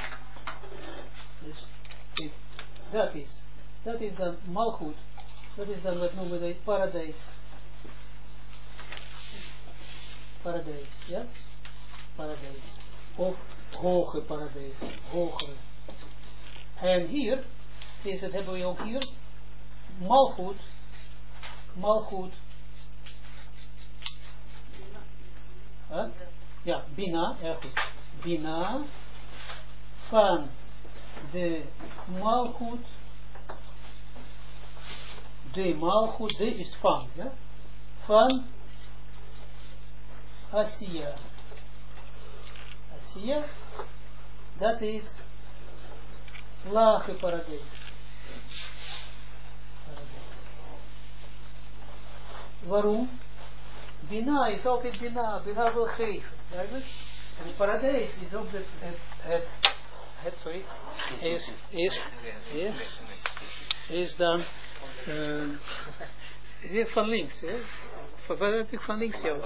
Dus, dat is dan malgoed. Dat is dan wat noemen we paradijs. Paradijs, ja? Paradijs. Of hoge paradijs. Hogere. En hier, hebben we ook hier, malgoed. Malgoed. Huh? Ja, Bina, ja goed. Bina van de malgoed. De malgoed, de is van, ja? Van Asiya. Asiya, dat is lage paradijs. Waarom? Bina is altijd Bina. Bina wil geven. Duidelijk? En het paradijs is ook is dan van links, hè? Wat heb ik van links jou?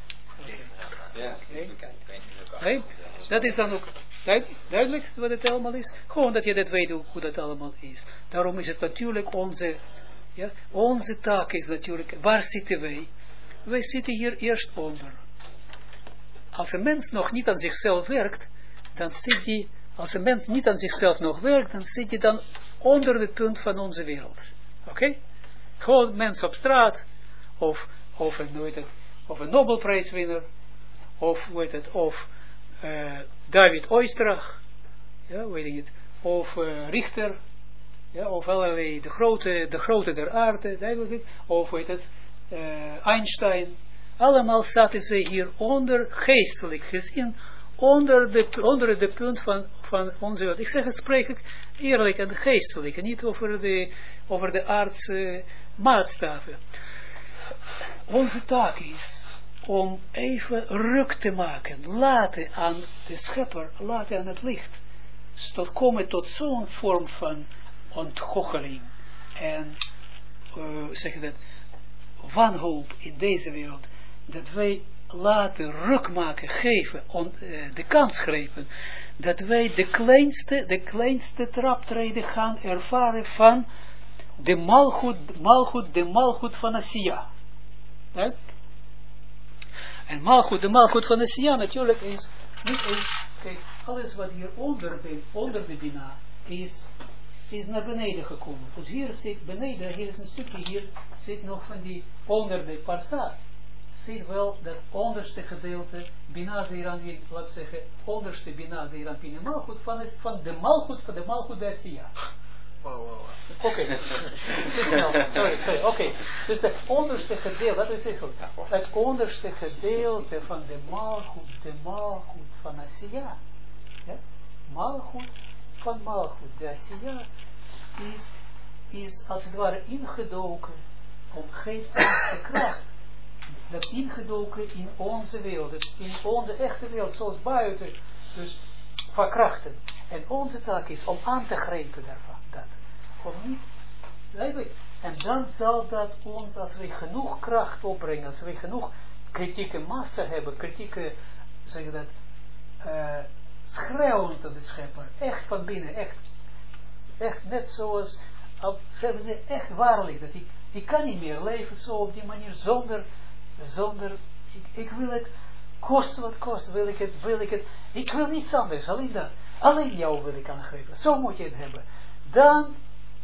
Okay. Dat is dan ook duidelijk wat het allemaal is. Gewoon dat je dat weet hoe dat allemaal is. Daarom is het natuurlijk onze taak is natuurlijk, waar zitten wij? Wij zitten hier eerst onder. Als een mens nog niet aan zichzelf werkt, dan zit hij, als een mens niet aan zichzelf nog werkt, dan zit hij dan onder het punt van onze wereld. Oké? Gewoon mens op straat, of een Nobelprijswinnaar, of David Oistrakh, ja, weet ik het, of Richter, ja, of allerlei de grote der aarde, of Einstein, allemaal zaten ze hier onder, geestelijk gezien, onder de punt van onze wereld. Ik zeg het, spreek ik eerlijk en geestelijk, en niet over de aardse maatstaven. Onze taak is om even ruk te maken, laten aan de schepper, laten aan het licht, komen tot zo'n vorm van ontgoocheling en wanhoop in deze wereld, dat wij laten ruk maken, geven, de kans grepen, dat wij de kleinste traptreden gaan ervaren van de malgoed van Asiya. Ja? En de malgoed van Asiya natuurlijk is niet eens, kijk, alles wat hier onder de Bina is naar beneden gekomen. Dus hier zit beneden, hier is een stukje, hier zit nog van die onder de parsa, zit wel dat onderste gedeelte, Bina Zeiran, laat zeggen, onderste Bina Zeiran Pine malgoed van de malgoed de Asiya. Oké. Sorry. Oké. Dus het onderste gedeelte, dat is het. Het onderste gedeelte van de malgoed van Asiya. Ja? Malgoed van malgoed. De Asiya is als het ware ingedoken, geeft ons de kracht. Dat ingedoken in onze wereld, dus in onze echte wereld, zoals buiten, dus verkrachten. En onze taak is om aan te grijpen daarvan. Of niet? Eigenlijk. En dan zal dat ons, als we genoeg kracht opbrengen, als we genoeg kritieke massa hebben, zeg je dat, schreeuwen tot de schepper, echt van binnen, echt net zoals, hebben ze echt waarlijk, dat ik kan niet meer leven zo op die manier, zonder, ik wil het, kost wat kost, wil ik het, ik wil niets anders, alleen jou wil ik aangrijpen, zo moet je het hebben. Dan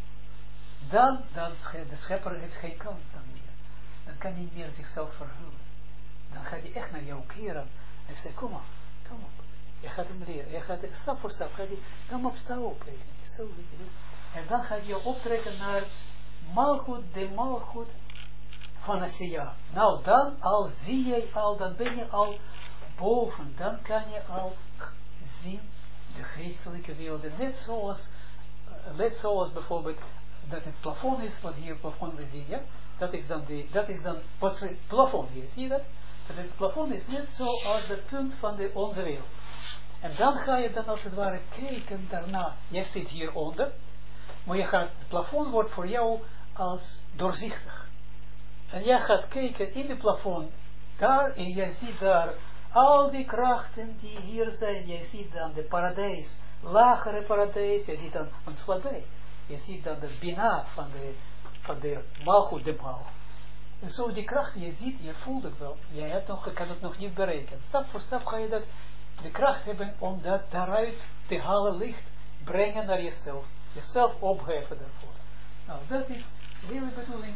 de schepper heeft geen kans dan meer. Dan kan hij niet meer zichzelf verhullen. Dan gaat hij echt naar jou keren en zegt, kom op. Je gaat hem leren. Je gaat stap voor stap, kom op, sta op. Zo, en dan gaat je optrekken naar de malgoed van Asiya. Nou, dan al zie je al, dan ben je al boven. Dan kan je al zien de geestelijke wereld. Net zoals bijvoorbeeld dat het plafond is, wat hier het plafond we zien, ja, dat is dan wat het plafond hier, zie je dat? Dat het plafond is net zo als het punt van onze wereld. En dan ga je dan als het ware kijken daarna. Jij zit hieronder, maar het plafond wordt voor jou als doorzichtig. En jij gaat kijken in het plafond, daar, en jij ziet daar al die krachten die hier zijn. Jij ziet dan de paradijs, lagere paradijs, je ziet dan ons vlakbij. Je ziet dan de bina van de malgoed, de mal. En zo die kracht, je ziet, je voelt het wel. Je kan het nog niet berekenen. Stap voor stap ga je de kracht hebben om dat daaruit te halen licht, brengen naar jezelf. Jezelf opheffen daarvoor. Nou, dat is de hele bedoeling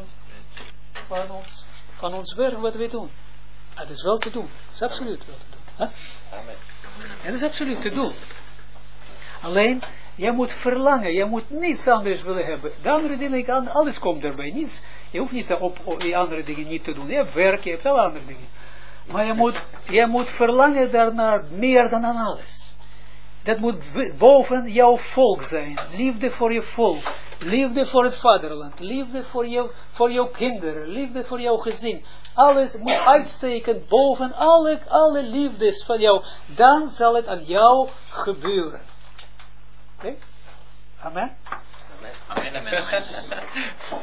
van ons werk wat we doen. Het is wel te doen. Het is absoluut wel te doen. Huh? Het is absoluut te doen. Alleen, je moet verlangen, je moet niets anders willen hebben. De andere dingen, alles komt erbij, niets. Je hoeft niet die andere dingen niet te doen. Je hebt werk, je hebt alle andere dingen. Maar je moet verlangen daarnaar meer dan aan alles. Dat moet boven jouw volk zijn. Liefde voor je volk. Liefde voor het vaderland. Liefde voor jouw kinderen. Liefde voor jouw gezin. Alles moet uitsteken boven alle liefdes van jou. Dan zal het aan jou gebeuren. Oké? Amen? Amen, amen, amen.